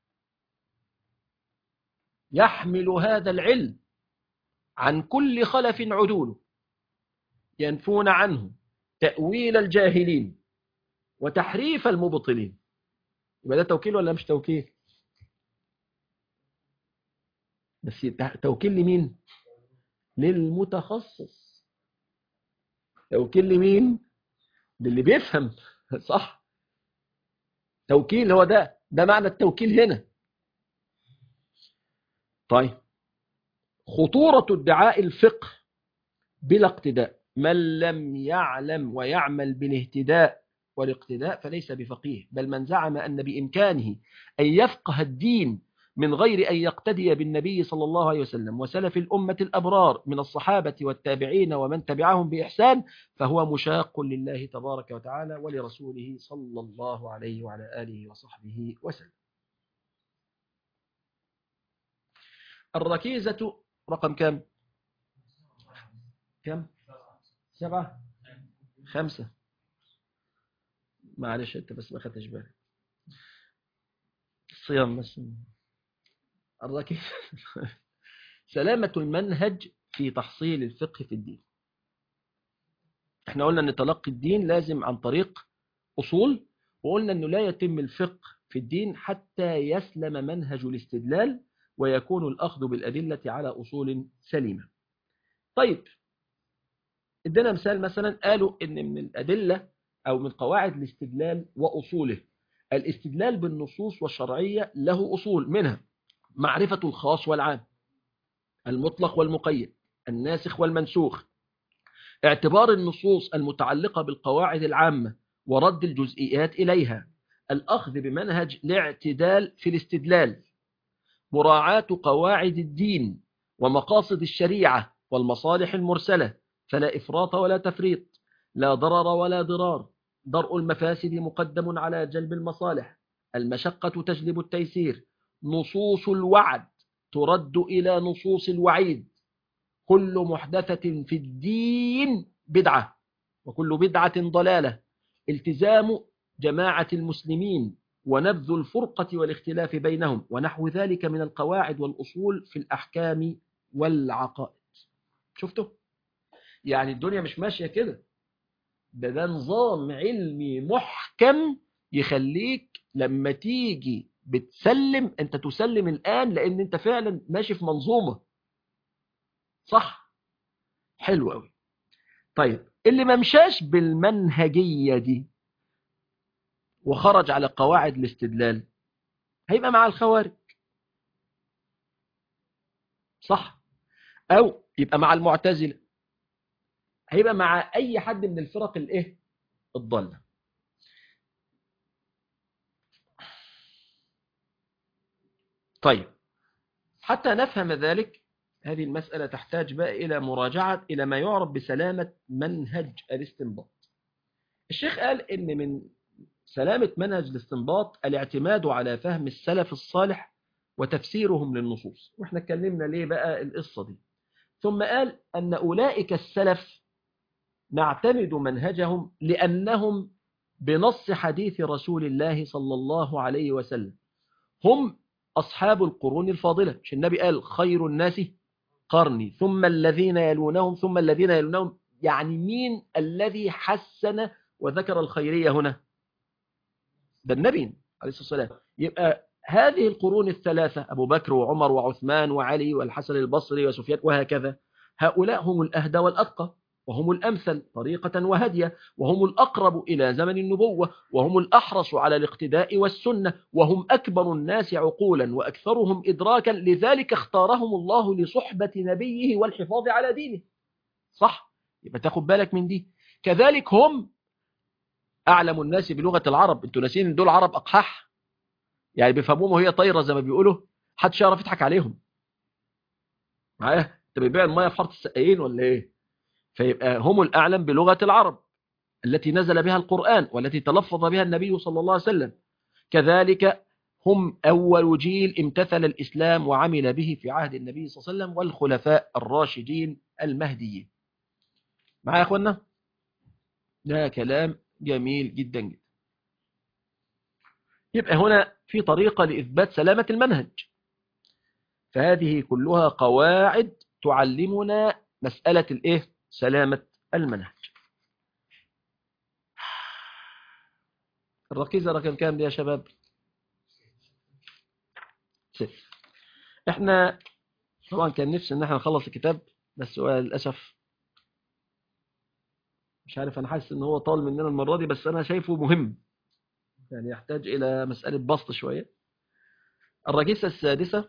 يحمل هذا العلم عن كل خلف عدول ينفون عنه تأويل الجاهلين وتحريف المبطلين. يبقى ده توكيل ولا مش توكيل؟ بس توكيل لمين؟ للمتخصص. توكيل لمين؟ للي بيفهم. صح؟ توكيل هو ده ده معنى التوكيل هنا. طيب، خطورة ادعاء الفقه بلا اقتداء. من لم يعلم ويعمل بالاهتداء والاقتداء فليس بفقيه، بل من زعم أن بإمكانه أن يفقه الدين من غير أن يقتدي بالنبي صلى الله عليه وسلم وسلف الأمة الأبرار من الصحابة والتابعين ومن تبعهم بإحسان فهو مشاق لله تبارك وتعالى ولرسوله صلى الله عليه وعلى آله وصحبه وسلم. الركيزة رقم كم؟ كم؟ سبعة؟ خمسة؟ معلش انت بس ما خدتش بالك. الصيام بس. الركيزة سلامة المنهج في تحصيل الفقه في الدين. احنا قلنا ان تلقي الدين لازم عن طريق أصول، وقلنا انه لا يتم الفقه في الدين حتى يسلم منهج الاستدلال ويكون الأخذ بالأدلة على أصول سليمة. طيب، ادينا مثال، مثلا قالوا ان من الأدلة أو من قواعد الاستدلال وأصوله الاستدلال بالنصوص والشرعية له أصول، منها معرفة الخاص والعام، المطلق والمقيد، الناسخ والمنسوخ، اعتبار النصوص المتعلقة بالقواعد العامة ورد الجزئيات إليها، الأخذ بمنهج الاعتدال في الاستدلال، مراعاة قواعد الدين ومقاصد الشريعة والمصالح المرسلة، فلا إفراط ولا تفريط، لا ضرر ولا ضرار، درء المفاسد مقدم على جلب المصالح، المشقة تجلب التيسير، نصوص الوعد ترد إلى نصوص الوعيد، كل محدثة في الدين بدعة وكل بدعة ضلالة، التزام جماعة المسلمين ونبذ الفرقة والاختلاف بينهم، ونحو ذلك من القواعد والأصول في الأحكام والعقائد. شفتوا؟ يعني الدنيا مش ماشية كده، ده ده نظام علمي محكم يخليك لما تيجي بتسلم انت تسلم الآن لأن انت فعلا ماشي في منظومة. صح؟ حلو قوي. طيب، اللي ما مشاش بالمنهجية دي وخرج على قواعد الاستدلال هيبقى مع الخوارج. صح؟ أو يبقى مع المعتزلة، هيبقى مع أي حد من الفرق الإيه؟ الضالة. طيب، حتى نفهم ذلك هذه المسألة تحتاج بقى إلى مراجعة إلى ما يعرف بسلامة منهج الاستنباط. الشيخ قال إن من سلامة منهج الاستنباط الاعتماد على فهم السلف الصالح وتفسيرهم للنصوص، وإحنا اتكلمنا ليه بقى القصة دي. ثم قال أن أولئك السلف نعتمد منهجهم لأنهم بنص حديث رسول الله صلى الله عليه وسلم هم أصحاب القرون الفاضلة. مش النبي قال خير الناس قرني ثم الذين يلونهم ثم الذين يلونهم؟ يعني مين الذي حسن وذكر الخيرية هنا؟ ده النبي عليه الصلاة والسلام. يبقى هذه القرون الثلاثة أبو بكر وعمر وعثمان وعلي والحسن البصري وسفيان وهكذا، هؤلاء هم الأهدى والأتقى، وهم الأمثل طريقة وهدية، وهم الأقرب إلى زمن النبوة، وهم الأحرص على الاقتداء والسنة، وهم أكبر الناس عقولا وأكثرهم إدراكا، لذلك اختارهم الله لصحبة نبيه والحفاظ على دينه. صح؟ يبقى تاخد بالك من دي. كذلك هم أعلم الناس بلغة العرب. انتوا ناسين ان دول عرب أقحاح، يعني بيفهموهم وهي طايرة زي ما بيقولوا، حدش يعرف يضحك عليهم. معايا؟ انت بتبيع المية في حارة السقايين ولا ايه؟ فيبقى هم الأعلم بلغة العرب التي نزل بها القرآن والتي تلفظ بها النبي صلى الله عليه وسلم. كذلك هم أول جيل امتثل الإسلام وعمل به في عهد النبي صلى الله عليه وسلم والخلفاء الراشدين المهديين. معايا يا أخوانا؟ ده كلام جميل جدا جدا. يبقى هنا في طريقة لإثبات سلامة المنهج، فهذه كلها قواعد تعلمنا مسألة الإيه؟ سلامة المنهج. الركيزة رقم كام دي يا شباب؟ ست. احنا طبعا كان نفسي ان احنا نخلص الكتاب، بس للأسف مش عارف، انا حاسس ان هو طال مننا المرة دي، بس انا شايفه مهم، يعني يحتاج الى مسألة بسط شوية. الركيزة السادسة: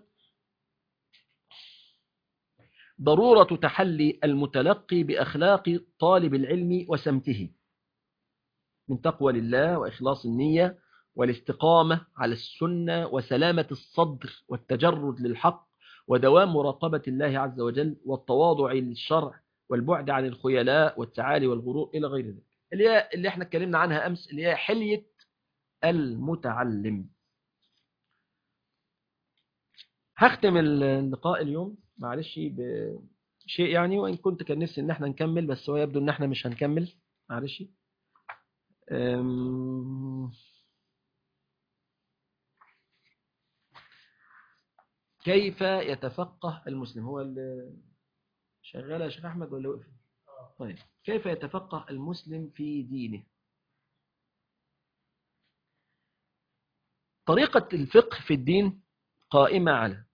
ضرورة تحلي المتلقي بأخلاق طالب العلم وسمته من تقوى لله وإخلاص النية والاستقامة على السنة وسلامة الصدر والتجرد للحق ودوام مراقبة الله عز وجل والتواضع للشرع والبعد عن الخيلاء والتعالي والغرور إلى غير ذلك، اللي هي اللي احنا اتكلمنا عنها أمس، اللي هي حلية المتعلم. هختم اللقاء اليوم معلش بشيء يعني، وإن كنت كان نفسي إن احنا نكمل، بس هو يبدو إن احنا مش هنكمل معلش. أم... كيف يتفقه المسلم؟ هو اللي شغال يا شيخ أحمد ولا وقف؟ طيب، كيف يتفقه المسلم في دينه؟ طريقة الفقه في الدين قائمة على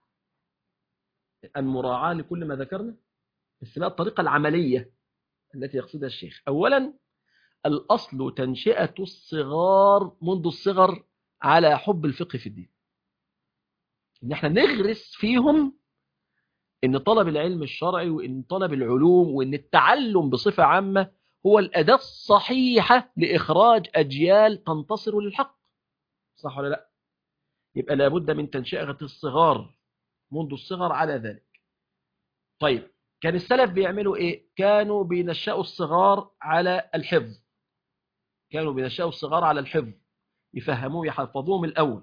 المراعاة لكل ما ذكرنا، بس بقى الطريقة العملية التي يقصدها الشيخ. أولا، الأصل تنشئة الصغار منذ الصغر على حب الفقه في الدين، إن احنا نغرس فيهم إن طلب العلم الشرعي وإن طلب العلوم وإن التعلم بصفة عامة هو الأداة الصحيحة لإخراج أجيال تنتصر للحق. صح ولا لا؟ يبقى لابد من تنشئة الصغار منذ الصغر على ذلك. طيب، كان السلف بيعملوا إيه؟ كانوا بينشأوا الصغار على الحفظ، كانوا بينشأوا الصغار على الحفظ، يفهموه يحفظوهم الأول،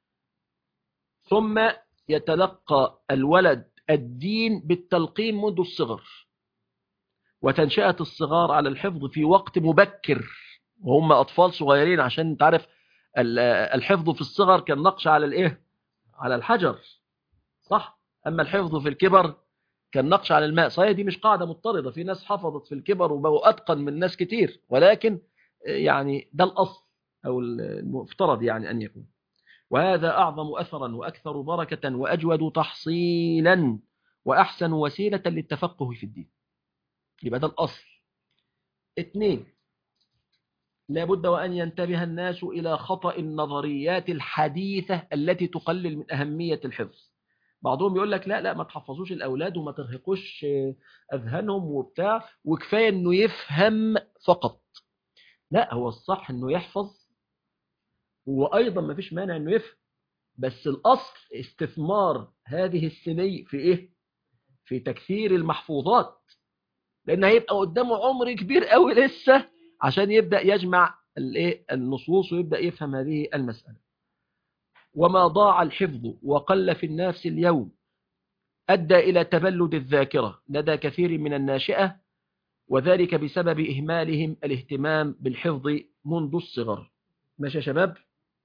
ثم يتلقى الولد الدين بالتلقين منذ الصغر، وتنشئة الصغار على الحفظ في وقت مبكر وهم أطفال صغيرين، عشان تعرف الحفظ في الصغر كان نقش على الإيه؟ على الحجر، صح؟ أما الحفظ في الكبر كان نقش على الماء. صحيح دي مش قاعدة مضطردة، في ناس حفظت في الكبر وبقوا أتقن من ناس كتير، ولكن يعني ده الأصل أو المفترض يعني أن يكون، وهذا أعظم أثرا وأكثر بركة وأجود تحصيلا وأحسن وسيلة للتفقه في الدين. يبقى ده الأصل. اثنين، لابد وأن ينتبه الناس إلى خطأ النظريات الحديثة التي تقلل من أهمية الحفظ. بعضهم يقول لك لا لا ما تحفظوش الأولاد وما ترهقوش أذهانهم وبتاع، وكفاية أنه يفهم فقط. لا، هو الصح أنه يحفظ، وأيضا ما فيش مانع أنه يفهم، بس الأصل استثمار هذه السني في إيه؟ في تكثير المحفوظات، لأن هيبقى قدامه عمر كبير قوي لسه عشان يبدأ يجمع الإيه؟ النصوص ويبدأ يفهم هذه المسألة. وما ضاع الحفظ وقل في الناس اليوم أدى إلى تبلد الذاكرة لدى كثير من الناشئة وذلك بسبب إهمالهم الاهتمام بالحفظ منذ الصغر. ماشي يا شباب؟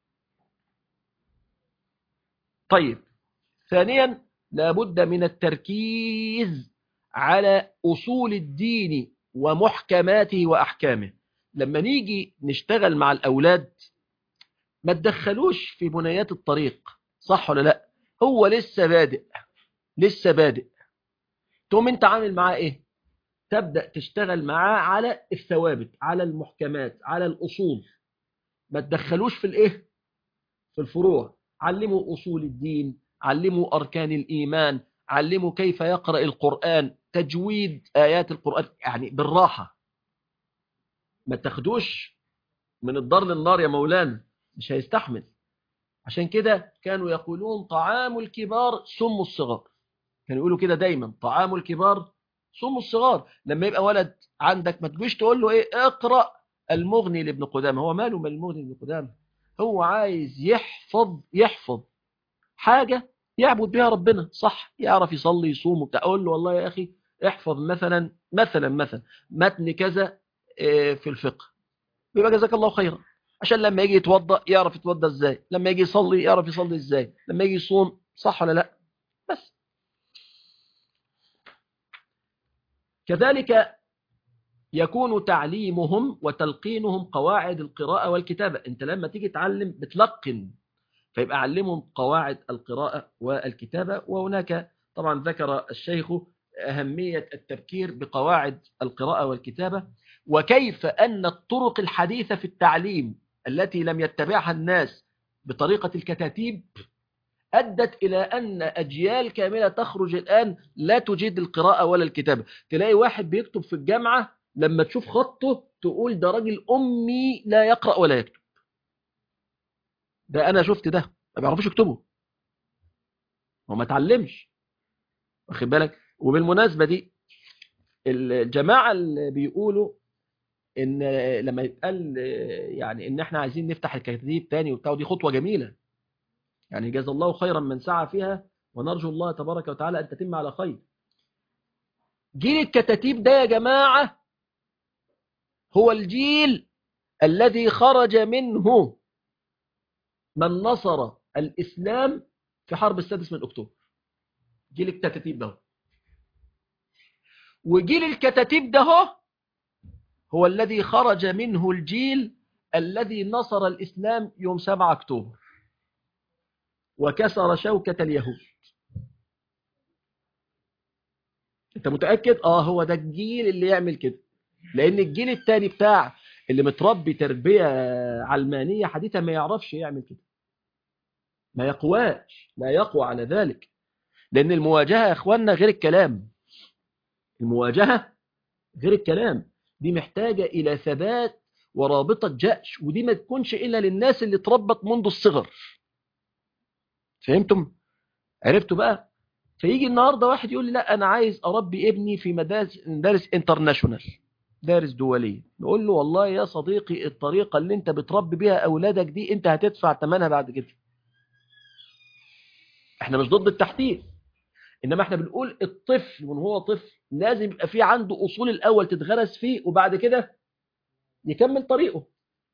طيب، ثانيا لابد من التركيز على أصول الدين ومحكماته وأحكامه. لما نيجي نشتغل مع الأولاد ما تدخلوش في بنيات الطريق، صح ولا لا؟ هو لسه بادئ لسه بادئ تقوم انت عامل معاه ايه؟ تبدأ تشتغل معاه على الثوابت، على المحكمات، على الأصول. ما تدخلوش في الايه؟ في الفروع. علموا أصول الدين، علموا أركان الإيمان، علموا كيف يقرأ القرآن، تجويد آيات القرآن، يعني بالراحة. ما تاخدوش من الدار للنار يا مولانا، مش هيستحمل. عشان كده كانوا يقولون طعام الكبار سم الصغار. كانوا يقولوا كده دايما، طعام الكبار سم الصغار. لما يبقى ولد عندك ما تجيش تقول له ايه اقرأ المغني لابن قدامه. هو ماله من المغني لابن قدامه؟ هو عايز يحفظ يحفظ حاجة يعبد بها ربنا، صح؟ يعرف يصلي يصوم وبتاع. اقول له والله يا اخي احفظ مثلا مثلا مثلا متن كذا في الفقه، يبقى جزاك الله خيرا. عشان لما يجي يتوضا يعرف يتوضا ازاي، لما يجي يصلي يعرف يصلي ازاي، لما يجي يصوم، صح ولا لا؟ بس كذلك يكون تعليمهم وتلقينهم قواعد القراءة والكتابة. انت لما تيجي تعلم بتلقن، فيبقى علمهم قواعد القراءة والكتابة. وهناك طبعا ذكر الشيخ أهمية التفكير بقواعد القراءة والكتابة، وكيف أن الطرق الحديثة في التعليم التي لم يتبعها الناس بطريقة الكتاتيب أدت إلى أن أجيال كاملة تخرج الآن لا تجيد القراءة ولا الكتابة. تلاقي واحد بيكتب في الجامعة لما تشوف خطه تقول ده راجل أمي لا يقرأ ولا يكتب. ده أنا شفت ده ما بيعرفوش يكتبوا، هو ما تعلمش، واخد بالك؟ وبالمناسبة دي الجماعة اللي بيقولوا إن لما يتقال يعني إن إحنا عايزين نفتح الكتاتيب تاني وبتاع، ودي خطوة جميلة يعني جزا الله خيرا من سعى فيها، ونرجو الله تبارك وتعالى أن تتم على خير. جيل الكتاتيب ده يا جماعة هو الجيل الذي خرج منه من نصر الإسلام في حرب السادس من أكتوبر. جيل الكتاتيب ده، وجيل الكتاتيب ده هو, هو الذي خرج منه الجيل الذي نصر الإسلام يوم سبعة أكتوبر وكسر شوكة اليهود. انت متأكد؟ اه هو ده الجيل اللي يعمل كده، لأن الجيل التاني بتاع اللي متربي تربية علمانية حديثة ما يعرفش يعمل كده، ما يقواش، لا يقوى على ذلك. لأن المواجهة يا أخواننا غير الكلام، المواجهة غير الكلام، دي محتاجة إلى ثبات ورابطة جأش، ودي ما تكونش إلا للناس اللي تربط منذ الصغر. فهمتم؟ عرفتوا بقى؟ فيجي النهاردة واحد يقول لي لا أنا عايز أربي ابني في مدارس مدارس انترناشونال، دارس دولية. نقول له والله يا صديقي الطريقة اللي انت بتربي بيها أولادك دي انت هتدفع ثمنها بعد كده. احنا مش ضد التحديث، انما احنا بنقول الطفل من هو طفل لازم يبقى فيه عنده اصول الاول تتغرس فيه، وبعد كده يكمل طريقه.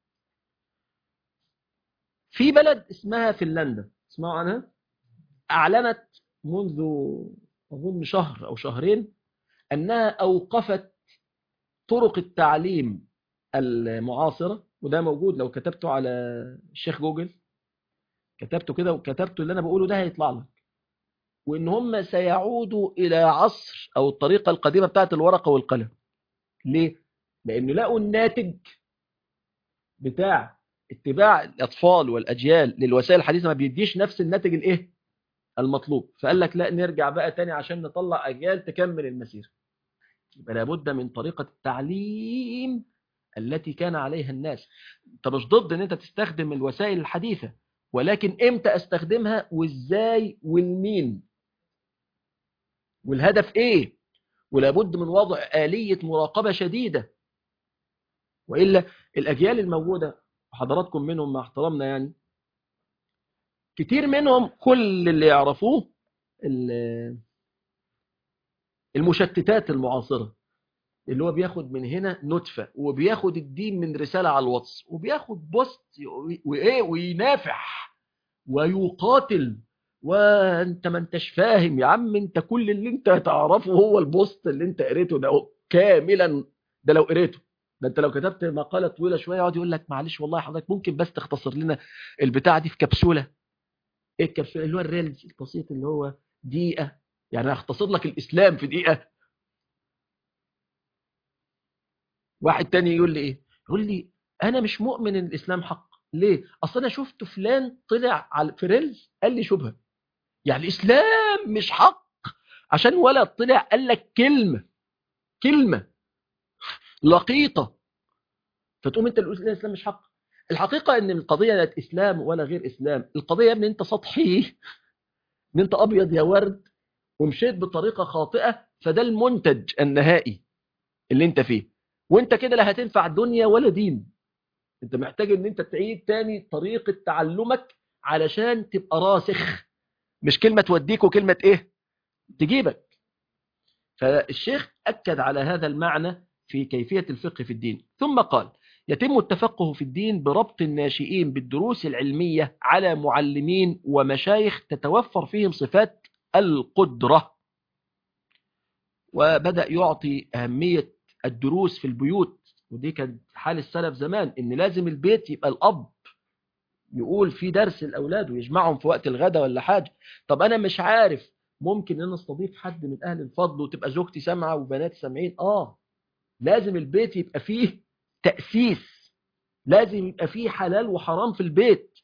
في بلد اسمها فنلندا، اسمعوا عنها، اعلنت منذ اظن شهر او شهرين انها اوقفت طرق التعليم المعاصرة. وده موجود لو كتبته على الشيخ جوجل، كتبته كده وكتبته اللي انا بقوله ده هيطلع لك، وإن هم سيعودوا إلى عصر أو الطريقة القديمة بتاعت الورقة والقلم. ليه؟ لأنه لقوا الناتج بتاع اتباع الأطفال والأجيال للوسائل الحديثة ما بيديش نفس الناتج الإيه؟ المطلوب. فقال لك لا نرجع بقى تاني عشان نطلع أجيال تكمل المسير. يبقى لابد من طريقة التعليم التي كان عليها الناس. انت مش ضد ان انت تستخدم الوسائل الحديثة، ولكن امتى استخدمها وازاي والمين والهدف ايه، ولابد من وضع آلية مراقبة شديدة. وإلا الأجيال الموجودة حضراتكم منهم مع احترامنا يعني كتير منهم كل اللي يعرفوه المشتتات المعاصرة، اللي هو بياخد من هنا نطفة، وبياخد الدين من رسالة على الواتس، وبياخد بوست وايه وينافح ويقاتل. وانت ما انتش فاهم يا عم، انت كل اللي انت تعرفه هو البوست اللي انت قريته ده كاملا. ده لو قريته، ده انت لو كتبت مقالة طويلة شوية يقعد يقول لك معلش والله حضرتك ممكن بس تختصر لنا البتاعة دي في كبسولة. ايه الكبسولة؟ اللي هو الريلز البسيط اللي هو دقيقة، يعني اختصر لك الاسلام في دقيقة. واحد تاني يقول لي ايه؟ يقول لي انا مش مؤمن ان الاسلام حق. ليه؟ اصل انا شفت فلان طلع على في ريلز قال لي شبهة، يعني الاسلام مش حق عشان ولا طلع قال لك كلمة كلمة لقيطة فتقوم انت تقول الاسلام مش حق. الحقيقة ان القضية لا اسلام ولا غير اسلام، القضية ان انت سطحي، ان انت ابيض يا ورد ومشيت بطريقة خاطئة، فده المنتج النهائي اللي انت فيه. وانت كده لا هتنفع دنيا ولا دين. انت محتاج ان انت تعيد تاني طريقة تعلمك علشان تبقى راسخ، مش كلمة توديك وكلمة ايه تجيبك. فالشيخ أكد على هذا المعنى في كيفية الفقه في الدين، ثم قال يتم التفقه في الدين بربط الناشئين بالدروس العلمية على معلمين ومشايخ تتوفر فيهم صفات القدرة. وبدأ يعطي أهمية الدروس في البيوت، ودي كانت حال السلف زمان، إن لازم البيت يبقى الأب يقول في درس الأولاد ويجمعهم في وقت الغداء ولا حاجة. طب أنا مش عارف، ممكن ان انا استضيف حد من اهل الفضل وتبقى زوجتي سامعه وبنات سامعين. اه لازم البيت يبقى فيه تأسيس، لازم يبقى فيه حلال وحرام في البيت.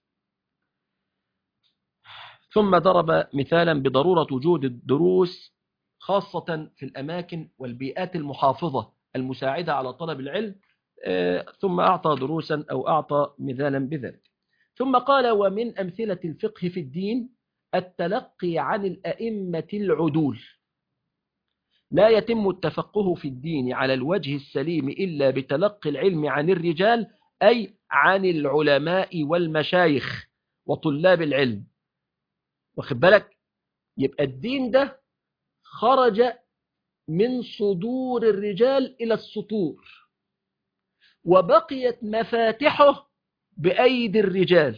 ثم ضرب مثالا بضرورة وجود الدروس خاصة في الأماكن والبيئات المحافظة المساعدة على طلب العلم. ثم أعطى دروسا أو أعطى مثالا بذلك. ثم قال ومن أمثلة الفقه في الدين التلقي عن الأئمة العدول. لا يتم التفقه في الدين على الوجه السليم إلا بتلقي العلم عن الرجال، أي عن العلماء والمشايخ وطلاب العلم. واخد بالك؟ يبقى الدين ده خرج من صدور الرجال إلى السطور، وبقيت مفاتحه بأيدي الرجال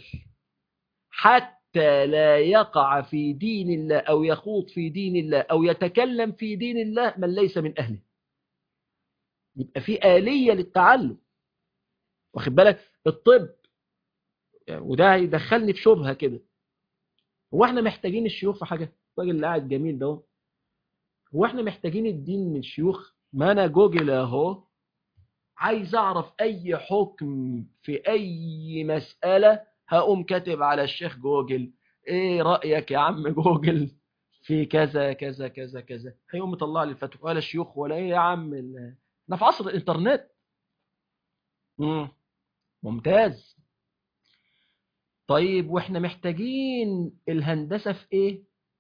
حتى لا يقع في دين الله أو يخوض في دين الله أو يتكلم في دين الله من ليس من أهله. يبقى في آلية للتعلم. واخد بالك؟ الطب، وده هيدخلني في شبهة كده، هو احنا محتاجين الشيوخ في حاجة؟ الراجل اللي قاعد جميل ده، هو احنا محتاجين الدين من الشيوخ؟ ما انا جوجل اهو، عايز اعرف اي حكم في اي مسألة هقوم كاتب على الشيخ جوجل ايه رأيك يا عم جوجل في كذا كذا كذا كذا، هيقوم مطلع لي الفتوى. ولا الشيوخ ولا ايه يا عم، احنا في عصر الانترنت. مم. ممتاز. طيب واحنا محتاجين الهندسة في ايه؟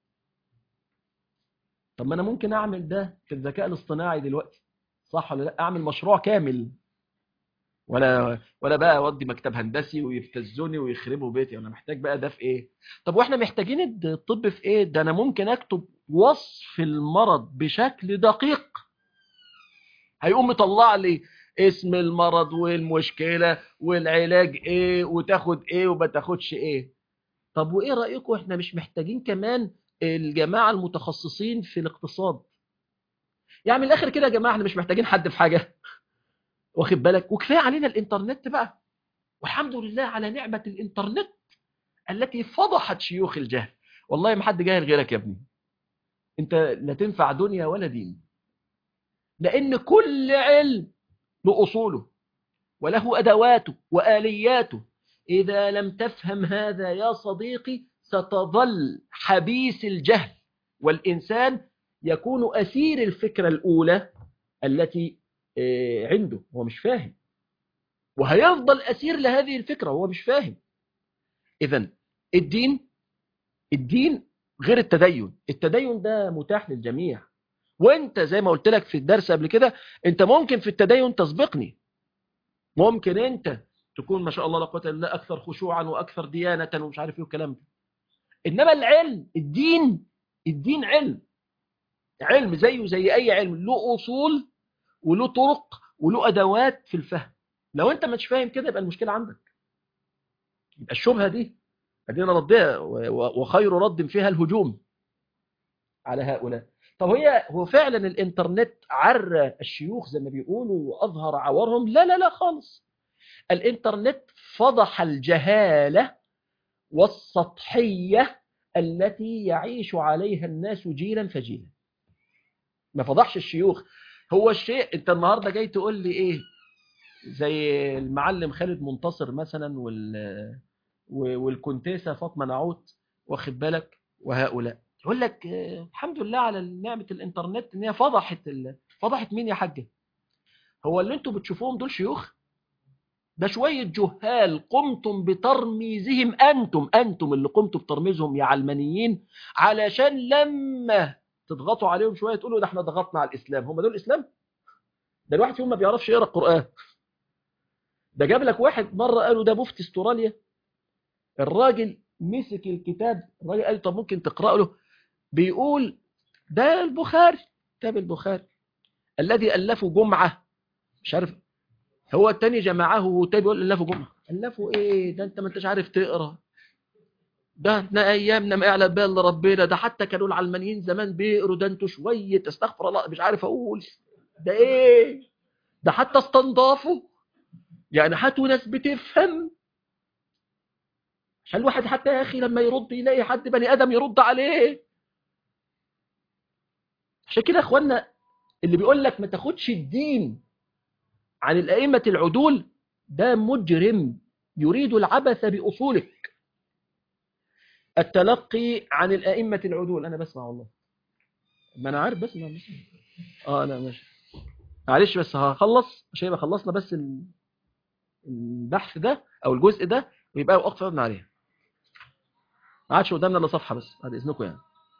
طب ما انا ممكن اعمل ده في الذكاء الاصطناعي دلوقتي، صح ولا لا؟ اعمل مشروع كامل، ولا ولا بقى اودي مكتب هندسي ويفتزوني ويخربوا بيتي. انا محتاج بقى ده في ايه؟ طب واحنا محتاجين الطب في ايه؟ ده انا ممكن اكتب وصف المرض بشكل دقيق، هيقوم يطلع لي اسم المرض والمشكلة والعلاج ايه وتاخد ايه وما تاخدش ايه. طب وايه رأيكم احنا مش محتاجين كمان الجماعة المتخصصين في الاقتصاد؟ يعني من الاخر كده يا جماعة احنا مش محتاجين حد في حاجة. واخد بالك؟ وكفاية علينا الانترنت بقى، والحمد لله على نعمة الانترنت التي فضحت شيوخ الجهل. والله ما حد جاهل غيرك يا ابني، انت لا تنفع دنيا ولا دين، لان كل علم له اصوله وله ادواته والياته. اذا لم تفهم هذا يا صديقي ستظل حبيس الجهل، والانسان يكون اسير الفكرة الاولى التي عنده هو مش فاهم، وهيفضل أسير لهذه الفكرة وهو مش فاهم. إذن الدين الدين غير التدين. التدين ده متاح للجميع، وانت زي ما قلت لك في الدرس قبل كده، انت ممكن في التدين تسبقني، ممكن انت تكون ما شاء الله لا قوه الا بالله اكثر خشوعا واكثر ديانه ومش عارف ايه والكلام ده. انما العلم الدين الدين علم علم زيه زي اي علم، له اصول وله طرق وله أدوات في الفهم. لو أنت مش فاهم كده يبقى المشكلة عندك، يبقى الشبهة دي أدينا ردها، وخير رد فيها الهجوم على هؤلاء. طب هي هو فعلا الإنترنت عرى الشيوخ زي ما بيقولوا وأظهر عورهم؟ لا لا لا خالص. الإنترنت فضح الجهالة والسطحية التي يعيش عليها الناس جيلا فجيلا. ما فضحش الشيوخ. هو الشيء انت النهارده جاي تقول لي ايه؟ زي المعلم خالد منتصر مثلا وال والكونتيسة فاطمه نعوت، واخد بالك، وهؤلاء يقول لك آه الحمد لله على نعمه الانترنت ان هي فضحت ال... فضحت مين يا حاجه؟ هو اللي انتوا بتشوفوهم دول شيوخ؟ ده شويه جهال قمتم بترميزهم، انتم انتم اللي قمتم بترميزهم يا علمانيين، علشان لما تضغطوا عليهم شويه تقولوا ده احنا ضغطنا على الاسلام. هم دول الاسلام؟ ده الواحد فيهم ما بيعرفش يقرا القران. ده جاب لك واحد مره قالوا ده مفتي استراليا، الراجل مسك الكتاب، الراجل قال طب ممكن تقرا له، بيقول ده البخاري، كتاب البخاري الذي الفه جمعه، مش عارف هو التاني جمعه تاني بيقول الفه جمعه. الفه ايه ده؟ انت ما انتش عارف تقرا. ده احنا ايامنا ما يعلم بال ربنا، ده حتى كانوا العلمانيين زمان بيقروا، ده انتوا شويه استغفر الله مش عارف اقول ده ايه، ده حتى استنضافوا، يعني هاتوا ناس بتفهم عشان الواحد حتى يا اخي لما يرد يلاقي حد بني ادم يرد عليه. عشان كده يا اخوانا اللي بيقول لك ما تاخدش الدين عن الائمه العدول ده مجرم يريد العبث باصولك. التلقي عن الائمه العدول، انا بسمع والله، ما انا عارف بسمع بسمع. اه انا ماشي، معلش بس هخلص عشان يبقى خلصنا بس البحث ده او الجزء ده ويبقى وقت فضلنا عليه. ما عادش قدامنا الا صفحه بس بعد اذنكم يعني.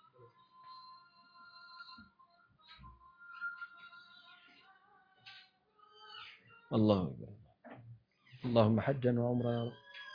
الله أكبر. اللهم حجا وعمرا يا رب.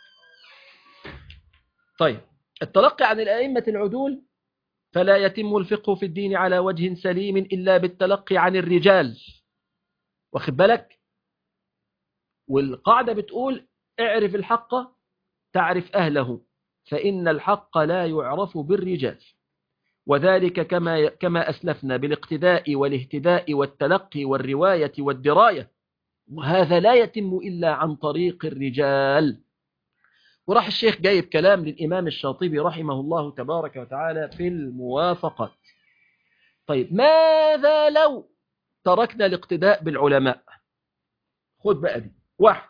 طيب التلقي عن الائمه العدول، فلا يتم الفقه في الدين على وجه سليم الا بالتلقي عن الرجال، واخد بالك؟ والقاعده بتقول اعرف الحق تعرف اهله، فان الحق لا يعرف بالرجال، وذلك كما كما أسلفنا بالاقتداء والاهتداء والتلقي والرواية والدراية، وهذا لا يتم إلا عن طريق الرجال. وراح الشيخ جايب كلام للإمام الشاطبي رحمه الله تبارك وتعالى في الموافقات. طيب ماذا لو تركنا الاقتداء بالعلماء؟ خد بقى دي. واحد،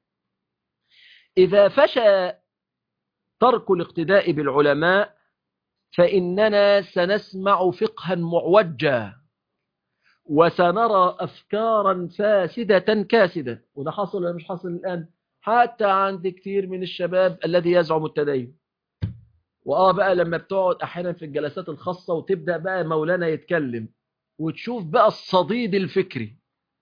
إذا فشى ترك الاقتداء بالعلماء فإننا سنسمع فقها معوجا وسنرى أفكارا فاسدة كاسدة. وده حصل ولا مش حصل الآن؟ حتى عند كثير من الشباب الذي يزعم التدين. وآه بقى لما بتقعد أحيانا في الجلسات الخاصة وتبدأ بقى مولانا يتكلم وتشوف بقى الصديد الفكري،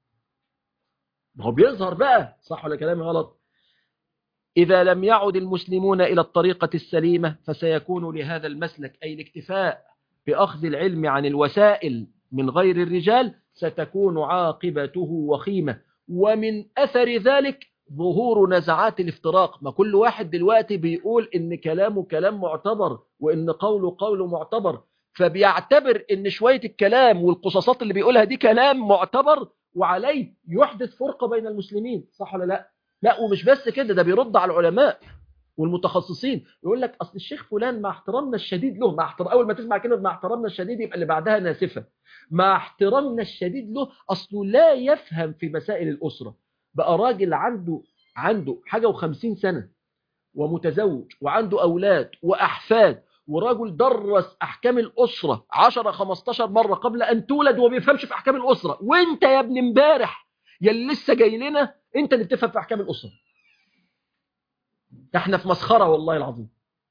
هو بيظهر بقى، صح ولا كلامي غلط؟ إذا لم يعد المسلمون إلى الطريقة السليمة فسيكون لهذا المسلك، أي الاكتفاء بأخذ العلم عن الوسائل من غير الرجال، ستكون عاقبته وخيمة. ومن أثر ذلك ظهور نزعات الافتراق. ما كل واحد دلوقتي بيقول إن كلامه كلام معتبر وإن قوله قوله معتبر، فبيعتبر إن شوية الكلام والقصصات اللي بيقولها دي كلام معتبر، وعليه يحدث فرقة بين المسلمين، صح ولا لا؟ لا ومش بس كده، ده بيرد على العلماء والمتخصصين، يقول لك اصل الشيخ فلان مع احترامنا الشديد له، مع احترام، اول ما تسمع كلمه مع احترامنا الشديد يبقى اللي بعدها ناسفه. مع احترامنا الشديد له اصله لا يفهم في مسائل الاسره. بقى راجل عنده عنده حاجه وخمسين سنه ومتزوج وعنده اولاد واحفاد، وراجل درس احكام الاسره عشرة خمستاشر مره قبل ان تولد وما بيفهمش في احكام الاسره. وانت يا ابن امبارح يا اللي لسه جاي لنا انت اللي بتفهم في احكام الاسره. احنا في مسخره والله العظيم.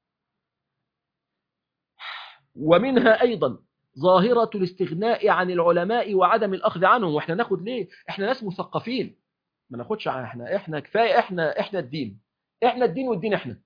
ومنها ايضا ظاهره الاستغناء عن العلماء وعدم الاخذ عنهم. واحنا ناخد ليه؟ احنا ناس مثقفين، ما ناخدش عن احنا احنا كفايه، احنا احنا الدين، احنا الدين والدين احنا.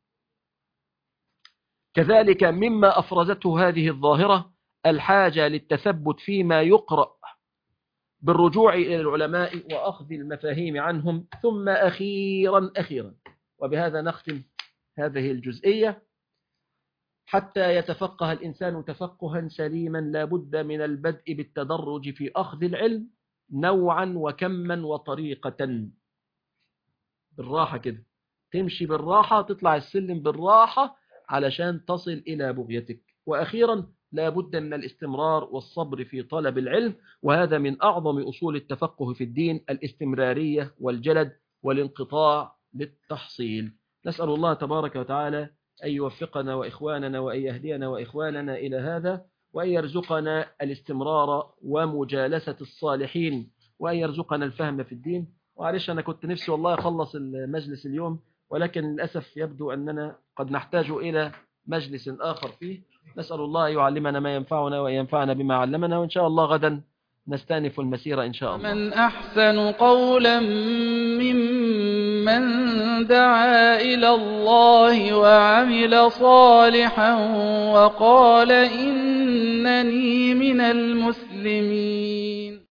كذلك مما افرزته هذه الظاهره الحاجه للتثبت فيما يقرأ بالرجوع إلى العلماء وأخذ المفاهيم عنهم. ثم أخيرا أخيرا وبهذا نختم هذه الجزئية، حتى يتفقه الإنسان تفقها سليما لا بد من البدء بالتدرج في أخذ العلم نوعا وكما وطريقة، بالراحة كده، تمشي بالراحة، تطلع السلم بالراحة علشان تصل إلى بغيتك. وأخيرا لا بد من الاستمرار والصبر في طلب العلم، وهذا من أعظم أصول التفقه في الدين، الاستمرارية والجلد والانقطاع للتحصيل. نسأل الله تبارك وتعالى أن يوفقنا وإخواننا وأن يهدينا وإخواننا إلى هذا، وأن يرزقنا الاستمرار ومجالسة الصالحين، وأن يرزقنا الفهم في الدين. وعليش أنا كنت نفسي والله أخلص المجلس اليوم، ولكن للأسف يبدو أننا قد نحتاج إلى مجلس آخر فيه. نسأل الله يعلمنا ما ينفعنا وأن ينفعنا بما علمنا، وإن شاء الله غدا نستأنف المسيرة إن شاء الله. من أحسن قولا ممن دعا إلى الله وعمل صالحا وقال إنني من المسلمين.